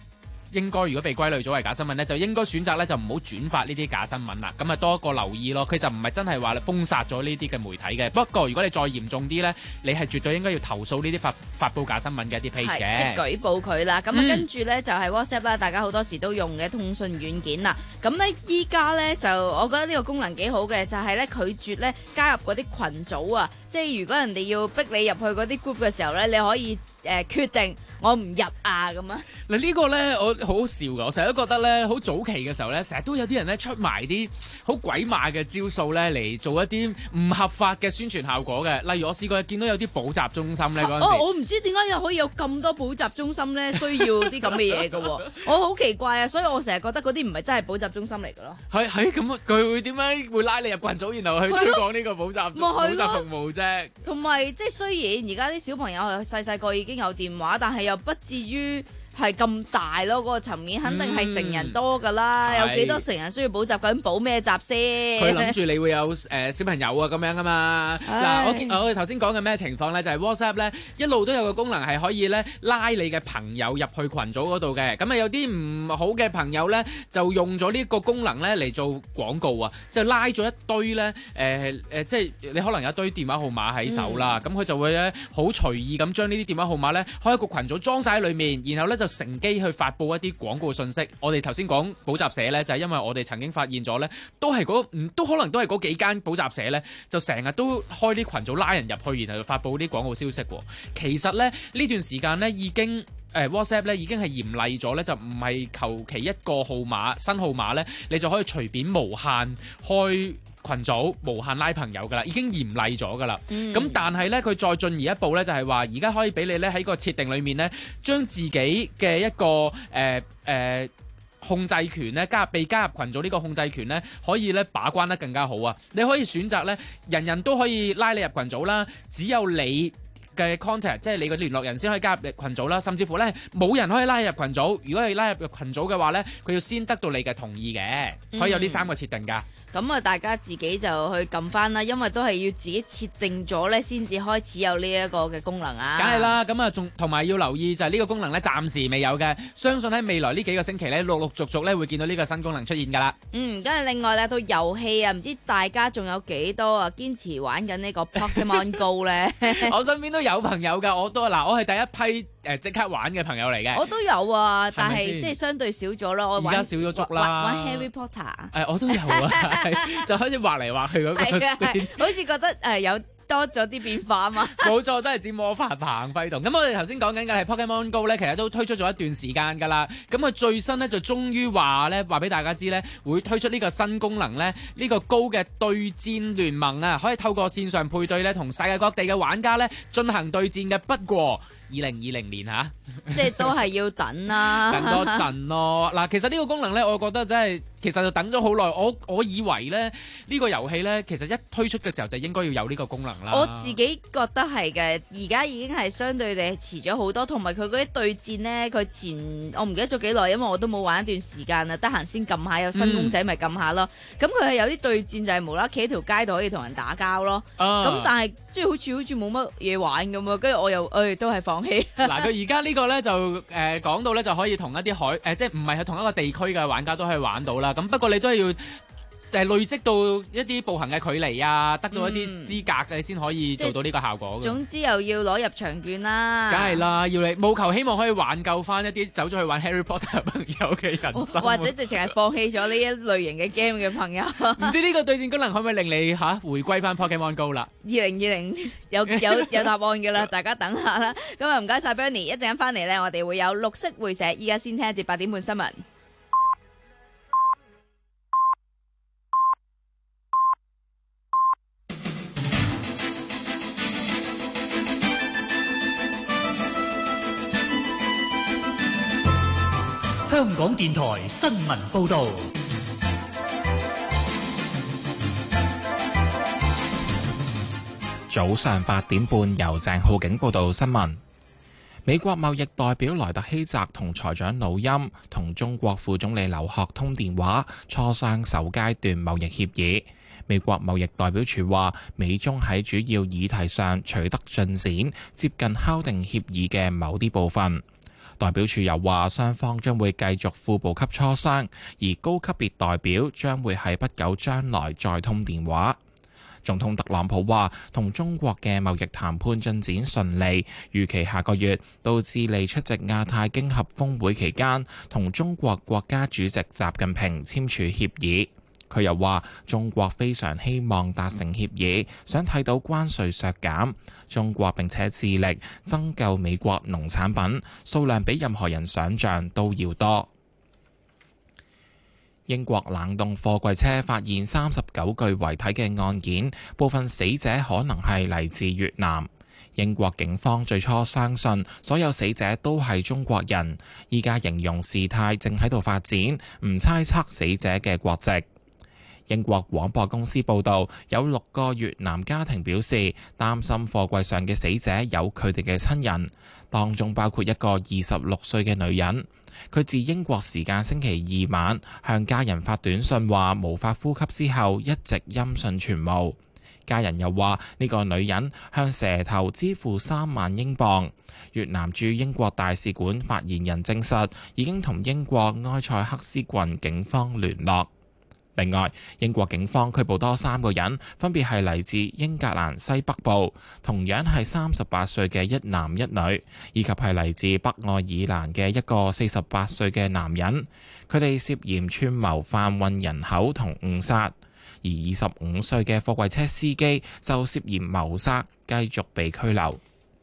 應該如果被歸類咗為假新聞呢，就應該選擇呢就唔好轉發呢啲假新聞啦。咁啊多一個留意咯。佢就唔係真係話封殺咗呢啲嘅媒體嘅。不過如果你再嚴重啲呢，你係絕對應該要投訴呢啲發發佈假新聞嘅一啲 page 嘅， 即係舉報佢啦。咁啊跟住呢，就係 WhatsApp 啦，大家好多時都用嘅通訊軟件啦。咁呢，依家呢，就我覺得呢個功能幾好嘅，就係呢拒絕呢加入嗰啲群組啊。即係如果人哋要逼你入去嗰啲 group 嘅時候呢，你可以誒、呃、決定我唔入啊咁啊。嗱呢個呢，我好好笑㗎，我成日都覺得呢，好早期嘅時候呢，成日都有啲人呢出埋啲好鬼馬嘅招數呢嚟做一啲唔合法嘅宣傳效果嘅。例如我試過見到有啲補習中心呢嗰陣時，哦，我唔知點解又可以有咁多補習中心呢需要啲咁嘅嘢嘅喎，我好奇怪啊！所以我成日覺得嗰啲唔係真係補習中心嚟嘅咯。係係咁，佢會點樣會拉你入群組，然後去推廣呢個補習補習服務啫？同埋即係雖然而家啲小朋友係細細個已經有電話，但係又不至於係咁大咯，嗰、嗰個層面肯定係成人多㗎啦。嗯、有幾多成人需要補習？究竟補咩習先？佢諗住你會有誒、呃、小朋友啊咁樣㗎嘛。嗱唉，我見我哋頭先講嘅咩情況咧，就係、是、WhatsApp 咧一路都有個功能係可以咧拉你嘅朋友入去群組嗰度嘅。咁啊有啲唔好嘅朋友咧就用咗呢個功能咧嚟做廣告啊，就拉咗一堆咧誒誒，即係你可能有一堆電話號碼喺手啦，咁佢、嗯、就會咧好隨意咁將呢啲電話號碼咧開一個群組裝晒喺裡面，然後咧就乘機去發佈一啲廣告信息。我哋頭先講補習社呢，就係、是、因為我哋曾經發現咗呢，都係嗰唔都可能都係嗰幾間補習社呢，就成日都開啲群組拉人入去，然後發佈啲廣告消息。其實呢，呢段時間呢已經誒、呃、WhatsApp 呢已經係嚴厲咗呢，就唔係求其一個號碼新號碼呢，你就可以隨便無限開群組無限拉朋友㗎啦，已經嚴厲咗㗎啦。咁、嗯、但係咧，佢再進而一步咧，就係話而家可以俾你咧喺個設定裏面咧，將自己嘅一個誒誒、呃呃、控制權咧加入被加入群組呢個控制權咧，可以咧把關得更加好啊！你可以選擇咧，人人都可以拉你入群組啦，只有你嘅 contact， 即係你嘅聯絡人先可以加入群組啦，甚至乎咧冇人可以拉入群組。如果係拉入群組嘅話咧，佢要先得到你嘅同意嘅，可以有呢三個設定㗎。咁啊，大家自己就去撳翻啦，因為都係要自己設定咗咧，先至開始有呢一個嘅功能啊。梗係啦，咁啊，仲同埋要留意就係呢個功能咧，暫時未有嘅，相信喺未來呢幾個星期咧，陸陸續續咧會見到呢個新功能出現㗎啦。嗯，跟住另外咧，到遊戲啊，唔知大家仲有幾多啊堅持玩緊呢個 Pokemon Go 咧？我身邊都有朋友㗎，我都嗱，我係第一批誒即刻玩嘅朋友嚟嘅。我都有啊，但係即係相對少咗咯。我而家少咗足啦。玩 Harry Potter。誒，我都有啊。就開始畫嚟畫去嗰個 screen 好似覺得誒、呃、有多咗啲變化啊嘛。冇錯，都係指魔法棒揮動。咁我哋頭先講緊嘅係 Pokemon Go 咧，其實都推出咗一段時間㗎啦。咁佢最新咧就終於話咧話俾大家知咧，會推出呢個新功能咧，呢、呢個 Go 嘅對戰聯盟啊，可以透過線上配對咧，同世界各地嘅玩家咧進行對戰嘅。不過二零二零年嚇，即係都係要等啦，等多陣咯。嗱，其實呢個功能咧，我覺得真係其實就等咗好耐。我我以為咧呢、呢個遊戲咧，其實一推出嘅時候就應該要有呢個功能啦。我自己覺得係嘅，而家已經係相對地遲咗好多，同埋佢嗰啲對戰咧，佢前我唔記得咗幾耐，因為我都冇玩一段時間啦，得閒先撳下有新公仔咪撳下咯。咁佢係有啲對戰就係無啦啦企喺條街度可以同人打交咯。咁、啊、但係即係好似好似冇乜嘢玩咁啊，跟住我又誒、哎、都係放。嗱，佢而家呢個咧就誒、呃、講到咧就可以同一啲海誒、呃，即係唔係喺同一個地區嘅玩家都可以玩到啦。咁不過你都係要誒、呃、累積到一啲步行嘅距離啊，得到一啲資格嘅先可以做到呢個效果嘅。總之又要攞入場券啦。梗係啦，要你務求希望可以挽救翻一啲走咗去玩 Harry Potter 朋友嘅人生，或者直情係放棄咗呢一類型嘅 game 嘅朋友。唔知呢個對戰功能可唔可以令你嚇、啊、回歸翻 Pokemon Go 啦？二零二零有有有答案嘅啦，大家等下啦。咁啊唔該晒 Bernie， 一陣間翻嚟咧，我哋會有綠色會社。依家先聽一節八點半新聞。 香港電台新聞報導。 早上八點半，由鄭浩景報道新聞。美國貿易代表萊特希澤同財長努欽同中國副總理劉鶴通電話，磋商首階段貿易協議。美國貿易代表處話，美中喺主要議題上取得進展，接近敲定協議嘅某啲部分。 代表處又話，雙方將會繼續副部級磋商，而高級別代表將會喺不久將來再通電話。總統特朗普話，同中國嘅貿易談判進展順利，預期下個月到智利出席亞太經合峰會期間，同中國國家主席習近平簽署協議。佢又話，中國非常希望達成協議，想睇到關稅削減。中國並且致力增購美國農產品，數量比任何人想象都要多。英國冷凍貨櫃車發現三十九具遺體嘅案件，部分死者可能係嚟自越南。英國警方最初相信所有死者都係中國人，依家形容事態正喺度發展，唔猜測死者嘅國籍。英國廣播公司報導，有六個越南家庭表示擔心貨櫃上嘅死者有佢哋嘅親人，當中包括一個二十六歲嘅女人。佢自英國時間星期二晚向家人發短信話無法呼吸之後，一直音訊全無。家人又話呢個女人向蛇頭支付三萬英鎊。越南駐英國大使館發言人證實已經同英國埃塞克斯郡警方聯絡。另外，英國警方拘捕多三個人，分別係嚟自英格蘭西北部，同樣係三十八歲嘅一男一女，以及係嚟自北愛爾蘭嘅一個四十八歲嘅男人。佢哋涉嫌串謀販運人口同誤殺，而二十五歲嘅貨櫃車司機就涉嫌謀殺，繼續被拘留。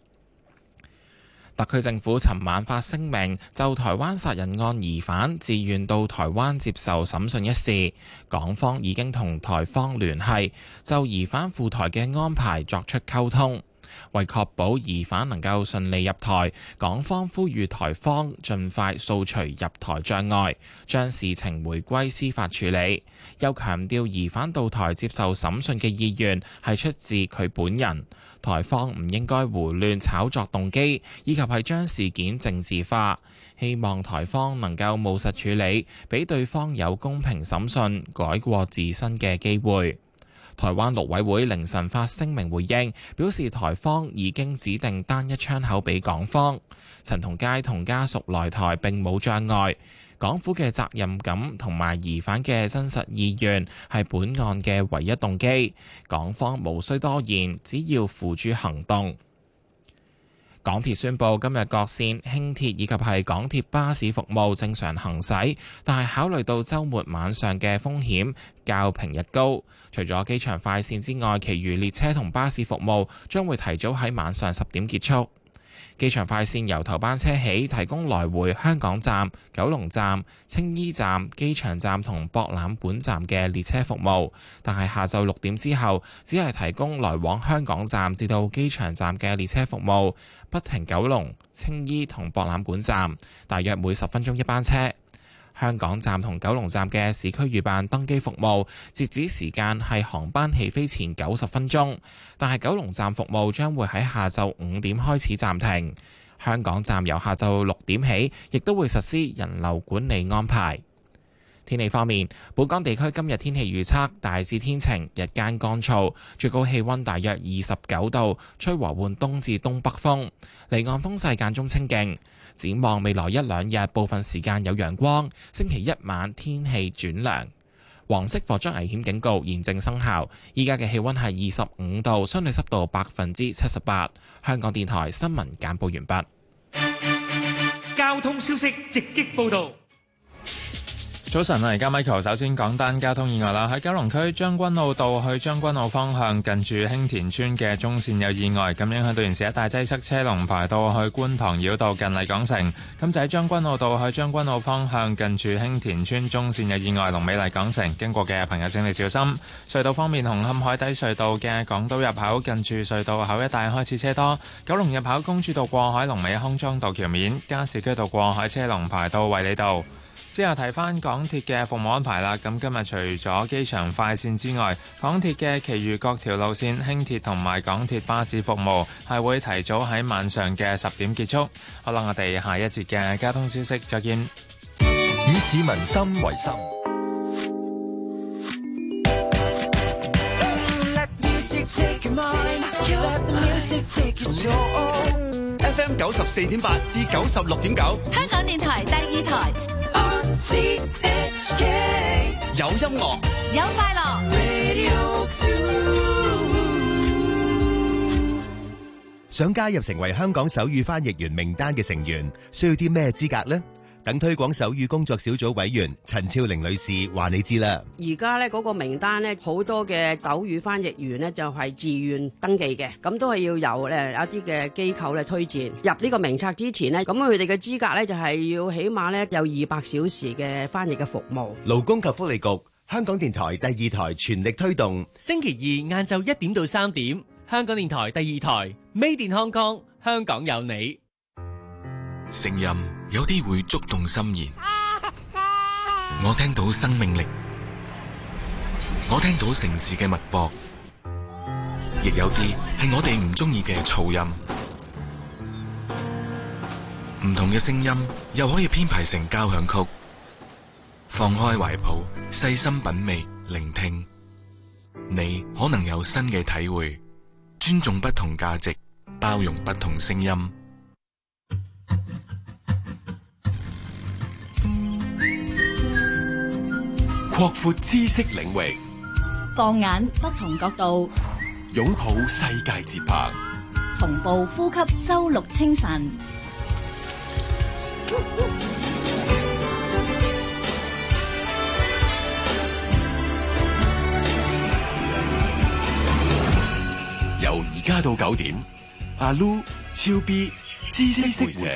特區政府尋晚發聲明，就台灣殺人案疑犯自願到台灣接受審訊一事，港方已經同台方聯繫，就疑犯赴台嘅安排作出溝通。為確保疑犯能夠順利入台，港方呼籲台方盡快掃除入台障礙，將事情回歸司法處理。又強調疑犯到台接受審訊嘅意願係出自佢本人，台方唔應該胡亂炒作動機，以及係將事件政治化。希望台方能夠務實處理，俾對方有公平審訊、改過自新嘅機會。台灣陸委會凌晨發聲明回應，表示台方已經指定單一窗口俾港方，陳同佳同家屬來台並冇障礙，港府嘅責任感同埋疑犯嘅真實意願係本案嘅唯一動機，港方無需多言，只要付諸行動。港鐵宣布今日各線輕鐵以及係港鐵巴士服務正常行駛，但係考慮到週末晚上嘅風險較平日高，除咗機場快線之外，其餘列車同巴士服務將會提早喺晚上十點結束。機場快線由頭班車起提供來回香港站、九龍站、青衣站、機場站同博覽館站嘅列車服務，但係下晝六點之後只係提供來往香港站至到機場站嘅列車服務，不停九龍、青衣同博覽館站，大約每十分鐘一班車。香港站同九龍站嘅市區預辦登機服務截止時間係航班起飛前九十分鐘，但係九龍站服務將會喺下晝五點開始暫停。香港站由下晝六點起，亦都會實施人流管理安排。天氣方面，本港地區今日天氣預測大致天晴，日間乾燥，最高氣溫大約二十九度，吹和緩東至東北風，離岸風勢間中清勁。展望未來一兩日，部分時間有陽光。星期一晚天氣轉涼。黃色火災危險警告現正生效。依家嘅氣溫係二十五度，相對濕度百分之七十八。香港電台新聞簡報完畢。 交通消息直擊報道。 早晨啊，而家 Michael 首先講單交通意外啦。喺九龍區將軍澳道去將軍澳方向，近住興田村嘅中線有意外，咁影響到現時一帶擠塞，車龍排到去觀塘繞道近麗港城。咁就喺將軍澳道去將軍澳方向，近住興田村中線有意外，龍尾麗港城，經過嘅朋友請你小心。隧道方面，紅磡海底隧道嘅港島入口近住隧道口一帶開始車多，九龍入口公主道過海龍尾康莊道橋面，加士居道過海車龍排到衛理道。之後提翻港鐵嘅服務安排啦。咁今日除咗機場快線之外，港鐵嘅其餘各條路線輕鐵同埋港鐵巴士服務係會提早喺晚上嘅十點結束。好啦，我哋下一節嘅交通消息再見。 以市民心為心。Let music take your mind, let the music take your soul. F M 九十四點八至九十六點九， 香港電台第二台。 有音樂， 有快樂。 想加入成為香港手語翻譯員名單嘅成員，需要啲咩資格呢？等推廣手語工作小組委員陳超玲女士話你知啦。 而家咧嗰個名單咧，好多嘅手語翻譯員咧就係自願登記嘅，咁都係要由誒一啲嘅機構咧推薦入呢個名冊之前呢，咁佢哋嘅資格咧就係要起碼咧有二百小時嘅翻譯嘅服務。 勞工及福利局、香港電台第二台全力推動。 星期二晏晝一點到三點，香港電台第二台 Made in Hong Kong，香港有你。 聲音有啲會觸動心弦，我聽到生命力，我聽到城市嘅脈搏，亦有啲係我哋唔中意嘅噪音。唔同嘅聲音又可以編排成交響曲。放開懷抱，細心品味，聆聽，你可能有新嘅體會。尊重不同價值，包容不同聲音。 擴闊知識領域， 放眼不同角度， 擁抱世界節拍， 同步呼吸周六清晨。 由而家到九點，阿 Lu、超 B、知識會社。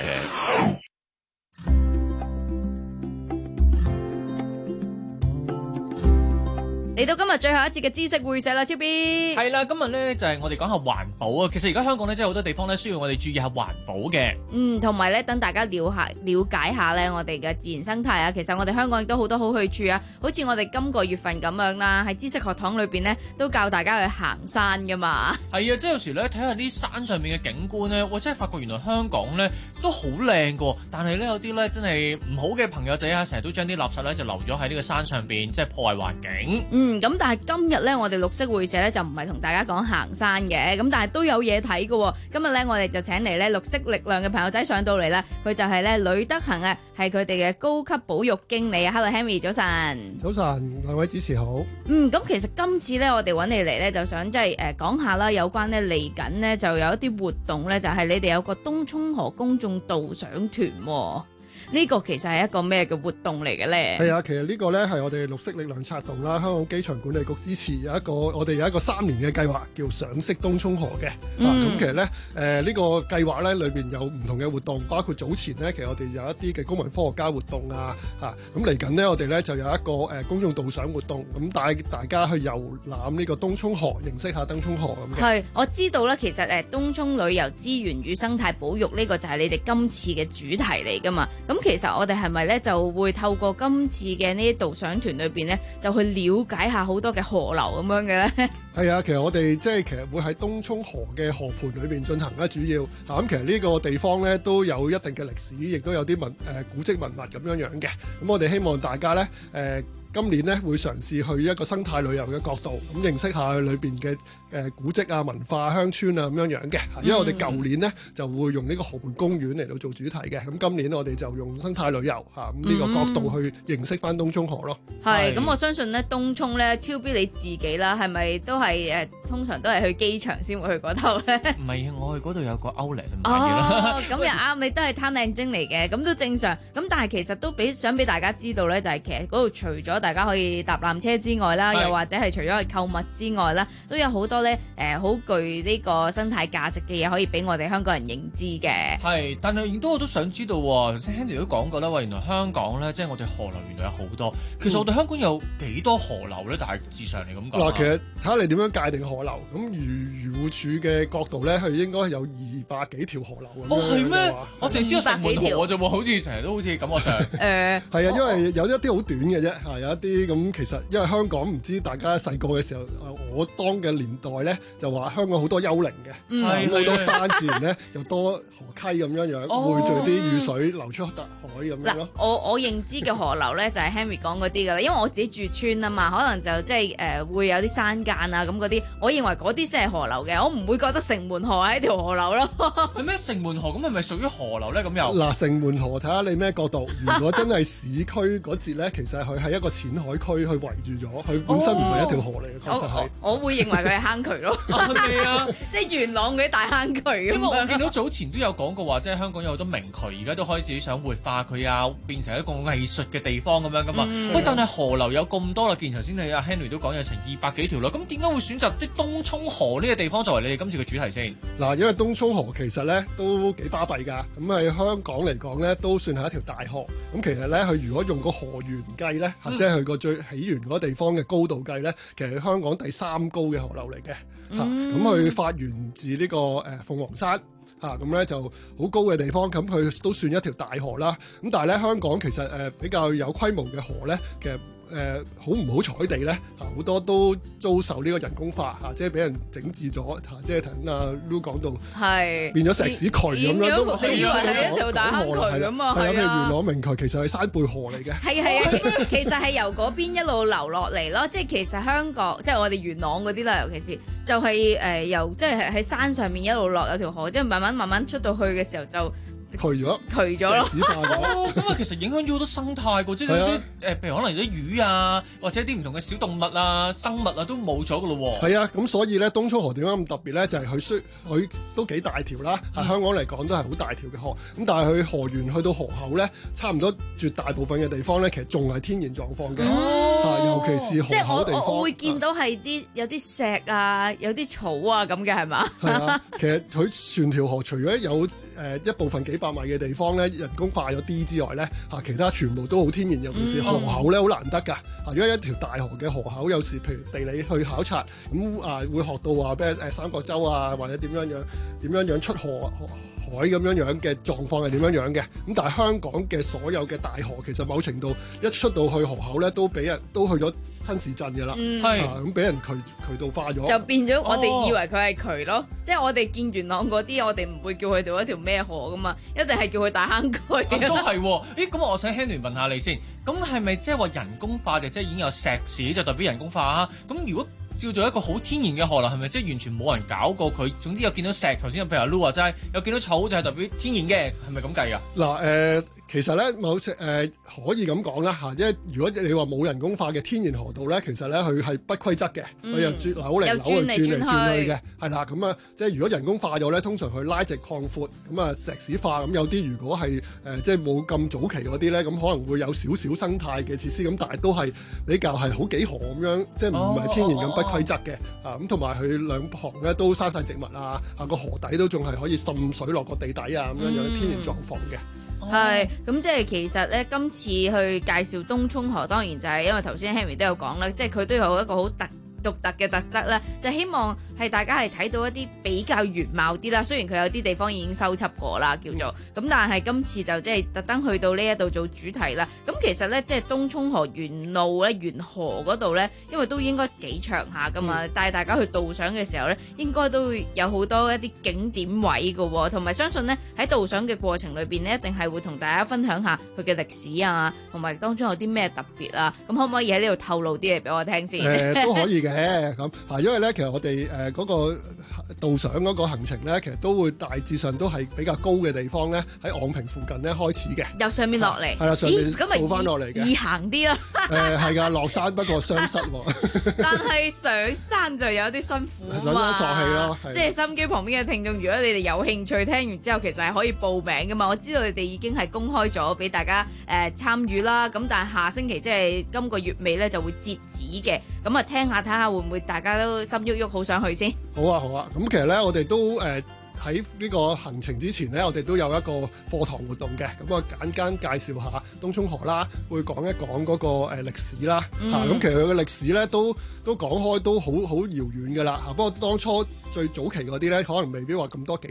嚟到今日最後一節嘅知識會社啦，超 B 係啦，今日咧就係、是、我哋講下環保啊。其實而家香港咧真係好多地方咧需要我哋注意下環保嘅。 嗯，同埋咧等大家了下了解下咧我哋嘅自然生態啊。其實我哋香港亦都好多好去處啊，好似我哋今個月份咁樣啦，喺知識學堂裏邊咧都教大家去行山噶嘛。 係啊，即係有時咧睇下啲山上面嘅景觀咧，我真係發覺原來香港咧都好靚噶，但係咧有啲咧真係唔好嘅朋友仔啊，成日都將啲垃圾咧就留咗喺呢個山上邊，即係破壞環境。 嗯。嗯，咁但係今日咧，我哋綠色會社咧就唔係同大家講行山嘅，咁但係都有嘢睇嘅。今日咧，我哋就請嚟咧綠色力量嘅朋友仔上到嚟啦，佢就係咧呂德恒啊，係佢哋嘅高級保育經理啊。Hello Henry， 早晨。 早晨，兩位主持好。 嗯，咁其實今次咧，我哋揾你嚟咧，就想即係誒講下啦，有關咧嚟緊呢，就有一啲活動咧，就係、是、你哋有個東涌河公眾導賞團、哦。呢個其實係一個咩嘅活動嚟嘅咧？ 係啊，其實呢個咧係我哋綠色力量策動啦，香港機場管理局支持有一個我哋有一個三年嘅計劃叫賞識東涌河嘅。嗯、啊，咁其實咧誒呢、呃這個計劃咧裏邊有唔同嘅活動，包括早前咧其實我哋有一啲嘅公民科學家活動啊，啊咁嚟緊呢，我哋咧就有一個誒、呃、公眾導賞活動，咁帶大家去遊覽呢個東涌河，認識下東涌河咁嘅。 係，我知道咧，其實誒東涌旅遊資源與生態保育呢個就係你哋今次嘅主題嚟㗎嘛，咁。其實我哋係咪咧就會透過今次嘅呢啲導賞團裏邊咧，就去了解下好多嘅河流咁樣嘅咧？ 係啊，其實我哋即係其實會喺東涌河嘅河盤裏邊進行啦，主要嚇咁、啊、其實呢個地方咧都有一定嘅歷史，亦都有啲文誒、呃、古蹟文物咁樣樣嘅。咁我哋希望大家咧誒。呃今年咧會嘗試去一個生態旅遊嘅角度，咁認識下裏邊嘅誒古蹟啊、文化、鄉村啊咁樣樣嘅。因為我哋舊年呢就會用呢個河畔公園嚟到做主題嘅，咁今年我哋就用生態旅遊嚇咁呢個角度去認識翻東涌河咯。 係，咁我相信咧東涌咧，超 B 你自己啦，係咪都係誒通常都係去機場先會去嗰度咧？ 唔係，我去嗰度有個 Outlet 買嘢啦。 哦，咁又啱，你都係貪靚精嚟嘅，咁都正常。咁但係其實都俾想俾大家知道咧，就係、是、其實嗰度除咗大家可以搭纜車之外啦，又或者係除咗去購物之外啦，都有好多咧誒好具呢個生態價值嘅嘢可以俾我哋香港人認知嘅。 係，但係亦都我都想知道喎，頭先 Henry 都講過啦，話原來香港咧，即係我哋河流原來有好多。其實我哋香港有幾多河流咧？大致上嚟咁講。 嗱，其實睇下你點樣界定河流。咁漁漁護署嘅角度咧，佢應該有二百幾條河流咁樣。 哦，係咩？我淨知道城門河啫喎，好似成日都好似感覺上。誒， 係啊，因為有一啲好短嘅啫，係有有一啲咁，其實因為香港唔知大家細個嘅時候，我當嘅年代咧就話香港好多幽靈嘅，咁好多山自然咧又多河溪咁樣樣，匯聚啲雨水流出大海咁樣咯。 我我認知嘅河流咧就係 Henry 講嗰啲噶啦，因為我自己住村啊嘛，可能就即係誒會有啲山澗啊咁嗰啲，我認為嗰啲先係河流嘅，我唔會覺得城門河係一條河流咯。 係咩城門河咁係咪屬於河流咧？咁又嗱，城門河睇下你咩角度。如果真係市區嗰節咧，其實佢係一個淺海區去圍住咗，佢本身唔係一條河嚟嘅，確實係。 我會認為佢係坑渠咯。 係咪啊？ 即係元朗嗰啲大坑渠咁樣。 因為我見到早前都有講過話，即係香港有好多明渠，而家都開始想活化佢啊，變成一個藝術嘅地方咁樣噶嘛。 嗯、 喂，但係河流有咁多啦，見頭先你阿 Henry 都講有成二百幾條啦，咁點解會選擇啲東涌河呢個地方作為你哋今次嘅主題先？ 嗱，因為東涌河其實咧都幾巴閉㗎，咁喺香港嚟講咧都算係一條大河。咁其實咧，佢如果用個河源計咧，或者係佢個最起源嗰個地方嘅高度計咧，其實係香港第三高嘅河流嚟嘅。嚇、嗯，咁佢、啊、發源自呢、這個誒、呃、鳳凰山。嚇，咁咧就好高嘅地方，咁佢都算一條大河啦。咁但係咧，香港其實誒、呃、比較有規模嘅河咧，其實誒好唔好彩地咧，嚇、好多都遭受呢個人工化嚇、啊，即係俾人整治咗嚇，即係頭先阿 Lu 講到係變咗石屎渠咁樣都， 你以為係一條大坑渠咁啊？ 係啊，譬如元朗明渠其實係山貝河嚟嘅。 係係啊，其實係由嗰邊一路流落嚟咯，即係其實香港即係我哋元朗嗰啲啦，尤其是就係、是、誒、呃、由即係喺山上面一路落有條河，即係慢慢慢慢出到去嘅時候就。 渠咗， 渠咗咯。 哦，咁啊，其實影響咗好多生態㗎，即係啲誒，譬如可能啲魚啊，或者啲唔同嘅小動物啊、生物啊，都冇咗㗎咯喎。 係啊，咁所以咧，東涌河點解咁特別咧？就係佢雖佢都幾大條啦，喺、嗯、香港嚟講都係好大條嘅河。咁但係佢河源去到河口咧，差唔多絕大部分嘅地方咧，其實仲係天然狀況嘅。哦、啊，尤其是河口地方。即係我我會見到係啲有啲石啊，有啲草啊咁嘅係嘛？ 係啊，其實佢全條河除咗有誒、呃、一部分幾百米嘅地方咧，人工化咗啲之外咧，嚇其他全部都好天然，尤其是河口咧，好難得㗎。嚇，如果一條大河嘅河口，有時譬如地理去考察，咁啊會學到話咩誒三角洲啊，或者點樣樣點樣樣出河海咁樣樣嘅狀況係點樣樣嘅。咁但係香港嘅所有嘅大河，其實某程度一出到去河口咧，都俾人都去咗新市鎮㗎啦。係咁俾人渠渠道化咗， 就變咗我哋以為佢係渠咯。哦、即係我哋見元朗嗰啲，我哋唔會叫佢做一條咩河㗎嘛，一定係叫佢大坑渠。 都係喎，咦？咁我想 Henry 問下你先，咁係咪即係話人工化嘅，即係已經有石屎就代表人工化啊？咁如果照做一個好天然嘅河流，係咪即係完全冇人搞過佢？總之有見到石，頭先譬如阿 Lu 話齋，有見到草就係代表天然嘅，係咪咁計㗎？ 嗱誒、呃，其實咧某誒、呃、可以咁講啦嚇，因為如果你話冇人工化嘅天然河道咧，其實咧佢係不規則嘅，佢、嗯、又轉扭嚟扭去轉嚟轉去嘅，係啦，咁啊即係如果人工化咗咧，通常佢拉直擴闊，咁啊石屎化，咁有啲如果係誒、呃、即係冇咁早期嗰啲咧，咁可能會有少少生態嘅設施，咁但係都係比較係好幾何咁樣，即係唔係天然咁不規則嘅。哦哦哦啊，咁同埋佢兩旁咧都生晒植物啊，啊個河底都仲係可以滲水落個地底啊，咁樣樣天然狀況嘅。 係、嗯，咁即係其實咧，今次去介紹東涌河，當然就係因為頭先 Henry 都有講啦，即係佢都有一個好特獨特嘅特質咧，就希望係大家係睇到一啲比較原貌啲啦。雖然佢有啲地方已經修葺過啦，叫做咁，但係今次就即係特登去到呢一度做主題啦。咁其實咧，即係東涌河沿路咧，沿河嗰度咧，因為都應該幾長下噶嘛，帶大家去導賞嘅時候咧，應該都會有好多一啲景點位噶，同埋相信咧喺導賞嘅過程裏邊咧，一定係會同大家分享下佢嘅歷史啊，同埋當中有啲咩特別啊。咁可唔可以喺呢度透露啲嘢俾我聽先？ 誒、呃，都可以嘅。咁啊，因為咧，其實我哋誒嗰個導賞嗰個行程咧，其實都會大致上都係比較高嘅地方咧，喺昂坪附近咧開始嘅。 由上面落嚟， 係啦，上面掃翻落嚟嘅， 易行啲啦。 誒係㗎，落山不過傷膝喎。 但係上山就有啲辛苦啊嘛。 上山索氣咯， 即係心機旁邊嘅聽眾，如果你哋有興趣聽完之後，其實係可以報名㗎嘛。我知道你哋已經係公開咗俾大家誒、呃、參與啦。咁但係下星期即係今個月尾咧就會截止嘅。咁啊，聽下睇下會唔會大家都心喐喐好想去先？ 好啊，好啊。咁其實咧，我哋都誒喺呢個行程之前咧，我哋都有一個課堂活動嘅。咁啊，簡單介紹下東涌河啦，會講一講嗰個誒歷史啦。嚇、嗯，咁、啊、其實佢嘅歷史咧都都講開都好好遙遠㗎啦。嚇，不過當初最早期嗰啲咧，可能未必話咁多記錄。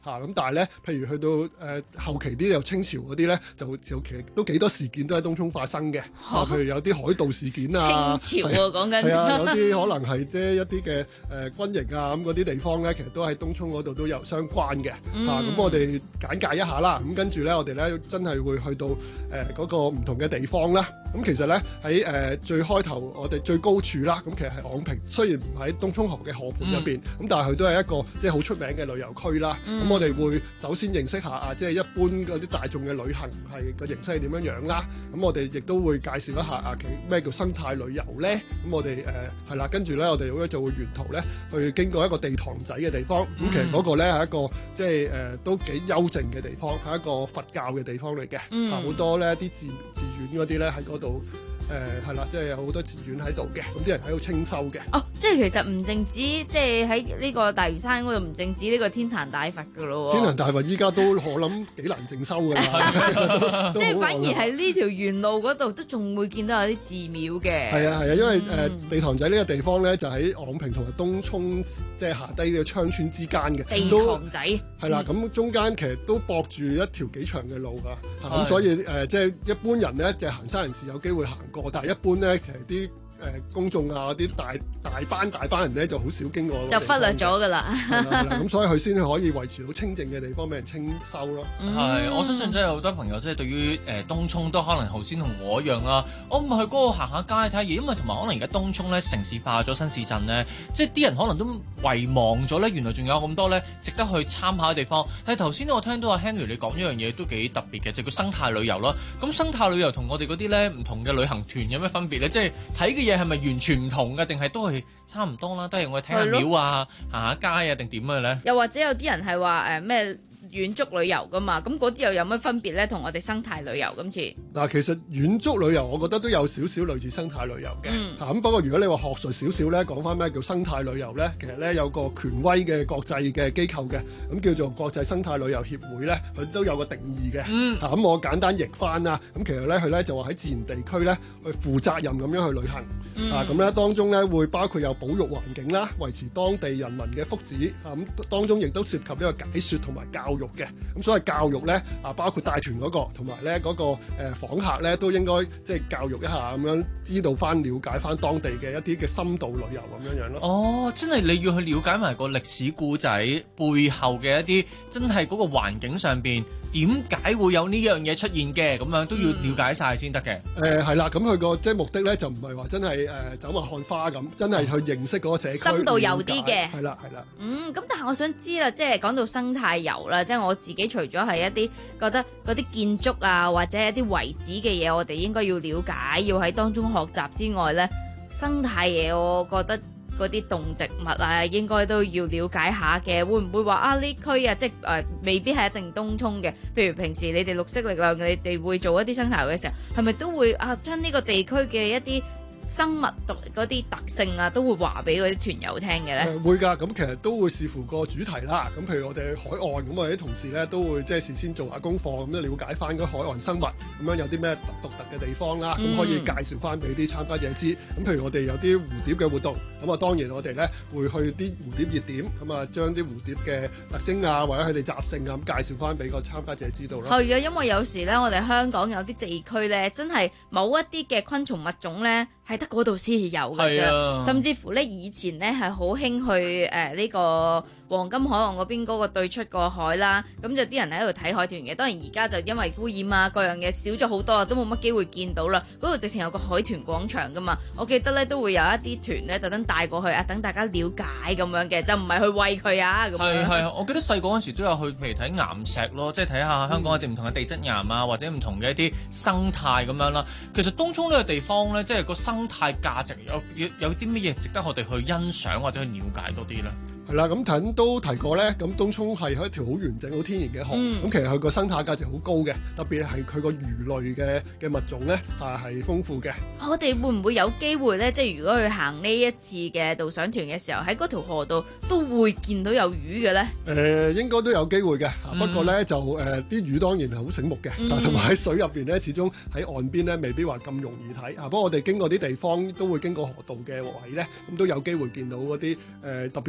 嚇。咁但係咧，譬如去到誒、呃、後期啲有清朝嗰啲咧，就就其實都幾多事件都喺東涌發生嘅。啊，譬如有啲海盜事件啊， 清朝啊講緊係啊，有啲可能係即係一啲嘅誒軍營啊咁嗰啲地方咧，其實都喺東涌嗰度都有相關嘅。 嗯、 啊，咁我哋簡介一下啦。咁跟住咧，我哋咧真係會去到誒嗰、呃那個唔同嘅地方啦。咁其實咧喺誒最開頭我哋最高處啦，咁其實係昂坪，雖然唔喺東涌河嘅河畔入邊，咁、嗯、但係佢都係一個即係好出名嘅旅遊區啦。咁、嗯、我哋會首先認識下啊，即係一般嗰啲大眾嘅旅行係個形式係點樣樣啦。咁我哋亦都會介紹一下啊，其咩叫生態旅遊咧？咁我哋誒係啦，跟住咧我哋咧就會沿途咧去經過一個地塘仔嘅地方。咁、嗯、其實嗰個咧係一個即係誒、呃、都幾幽靜嘅地方，係一個佛教嘅地方嚟嘅。嗯、啊好多咧啲寺寺院嗰啲咧喺嗰度。誒係啦，即係有好多寺院喺度嘅，咁啲人喺度清修嘅。 哦，即係其實唔淨止，即係喺呢個大嶼山嗰度唔淨止呢個天壇大佛噶咯喎。 天壇大佛依家都我諗幾難淨修㗎啦。 即係反而係呢條沿路嗰度都仲會見到有啲寺廟嘅。 係啊係啊，因為誒、 嗯呃、 地塘仔呢個地方咧就喺昂坪同埋東涌即係下低嘅昌村之間嘅。 地塘仔係啦，咁、嗯、中間其實都駁住一條幾長嘅路㗎，咁、嗯、所以誒、呃、即係一般人咧，即係行山人士有機會行過。但係一般咧，其實啲誒、呃、公眾啊，啲大大班大班人咧，就好少經過， 就忽略咗㗎啦。 咁所以佢先可以維持到清靜嘅地方俾人清修咯。 係、嗯，我相信真係好多朋友即係對於誒、呃、東涌都可能頭先同我一樣啦。我唔去嗰度行下街睇下嘢，因為同埋可能而家東涌咧城市化咗新市鎮咧，即係啲人可能都遺忘咗咧，原來仲有咁多咧值得去參考嘅地方。但係頭先我聽到阿 Henry 你講一樣嘢都幾特別嘅，就叫生態旅遊咯。咁生態旅遊同我哋嗰啲咧唔同嘅旅行團有咩分別咧？即係睇嘅嘢係咪完全唔同嘅，定係都係差唔多啦？都係我哋睇下廟啊、行下街啊，定點嘅咧？ 又或者有啲人係話誒咩遠足旅遊噶嘛？咁嗰啲又有乜分別咧？同我哋生態旅遊今次嗱，其實遠足旅遊我覺得都有少少類似生態旅遊嘅。咁、嗯、不過如果你話學術少少咧，講翻咩叫生態旅遊咧，其實咧有個權威嘅國際嘅機構嘅，咁叫做國際生態旅遊協會咧，佢都有個定義嘅。嗯，咁、啊、我簡單譯翻啦。咁其實咧佢咧就話喺自然地區咧去負責任咁樣去旅行。嗯、啊，咁咧當中咧會包括有保育環境啦，維持當地人民嘅福祉。啊，咁當中亦都涉及呢個解說同埋教育嘅。咁所謂教育咧啊，包括帶團嗰、那個同埋咧嗰個誒訪客咧，都應該即係教育一下，咁樣知道翻、了解翻當地嘅一啲嘅深度旅遊咁樣樣咯。 哦，真係你要去了解埋個歷史故仔背後嘅一啲，真係嗰個環境上邊點解會有呢樣嘢出現嘅，咁樣都要了解晒先得嘅。 誒係啦，咁佢個即係目的咧就唔係話真係誒、呃、走馬看花咁，真係去認識嗰個社區， 深度遊啲嘅。 係啦係啦。 嗯，咁但係我想知啦，即係講到生態遊啦，即係我自己除咗係一啲覺得嗰啲建築啊，或者一啲遺址嘅嘢，我哋應該要了解，要喺當中學習之外咧，生態嘢我覺得嗰啲動植物啊，應該都要了解下嘅。會唔會話啊呢區啊，即係誒、呃、未必係一定東涌嘅？譬如平時你哋綠色力量，你哋會做一啲生態遊嘅時候，係咪都會啊將呢個地區嘅一啲生物嗰啲特性啊，都會話俾嗰啲團友聽嘅咧、 呃？會㗎，咁其實都會視乎個主題啦。咁譬如我哋海岸，咁我哋啲同事咧都會即係事先做下功課，咁樣了解翻嗰海岸生物，咁樣有啲咩獨特嘅地方啦，咁、嗯、可以介紹翻俾啲參加者知。咁譬如我哋有啲蝴蝶嘅活動，咁啊當然我哋咧會去啲蝴蝶熱點，咁啊將啲蝴蝶嘅特徵啊，或者佢哋習性啊，咁介紹翻俾個參加者知道啦。 係啊，因為有時咧，我哋香港有啲地區咧，真係某一啲嘅昆蟲物種咧，係得嗰度先有嘅啫，啊、甚至乎咧以前咧係好興去誒呢、呃這個黃金海岸嗰邊嗰個對出個海啦，咁就啲人喺度睇海豚嘅。當然而家就因為污染啊各樣嘢少咗好多，都冇乜機會見到啦。嗰度直情有個海豚廣場噶嘛，我記得咧都會有一啲團咧特登帶過去啊，等大家了解咁樣嘅，就唔係去餵佢啊咁樣。係係， 我記得細個嗰陣時都有去，譬如睇岩石咯，即係睇下香港一啲唔同嘅地質岩啊，嗯、或者唔同嘅一啲生態咁樣啦。其實東涌呢個地方咧，即係個生態價值有有有啲乜嘢值得我哋去欣賞或者去了解多啲咧？ 係啦，咁頭都提過咧，咁東涌係一條好完整、好天然嘅河，咁、嗯、其實佢個生態價值好高嘅，特別係佢個魚類嘅嘅物種咧，係係豐富嘅。 我哋會唔會有機會咧？即係如果去行呢一次嘅導賞團嘅時候，喺嗰條河度都會見到有魚嘅咧？ 誒、呃，應該都有機會嘅，嗯、不過咧就誒啲、呃、魚當然係好醒目嘅，嗯、但同埋喺水入邊咧，始終喺岸邊咧未必話咁容易睇。啊，不過我哋經過啲地方都會經過河道嘅位咧，咁都有機會見到嗰啲誒特別有一隻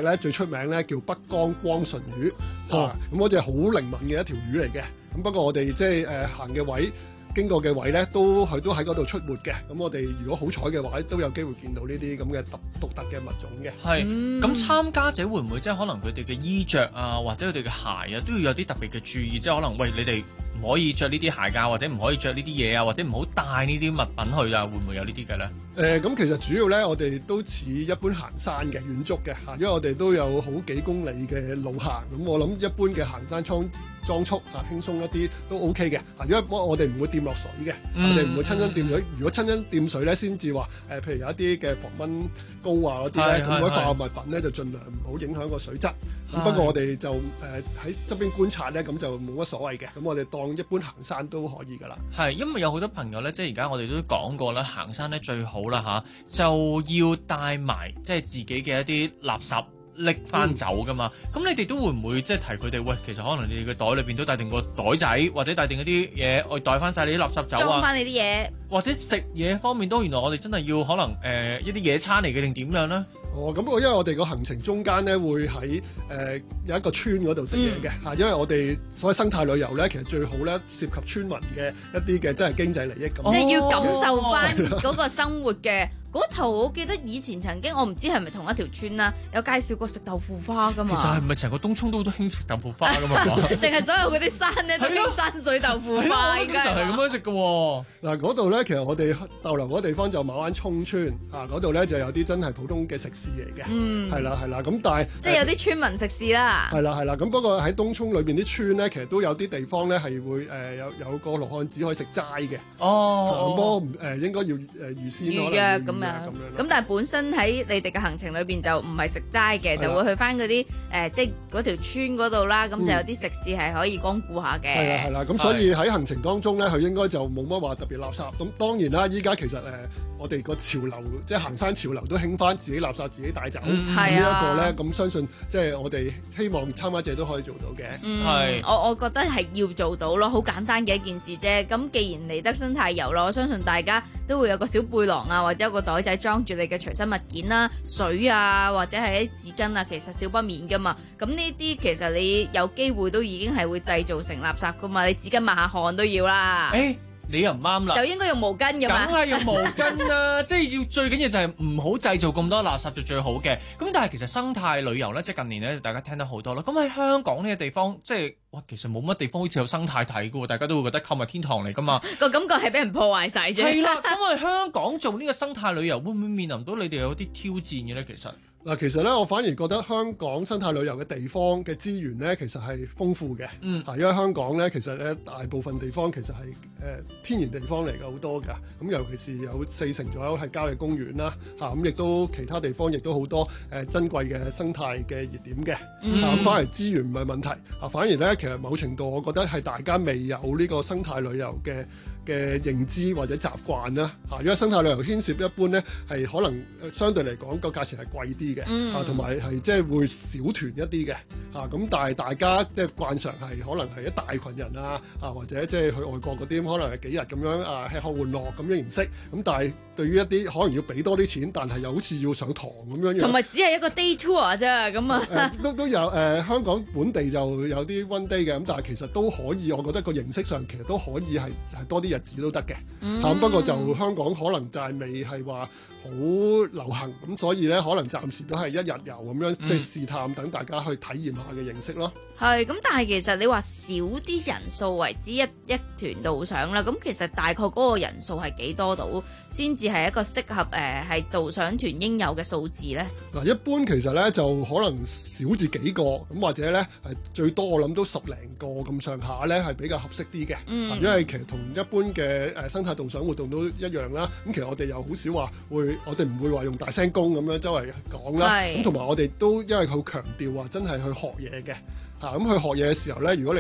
咧最出名咧叫北江光順魚， 哦啊咁嗰隻好靈敏嘅一條魚嚟嘅。咁不過我哋即係誒行嘅位。經過嘅位咧，都佢都喺嗰度出沒嘅。咁我哋如果好彩嘅話，都有機會見到呢啲咁嘅特獨特嘅物種嘅。 係， 嗯咁參加者會唔會即係可能佢哋嘅衣着啊，或者佢哋嘅鞋啊，都要有啲特別嘅注意，即係可能喂你哋唔可以着呢啲鞋㗎，或者唔可以着呢啲嘢啊，或者唔好帶呢啲物品去啊，會唔會有呢啲嘅咧？ 誒咁、呃、其實主要咧，我哋都似一般行山嘅遠足嘅嚇，因為我哋都有好幾公里嘅路行。咁我諗一般嘅行山裝裝束啊，輕鬆一啲都 OK 嘅嚇，因為我哋唔會掂落水嘅， 嗯、 我哋唔會親身掂水。如果親身掂水咧，先至話誒，譬如有一啲嘅防蚊膏啊嗰啲咧，咁嗰啲化學物品咧就盡量唔好影響個水質。咁不過我哋就誒喺側邊觀察咧，咁就冇乜所謂嘅。咁我哋當一般行山都可以㗎啦。 係，因為有好多朋友咧，即係而家我哋都講過啦，行山咧最好啦吓，就要帶埋即係自己嘅一啲垃圾拎翻走噶嘛。咁、嗯、你哋都會唔會即係提佢哋？喂，其實可能你哋嘅袋裏邊都帶定個袋仔，或者帶定嗰啲嘢，我帶翻晒你啲垃圾走啊。 裝翻你啲嘢， 或者食嘢方面都，原來我哋真係要可能誒、呃、一啲野餐嚟嘅定點樣咧？ 哦，咁我因為我哋個行程中間咧會喺誒、呃、有一個村嗰度食嘢嘅嚇，嗯、因為我哋所謂生態旅遊咧，其實最好咧涉及村民嘅一啲嘅真係經濟利益咁。 即係要感受翻嗰個生活嘅。嗰圖我記得以前曾經我唔知係咪同一條村啦，有介紹過食豆腐花噶嘛。 其實係唔係成個東涌都都興食豆腐花噶嘛？ 定係所有嗰啲山咧都興山水豆腐花？ 經常係咁樣食嘅喎。 嗱，嗰度咧其實我哋逗留嗰地方就馬灣涌村啊，嗰度咧就有啲真係普通嘅食肆嚟嘅。嗯，係啦係啦，咁但係即係有啲村民食肆啦。 係啦係啦，咁不過喺東涌裏邊啲村咧，其實都有啲地方咧係會誒、呃、有有個羅漢寺可以食齋嘅。 哦， 咁不過誒應該要誒預先預約咁樣。咁但係本身喺你哋嘅行程裏邊就唔係食齋嘅，就會去翻嗰啲誒，即係嗰條村嗰度啦。咁、嗯、就有啲食肆係可以光顧下嘅。 係啦係啦，咁所以喺行程當中咧，佢應該就冇乜話特別垃圾。咁當然啦，依家其實誒、呃、我哋個潮流即係行山潮流都興翻自己垃圾自己帶走。嗯、咁呢一個咧，咁相信即係我哋希望參加者都可以做到嘅。 嗯，係我我覺得係要做到咯，好簡單嘅一件事啫。咁既然嚟得生態遊咯，我相信大家都會有個小背囊啊，或者有個袋仔裝住你嘅隨身物件啦、水啊，或者係啲紙巾啊，其實少不免噶嘛。咁呢啲其實你有機會都已經係會製造成垃圾噶嘛。你紙巾抹下汗都要啦。 誒、欸，你又唔啱啦。 就應該用毛巾噶嘛。 梗係用毛巾啦，即係要最緊要就係唔好製造咁多垃圾就最好嘅。咁但係其實生態旅遊咧，即係近年咧，大家聽得好多啦。咁喺香港呢個地方，即係哇，其實冇乜地方好似有生態睇嘅喎，大家都會覺得購物天堂嚟噶嘛。 個感覺係俾人破壞晒啫。 係啦，咁我哋香港做呢個生態旅遊，會唔會面臨到你哋有啲挑戰嘅咧？其實嗱，其實咧，我反而覺得香港生態旅遊嘅地方嘅資源咧，其實係豐富嘅。嗯，因為香港咧，其實咧大部分地方其實係誒、呃、天然地方嚟嘅好多㗎。咁尤其是有四成左右係郊野公園啦，嚇咁亦都其他地方亦都好多誒、呃、珍貴嘅生態嘅熱點嘅。嗯，咁、啊、反而資源唔係問題。啊，反而咧，其實某程度我覺得係大家未有呢個生態旅遊嘅嘅認知或者習慣啦。嚇，因為生態旅遊牽涉一般咧係可能相對嚟講個價錢係貴啲嘅。嗯、啊，同埋係即係會小團一啲嘅，嚇、啊、咁，但係大家即係慣常係可能係一大群人啊，啊或者即係去外國嗰啲，可能係幾日咁樣啊吃喝玩樂咁樣形式，咁但係對於一啲可能要俾多啲錢，但係又好似要上堂咁樣樣， 同埋只係一個 day tour 啫，咁啊、 呃，都都有誒、呃、香港本地就有啲 one day 嘅，咁但係其實都可以，我覺得個形式上其實都可以係係多啲日子都得嘅，嚇、嗯啊、不過就香港可能就係未係話好流行，咁所以咧可能暫時都係一日遊咁樣，嗯、即係試探等大家去體驗下嘅形式咯。 係，咁但係其實你話少啲人數為之一一團導賞啦，咁其實大概嗰個人數係幾多度先至係一個適合誒係導賞團應有嘅數字咧？ 嗱，一般其實咧就可能少至幾個，咁或者咧係最多我諗都十零個咁上下咧係比較合適啲嘅。嗯，因為其實同一般嘅誒生態導賞活動都一樣啦。咁其實我哋又好少話會，我哋唔會話用大聲公咁樣周圍講啦。係。咁同埋我哋都因為佢好強調話真係去學嘢嘅。嚇，咁去學嘢嘅時候咧，如果你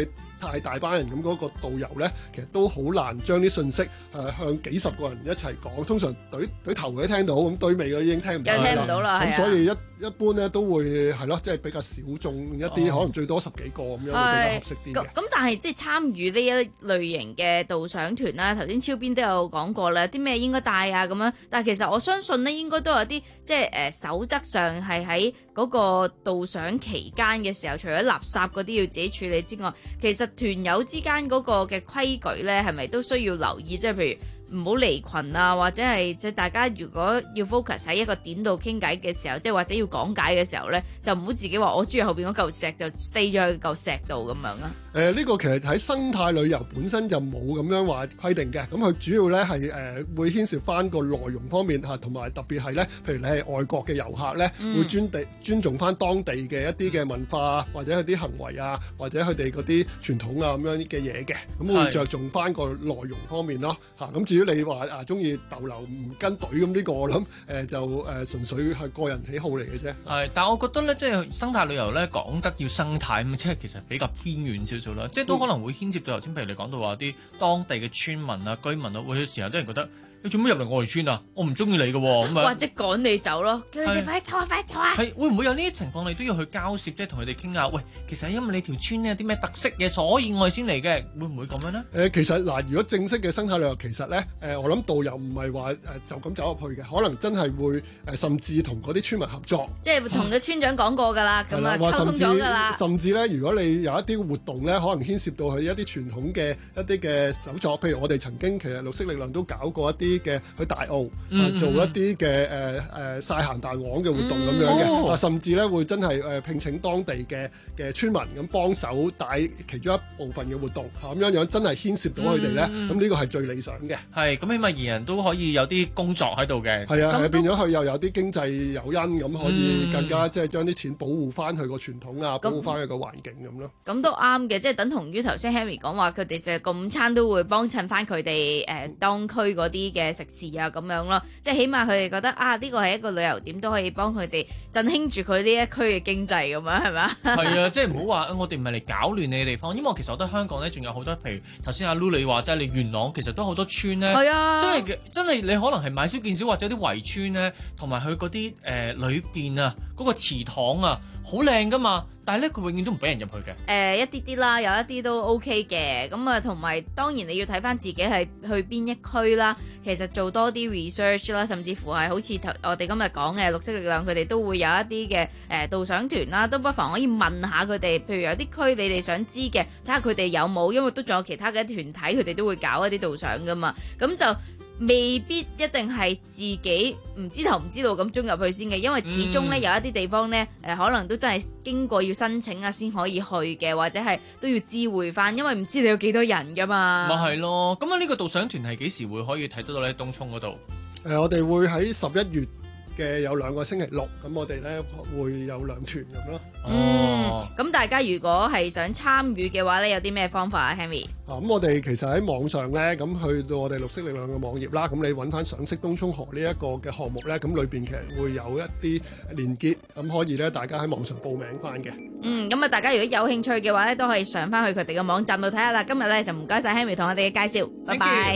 太大班人，咁嗰個導遊咧，其實都好難將啲信息誒、呃、向幾十個人一齊講。通常對對頭嘅聽到，咁對尾嘅已經聽唔到啦。 聽唔到啦， 咁所以一一般咧都會係咯，即係比較小眾一啲，哦、可能最多十幾個咁樣會比較合適啲嘅。 咁但係即係參與呢一類型嘅導賞團啦，頭先超邊都有講過啦，啲咩應該帶啊咁樣。但係其實我相信咧，應該都有啲即係誒守則上係喺嗰個導賞期間嘅時候，除咗垃圾嗰啲要自己處理之外，其實團友之間嗰個嘅規矩咧，係咪都需要留意？即係譬如唔好離群啊，或者係即係大家如果要 focus 喺一個點度傾偈嘅時候，即係或者要講解嘅時候咧，就唔好自己話我中意後邊嗰嚿石就 stay 咗喺嚿石度咁樣啦。 誒呢、呃這個其實喺生態旅遊本身就冇咁樣話規定嘅，咁佢主要咧係誒會牽涉翻個內容方面嚇，同埋特別係咧，譬如你係外國嘅遊客咧，嗯、會尊地尊重翻當地嘅一啲嘅文化或者佢啲行為啊，或者佢哋嗰啲傳統啊咁樣嘅嘢嘅，咁會着重翻個內容方面咯嚇。咁至於你話啊中意逗留唔跟隊咁呢個，我諗誒、呃、就誒、呃、純粹係個人喜好嚟嘅啫。 係，但係我覺得咧，即係生態旅遊咧講得要生態咁，即係其實比較偏遠少少啦，即係都可能會牽涉到頭先，譬如你講到話啲當地嘅村民啊、居民啊，會有時候啲人覺得你做咩入嚟我哋村啊？我唔中意你嘅喎，咁啊， 或者趕你走咯，叫你哋快走啊，快走啊！ 係會唔會有呢啲情況？你都要去交涉，即係同佢哋傾下。喂，其實係因為你條村有啲咩特色嘅，所以我哋先嚟嘅，會唔會咁樣呢？ 誒、呃，其實嗱、呃，如果正式嘅生態旅遊，其實咧，誒、呃，我諗導遊唔係話誒就咁走入去嘅，可能真係會誒、呃，甚至同嗰啲村民合作， 即係同個村長講過㗎啦，咁啊溝通咗㗎啦。甚至咧，如果你有一啲活動咧，可能牽涉到佢一啲傳統嘅一啲嘅手作，譬如我哋曾經其實綠色力量都搞過一啲嘅去大澳、嗯呃、做一啲嘅誒誒曬行大王嘅活動咁樣嘅，嗯哦、甚至咧會真係誒、呃、聘請當地嘅嘅村民咁幫手帶其中一部分嘅活動，咁樣樣真係牽涉到佢哋咧，咁呢、嗯、個係最理想嘅。 係咁，起碼二人都可以有啲工作喺度嘅。係啊，變咗佢又有啲經濟誘因，咁可以更加、嗯、即係將啲錢保護翻佢個傳統啊，保護翻佢個環境咁咯。 咁都啱嘅，即係等同於頭先 Henry 講話，佢哋成個午餐都會幫襯翻佢哋誒當區嗰啲嘅食肆啊咁樣咯。即係起碼佢哋覺得啊，呢個係一個旅遊點，都可以幫佢哋振興住佢呢一區嘅經濟咁樣，係咪？ 係啊，即係唔好話我哋唔係嚟搞亂你嘅地方，因為其實我覺得香港咧仲有好多，譬如頭先阿 Lu 你話即係你元朗其實都好多村咧，係啊，真係真係你可能係買少見少，或者啲圍村咧，同埋佢嗰啲誒裏邊啊嗰個祠堂啊好靚噶嘛。但係咧，佢永遠都唔俾人入去嘅。誒、 呃，一啲啲啦，有一啲都 OK 嘅。咁啊，同埋當然你要睇翻自己係去邊一區啦。其實做多啲 research 啦，甚至乎係好似頭我哋今日講嘅綠色力量，佢哋都會有一啲嘅誒導賞團啦，都不妨可以問下佢哋。譬如有啲區你哋想知嘅，睇下佢哋有冇，因為都仲有其他嘅團體，佢哋都會搞一啲導賞噶嘛。咁就未必一定係自己唔知頭唔知道咁衝入去先嘅，因為始終咧有一啲地方咧誒、呃、可能都真係經過要申請啊先可以去嘅，或者係都要知會翻，因為唔知你有幾多人噶嘛。 咪係咯，咁啊呢個導賞團係幾時會可以睇得到咧？東涌嗰度誒，我哋會喺十一月嘅有兩個星期六，咁我哋咧會有兩團咁咯。 嗯，咁大家如果係想參與嘅話咧，有啲咩方法啊 Henry？ 啊，咁我哋其實喺網上咧，咁去到我哋綠色力量嘅網頁啦，咁你揾翻賞識東涌河呢一個嘅項目咧，咁裏邊其實會有一啲連結，咁可以咧大家喺網上報名翻嘅。 嗯，咁啊大家如果有興趣嘅話咧，都可以上翻去佢哋嘅網站度睇下啦。今日咧就唔該晒 Henry 同我哋嘅介紹，拜拜。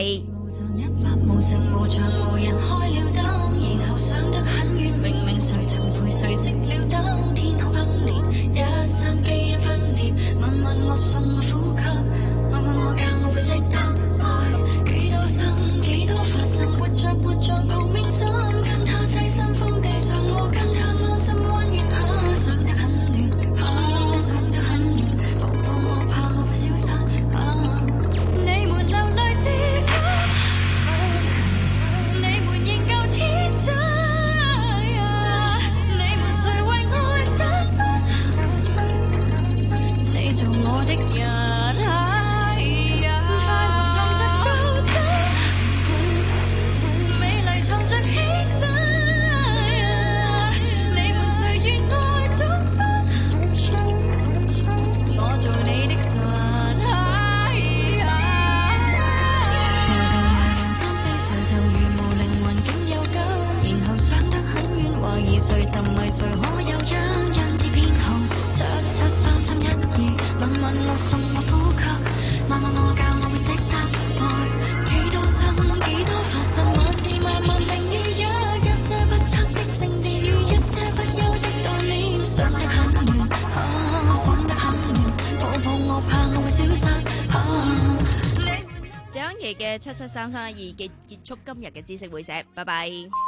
誰曾陪誰熄了燈，天空分裂，一生基因分裂，問問我送我呼吸，問問我教我會識得愛，幾多生幾多發生，活着活着共鳴心，跟他棲身風地上，我跟他安心安遠下，想得很暖，啊想得很暖，抱抱我怕我會消失，啊你們流淚之刻，你們仍舊天真。我的人哎呀，快活藏着鬥爭，美麗藏着犧牲，你們誰願愛終身？我做你的神哎呀，抬頭捱完三四歲就如無靈魂竟有感，然後想得很遠，懷疑誰沉迷誰可有樣，因此偏好七七三心一意。 慢慢我送我呼吸，慢慢我教我會識得愛，幾多心幾多發生，還是慢慢明了一一些不測的正事與一些不休的道理，想得很遠，啊，想得很遠，抱抱我怕我會消失，啊。 謝安琪嘅七七三三二結結束今日嘅知識會社，拜拜。